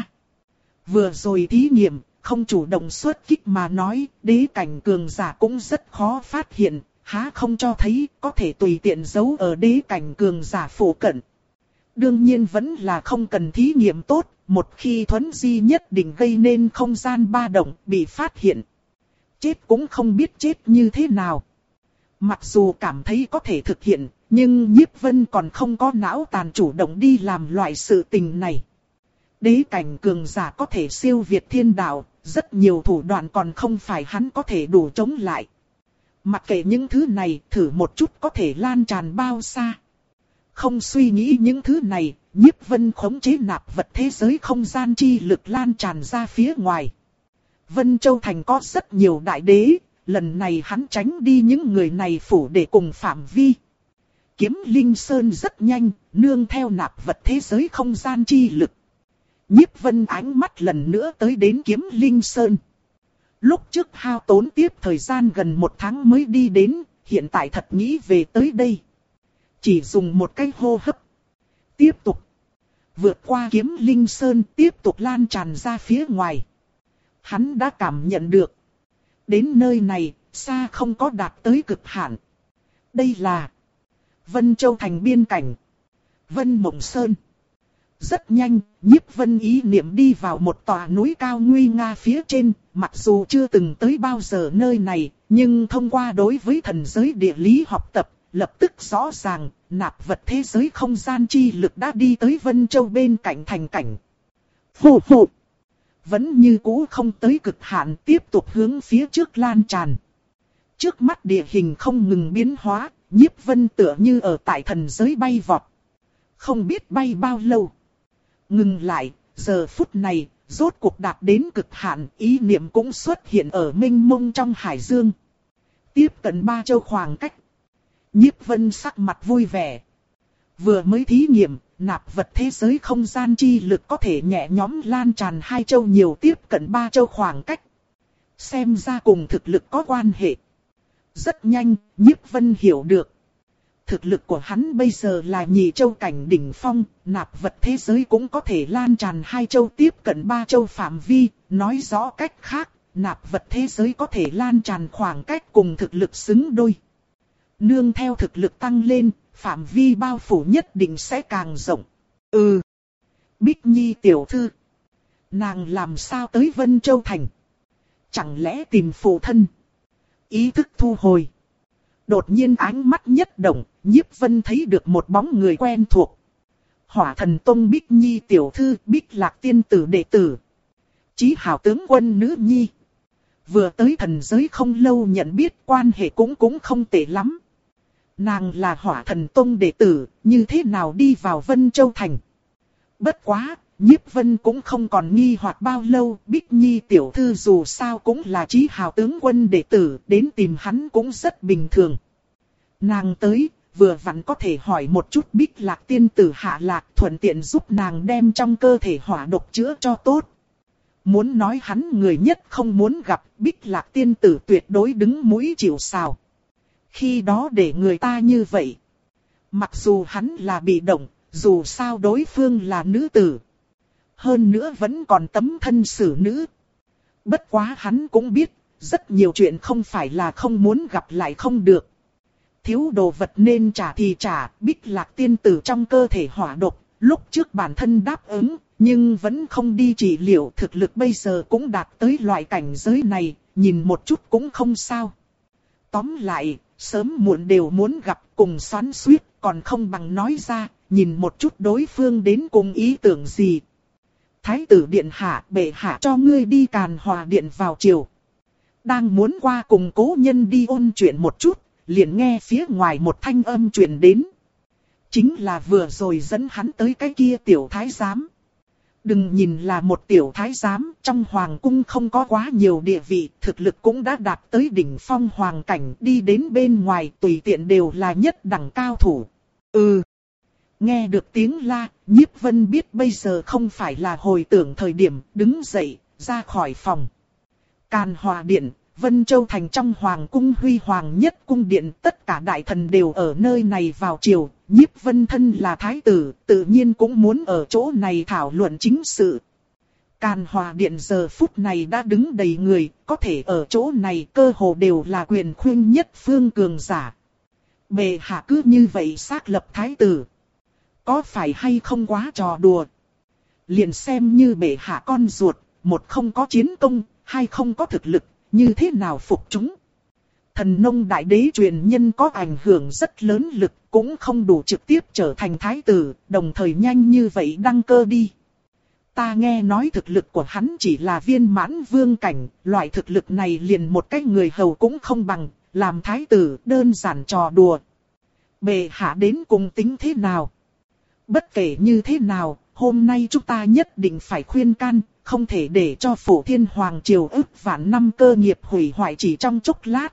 Vừa rồi thí nghiệm, không chủ động xuất kích mà nói, đế cảnh cường giả cũng rất khó phát hiện, há không cho thấy có thể tùy tiện giấu ở đế cảnh cường giả phụ cận. Đương nhiên vẫn là không cần thí nghiệm tốt, một khi thuấn di nhất định gây nên không gian ba động, bị phát hiện. Chết cũng không biết chết như thế nào. Mặc dù cảm thấy có thể thực hiện, nhưng Nhiếp Vân còn không có não tàn chủ động đi làm loại sự tình này. Đế cảnh cường giả có thể siêu việt thiên đạo, rất nhiều thủ đoạn còn không phải hắn có thể đủ chống lại. Mặc kệ những thứ này, thử một chút có thể lan tràn bao xa. Không suy nghĩ những thứ này, Nhiếp Vân khống chế nạp vật thế giới không gian chi lực lan tràn ra phía ngoài. Vân Châu Thành có rất nhiều đại đế, lần này hắn tránh đi những người này phủ để cùng phạm vi. Kiếm Linh Sơn rất nhanh, nương theo nạp vật thế giới không gian chi lực. Nhiếp Vân ánh mắt lần nữa tới đến Kiếm Linh Sơn. Lúc trước hao tốn tiếp thời gian gần một tháng mới đi đến, hiện tại thật nghĩ về tới đây. Chỉ dùng một cái hô hấp. Tiếp tục. Vượt qua Kiếm Linh Sơn tiếp tục lan tràn ra phía ngoài. Hắn đã cảm nhận được. Đến nơi này, xa không có đạt tới cực hạn. Đây là Vân Châu Thành biên cảnh. Vân Mộng Sơn. Rất nhanh, Nhiếp Vân ý niệm đi vào một tòa núi cao nguy nga phía trên. Mặc dù chưa từng tới bao giờ nơi này, nhưng thông qua đối với thần giới địa lý học tập, lập tức rõ ràng, nạp vật thế giới không gian chi lực đã đi tới Vân Châu bên cạnh thành cảnh. Phù phù. Vẫn như cũ không tới cực hạn, tiếp tục hướng phía trước lan tràn. Trước mắt địa hình không ngừng biến hóa, Nhiếp Vân tựa như ở tại thần giới bay vọt. Không biết bay bao lâu. Ngừng lại, giờ phút này, rốt cuộc đạt đến cực hạn, ý niệm cũng xuất hiện ở mênh mông trong hải dương. Tiếp cận ba châu khoảng cách. Nhiếp Vân sắc mặt vui vẻ. Vừa mới thí nghiệm, nạp vật thế giới không gian chi lực có thể nhẹ nhõm lan tràn hai châu nhiều tiếp cận ba châu khoảng cách. Xem ra cùng thực lực có quan hệ. Rất nhanh, Nhiếp Vân hiểu được. Thực lực của hắn bây giờ là nhị châu cảnh đỉnh phong, nạp vật thế giới cũng có thể lan tràn hai châu tiếp cận ba châu phạm vi, nói rõ cách khác, nạp vật thế giới có thể lan tràn khoảng cách cùng thực lực xứng đôi. Nương theo thực lực tăng lên, phạm vi bao phủ nhất định sẽ càng rộng. Ừ. Bích Nhi tiểu thư. Nàng làm sao tới Vân Châu Thành? Chẳng lẽ tìm phụ thân? Ý thức thu hồi. Đột nhiên ánh mắt nhất động, Nhiếp Vân thấy được một bóng người quen thuộc. Hỏa Thần Tông Bích Nhi tiểu thư, Bích Lạc tiên tử đệ tử. Chí Hảo tướng quân nữ nhi. Vừa tới thần giới không lâu nhận biết, quan hệ cũng cũng không tệ lắm. Nàng là Hỏa Thần Tông đệ tử, như thế nào đi vào Vân Châu Thành? Bất quá, Nhiếp Vân cũng không còn nghi hoặc bao lâu, Bích Nhi tiểu thư dù sao cũng là Chí Hào tướng quân đệ tử, đến tìm hắn cũng rất bình thường. Nàng tới, vừa vặn có thể hỏi một chút Bích Lạc tiên tử hạ lạc, thuận tiện giúp nàng đem trong cơ thể hỏa độc chữa cho tốt. Muốn nói hắn người nhất không muốn gặp, Bích Lạc tiên tử tuyệt đối đứng mũi chịu sào. Khi đó để người ta như vậy. Mặc dù hắn là bị động, dù sao đối phương là nữ tử. Hơn nữa vẫn còn tấm thân xử nữ. Bất quá hắn cũng biết, rất nhiều chuyện không phải là không muốn gặp lại không được. Thiếu đồ vật nên trả thì trả, Bích Lạc tiên tử trong cơ thể hỏa độc, lúc trước bản thân đáp ứng, nhưng vẫn không đi trị liệu, thực lực bây giờ cũng đạt tới loại cảnh giới này, nhìn một chút cũng không sao. Tóm lại, sớm muộn đều muốn gặp, cùng xoắn xuýt, còn không bằng nói ra, nhìn một chút đối phương đến cùng ý tưởng gì. Thái tử điện hạ, bệ hạ cho ngươi đi Càn Hòa điện vào chiều. Đang muốn qua cùng cố nhân đi ôn chuyện một chút, liền nghe phía ngoài một thanh âm truyền đến. chính là vừa rồi dẫn hắn tới cái kia tiểu thái giám. Đừng nhìn là một tiểu thái giám, trong hoàng cung không có quá nhiều địa vị, thực lực cũng đã đạt tới đỉnh phong hoàng cảnh, đi đến bên ngoài tùy tiện đều là nhất đẳng cao thủ. Ừ. Nghe được tiếng la, Nhiếp Vân biết bây giờ không phải là hồi tưởng thời điểm, đứng dậy, ra khỏi phòng. Càn Hòa Điện, Vân Châu Thành trong hoàng cung huy hoàng nhất cung điện, tất cả đại thần đều ở nơi này vào chiều. Nhiếp Vân thân là thái tử, tự nhiên cũng muốn ở chỗ này thảo luận chính sự. Càn Hòa Điện giờ phút này đã đứng đầy người, có thể ở chỗ này cơ hồ đều là quyền khuyên nhất phương cường giả. Bệ hạ cứ như vậy xác lập thái tử. Có phải hay không quá trò đùa? Liền xem như bệ hạ con ruột, một không có chiến công, hai không có thực lực, như thế nào phục chúng? Thần nông đại đế truyền nhân có ảnh hưởng rất lớn lực, cũng không đủ trực tiếp trở thành thái tử, đồng thời nhanh như vậy đăng cơ đi. Ta nghe nói thực lực của hắn chỉ là viên mãn vương cảnh, loại thực lực này liền một cái người hầu cũng không bằng, làm thái tử đơn giản trò đùa. Bệ hạ đến cùng tính thế nào? Bất kể như thế nào, hôm nay chúng ta nhất định phải khuyên can, không thể để cho Phổ Thiên Hoàng Triều ức vạn năm cơ nghiệp hủy hoại chỉ trong chốc lát.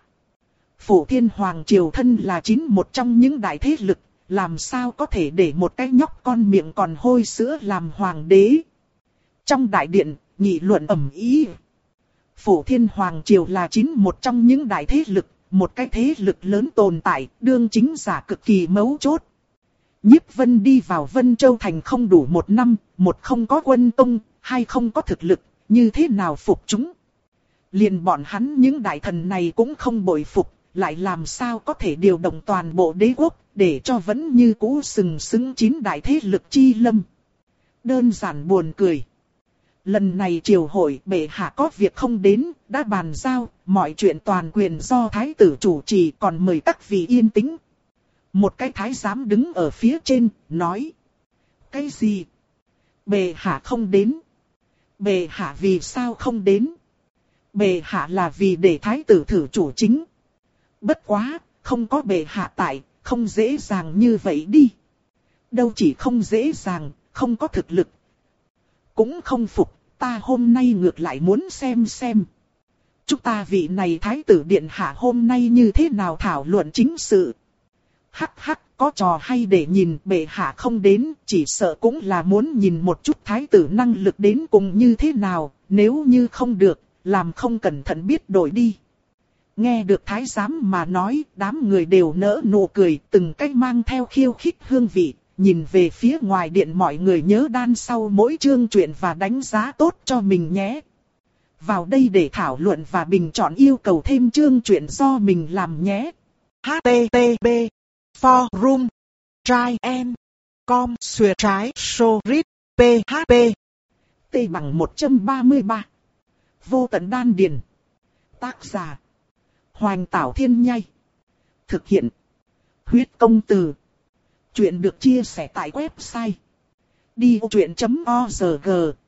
Phổ Thiên Hoàng Triều thân là chính một trong những đại thế lực, làm sao có thể để một cái nhóc con miệng còn hôi sữa làm hoàng đế. Trong đại điện, nghị luận ầm ĩ. Phổ Thiên Hoàng Triều là chính một trong những đại thế lực, một cái thế lực lớn tồn tại, đương chính giả cực kỳ mấu chốt. Nhiếp Vân đi vào Vân Châu Thành không đủ một năm, một không có quân công, hai không có thực lực, như thế nào phục chúng. Liền bọn hắn những đại thần này cũng không bội phục, lại làm sao có thể điều động toàn bộ đế quốc, để cho vẫn như cũ sừng sững chín đại thế lực chi lâm. Đơn giản buồn cười. Lần này triều hội bệ hạ có việc không đến, đã bàn giao, mọi chuyện toàn quyền do thái tử chủ trì, còn mời các vị yên tĩnh. Một cái thái giám đứng ở phía trên, nói. Cái gì? Bệ hạ không đến. Bệ hạ vì sao không đến? Bệ hạ là vì để thái tử thử chủ chính. Bất quá, không có bệ hạ tại, không dễ dàng như vậy đi. Đâu chỉ không dễ dàng, không có thực lực. Cũng không phục, ta hôm nay ngược lại muốn xem xem. Chúng ta vị này thái tử điện hạ hôm nay như thế nào thảo luận chính sự. Hắc hắc, có trò hay để nhìn, bệ hạ không đến, chỉ sợ cũng là muốn nhìn một chút thái tử năng lực đến cùng như thế nào, nếu như không được, làm không cẩn thận biết đổi đi. Nghe được thái giám mà nói, đám người đều nỡ nụ cười, từng cách mang theo khiêu khích hương vị, nhìn về phía ngoài điện mọi người nhớ đan sau mỗi chương truyện và đánh giá tốt cho mình nhé. Vào đây để thảo luận và bình chọn yêu cầu thêm chương truyện do mình làm nhé. H T T P Forum Trine Com Xuyệt trái Sorit P H P T bằng một trăm ba mươi ba. Vô tận đan điền. Tác giả Hoành Tảo Thiên Nhai. Thực hiện Huyết Công Từ. Chuyện được chia sẻ tại website đi vô chuyện chấm org.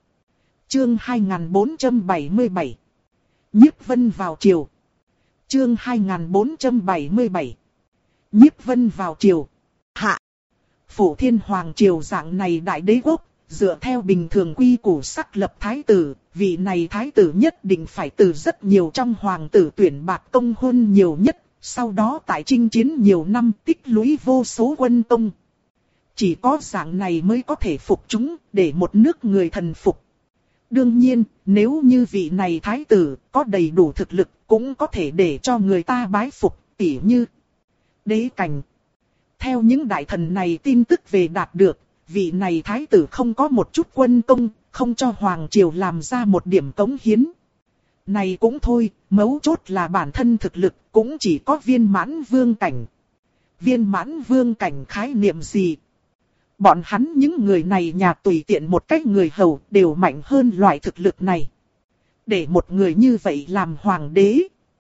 Chương hai nghìn bốn trăm bảy mươi bảy. Nhiếp Vân vào triều. Chương hai nghìn bốn trăm bảy mươi bảy. Nhiếp Vân vào triều. Hạ. Phổ Thiên Hoàng Triều dạng này đại đế quốc, dựa theo bình thường quy củ sắc lập thái tử, vị này thái tử nhất định phải từ rất nhiều trong hoàng tử tuyển bạc công hôn nhiều nhất, sau đó tại chinh chiến nhiều năm tích lũy vô số quân công. Chỉ có dạng này mới có thể phục chúng, để một nước người thần phục. Đương nhiên, nếu như vị này thái tử có đầy đủ thực lực, cũng có thể để cho người ta bái phục, tỉ như đế cảnh. Theo những đại thần này tin tức về đạt được, vị này thái tử không có một chút quân công, không cho hoàng triều làm ra một điểm cống hiến. Này cũng thôi, mấu chốt là bản thân thực lực cũng chỉ có viên mãn vương cảnh. Viên mãn vương cảnh khái niệm gì? Bọn hắn những người này nhà tùy tiện một cách người hầu đều mạnh hơn loại thực lực này. Để một người như vậy làm hoàng đế.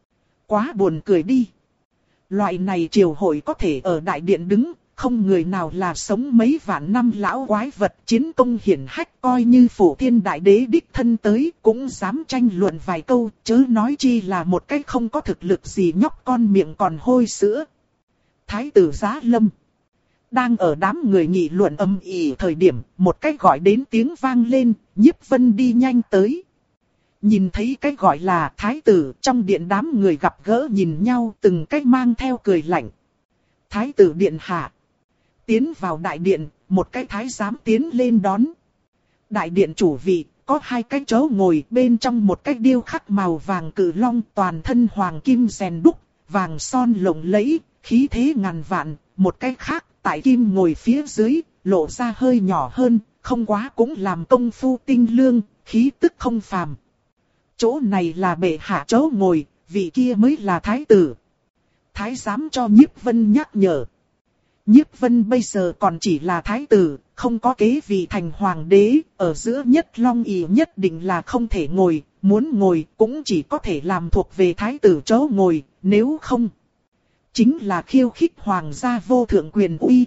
Quá buồn cười đi. Loại này triều hội có thể ở đại điện đứng, không người nào là sống mấy vạn năm lão quái vật chiến công hiển hách, coi như Phổ Thiên đại đế đích thân tới cũng dám tranh luận vài câu, chớ nói chi là một cái không có thực lực gì nhóc con miệng còn hôi sữa. Thái tử Giá Lâm. Đang ở đám người nghị luận âm ỉ thời điểm, một cái gọi đến tiếng vang lên, Nhiếp Vân đi nhanh tới. Nhìn thấy cái gọi là thái tử, trong điện đám người gặp gỡ nhìn nhau, từng cái mang theo cười lạnh. Thái tử điện hạ. Tiến vào đại điện, một cái thái giám tiến lên đón. Đại điện chủ vị, có hai cái chỗ ngồi, bên trong một cái điêu khắc màu vàng cự long, toàn thân hoàng kim rèn đúc, vàng son lộng lẫy, khí thế ngàn vạn. Một cái khác, tại kim ngồi phía dưới, lộ ra hơi nhỏ hơn, không quá cũng làm công phu tinh lương, khí tức không phàm. Chỗ này là bệ hạ chỗ ngồi, vị kia mới là thái tử. Thái giám cho Nhiếp Vân nhắc nhở. Nhiếp Vân bây giờ còn chỉ là thái tử, không có kế vị thành hoàng đế, ở giữa nhất long ỷ nhất định là không thể ngồi, muốn ngồi cũng chỉ có thể làm thuộc về thái tử chỗ ngồi, nếu không chính là khiêu khích hoàng gia vô thượng quyền uy.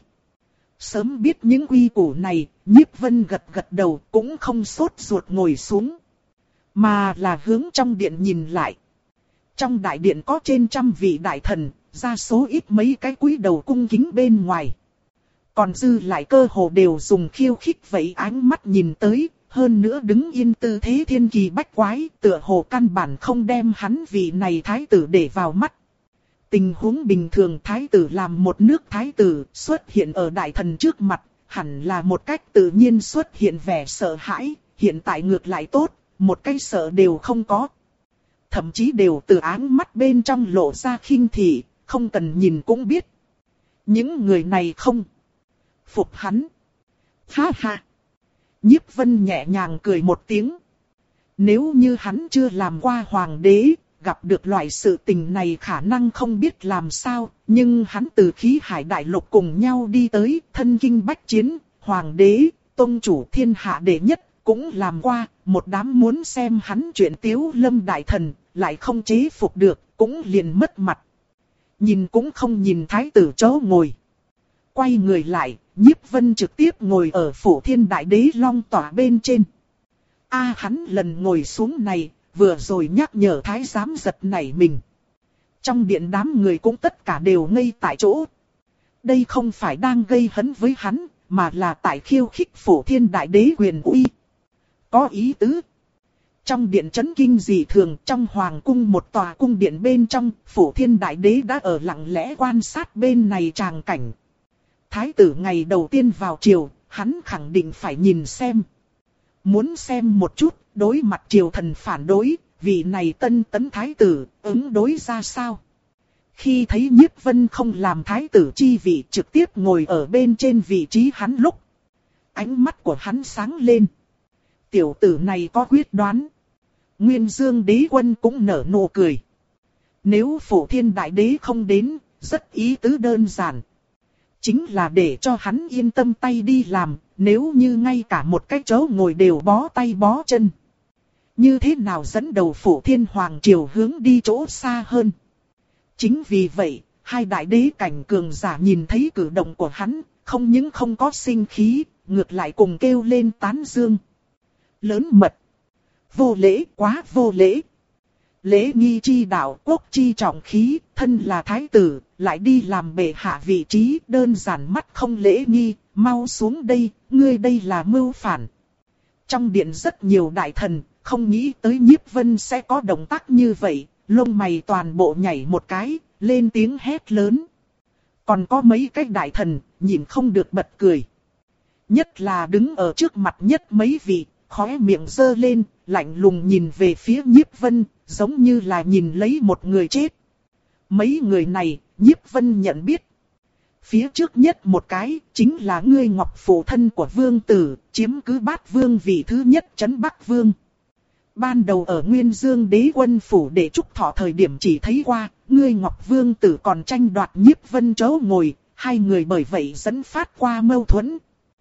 Sớm biết những quy củ này, Nhiếp Vân gật gật đầu cũng không sốt ruột ngồi xuống, mà là hướng trong điện nhìn lại. Trong đại điện có trên trăm vị đại thần, ra số ít mấy cái cúi đầu cung kính bên ngoài. Còn dư lại cơ hồ đều dùng khiêu khích vậy ánh mắt nhìn tới, hơn nữa đứng yên tư thế thiên kỳ bách quái, tựa hồ căn bản không đem hắn vị này thái tử để vào mắt. Tình huống bình thường thái tử làm một nước thái tử xuất hiện ở đại thần trước mặt, hẳn là một cách tự nhiên xuất hiện vẻ sợ hãi, hiện tại ngược lại tốt, một cái sợ đều không có. Thậm chí đều từ áng mắt bên trong lộ ra khinh thị, không cần nhìn cũng biết. Những người này không phục hắn. Ha ha. Nhiếp Vân nhẹ nhàng cười một tiếng. Nếu như hắn chưa làm qua hoàng đế, gặp được loại sự tình này khả năng không biết làm sao, nhưng hắn từ khí hải đại lục cùng nhau đi tới, thân kinh bách chiến, hoàng đế, tông chủ thiên hạ đệ nhất, cũng làm qua, một đám muốn xem hắn chuyện Tiếu Lâm đại thần, lại không chế phục được, cũng liền mất mặt. Nhìn cũng không nhìn thái tử chỗ ngồi. Quay người lại, Nhiếp Vân trực tiếp ngồi ở phủ thiên đại đế long tỏa bên trên. A à, hắn lần ngồi xuống này, vừa rồi nhắc nhở thái giám giật nảy mình. Trong điện đám người cũng tất cả đều ngây tại chỗ. Đây không phải đang gây hấn với hắn, mà là tại khiêu khích phủ thiên đại đế quyền uy. Có ý tứ. Trong điện chấn kinh dị thường, trong hoàng cung một tòa cung điện bên trong, phủ thiên đại đế đã ở lặng lẽ quan sát bên này tràng cảnh. Thái tử ngày đầu tiên vào triều, hắn khẳng định phải nhìn xem. Muốn xem một chút, đối mặt triều thần phản đối, vị này tân tấn thái tử, ứng đối ra sao. Khi thấy Nhiếp Vân không làm thái tử chi vị trực tiếp ngồi ở bên trên vị trí hắn lúc, ánh mắt của hắn sáng lên. Tiểu tử này có quyết đoán. Nguyên Dương đế quân cũng nở nụ cười. Nếu phủ thiên đại đế không đến, rất ý tứ đơn giản. Chính là để cho hắn yên tâm tay đi làm, nếu như ngay cả một cái chỗ ngồi đều bó tay bó chân. Như thế nào dẫn đầu phủ thiên hoàng triều hướng đi chỗ xa hơn. Chính vì vậy, hai đại đế cảnh cường giả nhìn thấy cử động của hắn, không những không có sinh khí, ngược lại cùng kêu lên tán dương. Lớn mật. Vô lễ, quá vô lễ. Lễ nghi chi đạo, quốc chi trọng khí, thân là thái tử, lại đi làm bệ hạ vị trí, đơn giản mắt không lễ nghi, mau xuống đây, ngươi đây là mưu phản. Trong điện rất nhiều đại thần, không nghĩ tới Nhiếp Vân sẽ có động tác như vậy, lông mày toàn bộ nhảy một cái, lên tiếng hét lớn. Còn có mấy cái đại thần, nhìn không được bật cười. Nhất là đứng ở trước mặt nhất mấy vị, khóe miệng giơ lên, lạnh lùng nhìn về phía Nhiếp Vân, giống như là nhìn lấy một người chết. Mấy người này, Nhiếp Vân nhận biết. Phía trước nhất một cái, chính là ngươi Ngọc phụ thân của vương tử, chiếm cứ bát vương vị thứ nhất trấn Bắc Vương. Ban đầu ở Nguyên Dương đế quân phủ để trúc thọ thời điểm chỉ thấy qua, ngươi Ngọc vương tử còn tranh đoạt Nhiếp Vân chỗ ngồi, hai người bởi vậy dẫn phát qua mâu thuẫn.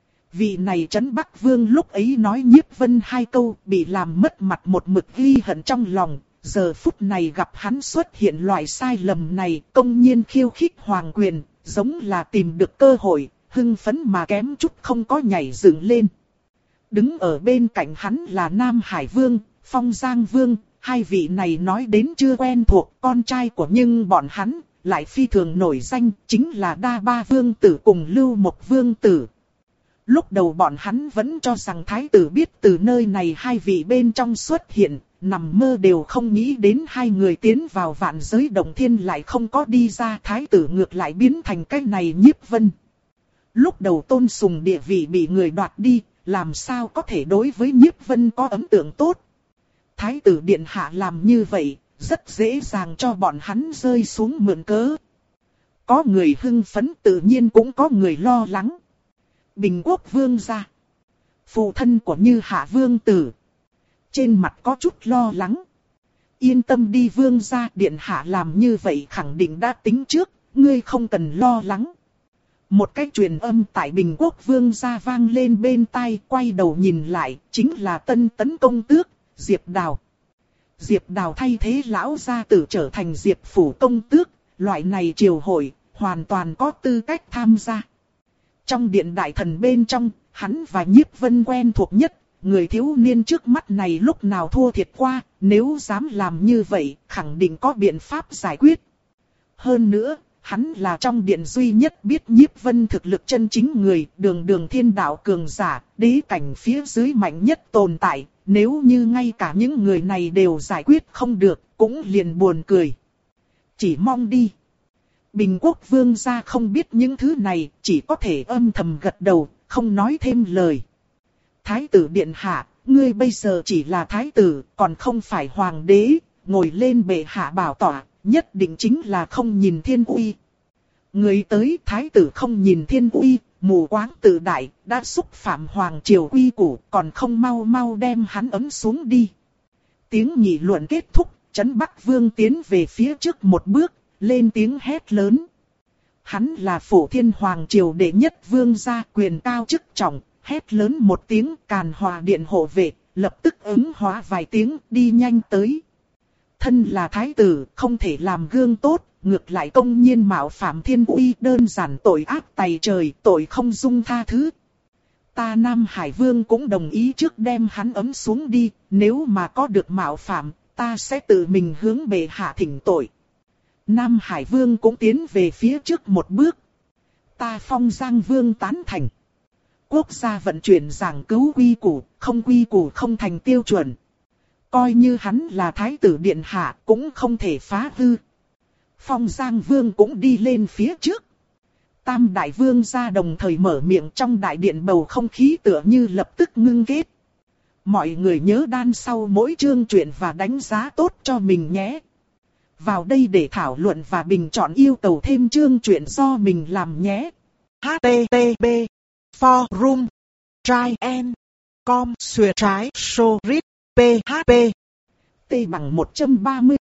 Vị này trấn Bắc Vương lúc ấy nói Nhiếp Vân hai câu, bị làm mất mặt một mực ghi hận trong lòng. Giờ phút này gặp hắn xuất hiện loại sai lầm này, công nhiên khiêu khích hoàng quyền, giống là tìm được cơ hội, hưng phấn mà kém chút không có nhảy dựng lên. Đứng ở bên cạnh hắn là Nam Hải Vương, Phong Giang Vương, hai vị này nói đến chưa quen thuộc con trai của nhưng bọn hắn lại phi thường nổi danh, chính là Đa Ba Vương Tử cùng Lưu Mộc Vương Tử. Lúc đầu bọn hắn vẫn cho rằng thái tử biết từ nơi này hai vị bên trong xuất hiện, nằm mơ đều không nghĩ đến hai người tiến vào vạn giới động thiên lại không có đi ra, thái tử ngược lại biến thành cái này Nhiếp Vân. Lúc đầu tôn sùng địa vị bị người đoạt đi, làm sao có thể đối với Nhiếp Vân có ấn tượng tốt. Thái tử điện hạ làm như vậy, rất dễ dàng cho bọn hắn rơi xuống mượn cớ. Có người hưng phấn tự nhiên cũng có người lo lắng. Bình Quốc Vương gia, phụ thân của Như Hạ Vương Tử, trên mặt có chút lo lắng. Yên tâm đi Vương gia, điện hạ làm như vậy khẳng định đã tính trước, ngươi không cần lo lắng. Một cái truyền âm tại Bình Quốc Vương gia vang lên bên tai, quay đầu nhìn lại, chính là Tân Tấn công tước, Diệp Đào. Diệp Đào thay thế lão gia tử trở thành Diệp phủ công tước, loại này triều hội, hoàn toàn có tư cách tham gia. Trong điện đại thần bên trong, hắn và Nhiếp Vân quen thuộc nhất, người thiếu niên trước mắt này lúc nào thua thiệt qua, nếu dám làm như vậy, khẳng định có biện pháp giải quyết. Hơn nữa, hắn là trong điện duy nhất biết Nhiếp Vân thực lực chân chính người, đường đường thiên đạo cường giả, đế cảnh phía dưới mạnh nhất tồn tại, nếu như ngay cả những người này đều giải quyết không được, cũng liền buồn cười. Chỉ mong đi. Bình Quốc Vương gia không biết những thứ này, chỉ có thể âm thầm gật đầu, không nói thêm lời. Thái tử điện hạ, ngươi bây giờ chỉ là thái tử, còn không phải hoàng đế, ngồi lên bệ hạ bảo tọa, nhất định chính là không nhìn thiên uy. Người tới thái tử không nhìn thiên uy, mù quáng tự đại, đã xúc phạm hoàng triều uy củ, còn không mau mau đem hắn ấm xuống đi. Tiếng nghị luận kết thúc, Trấn Bắc Vương tiến về phía trước một bước, lên tiếng hét lớn. Hắn là Phổ Thiên Hoàng triều đệ nhất vương gia, quyền cao chức trọng, hét lớn một tiếng, Càn Hòa điện hộ vệ, lập tức ứng hóa vài tiếng, đi nhanh tới. Thân là thái tử, không thể làm gương tốt, ngược lại công nhiên mạo phạm thiên uy, đơn giản tội ác tày trời, tội không dung tha thứ. Ta Nam Hải Vương cũng đồng ý trước đem hắn ấm xuống đi, nếu mà có được mạo phạm, ta sẽ tự mình hướng bệ hạ thỉnh tội. Nam Hải Vương cũng tiến về phía trước một bước. Ta Phong Giang Vương tán thành. Quốc gia vận chuyển giảng cứu quy củ, không quy củ không thành tiêu chuẩn. Coi như hắn là thái tử điện hạ cũng không thể phá hư. Phong Giang Vương cũng đi lên phía trước. Tam Đại Vương gia đồng thời mở miệng, trong đại điện bầu không khí tựa như lập tức ngưng kết. Mọi người nhớ đan sau mỗi chương truyện và đánh giá tốt cho mình nhé. Vào đây để thảo luận và bình chọn yêu cầu thêm chương truyện do mình làm nhé. H T T P Forum Trien Com Xuề trái So Rit P H P T bằng một trăm ba mươi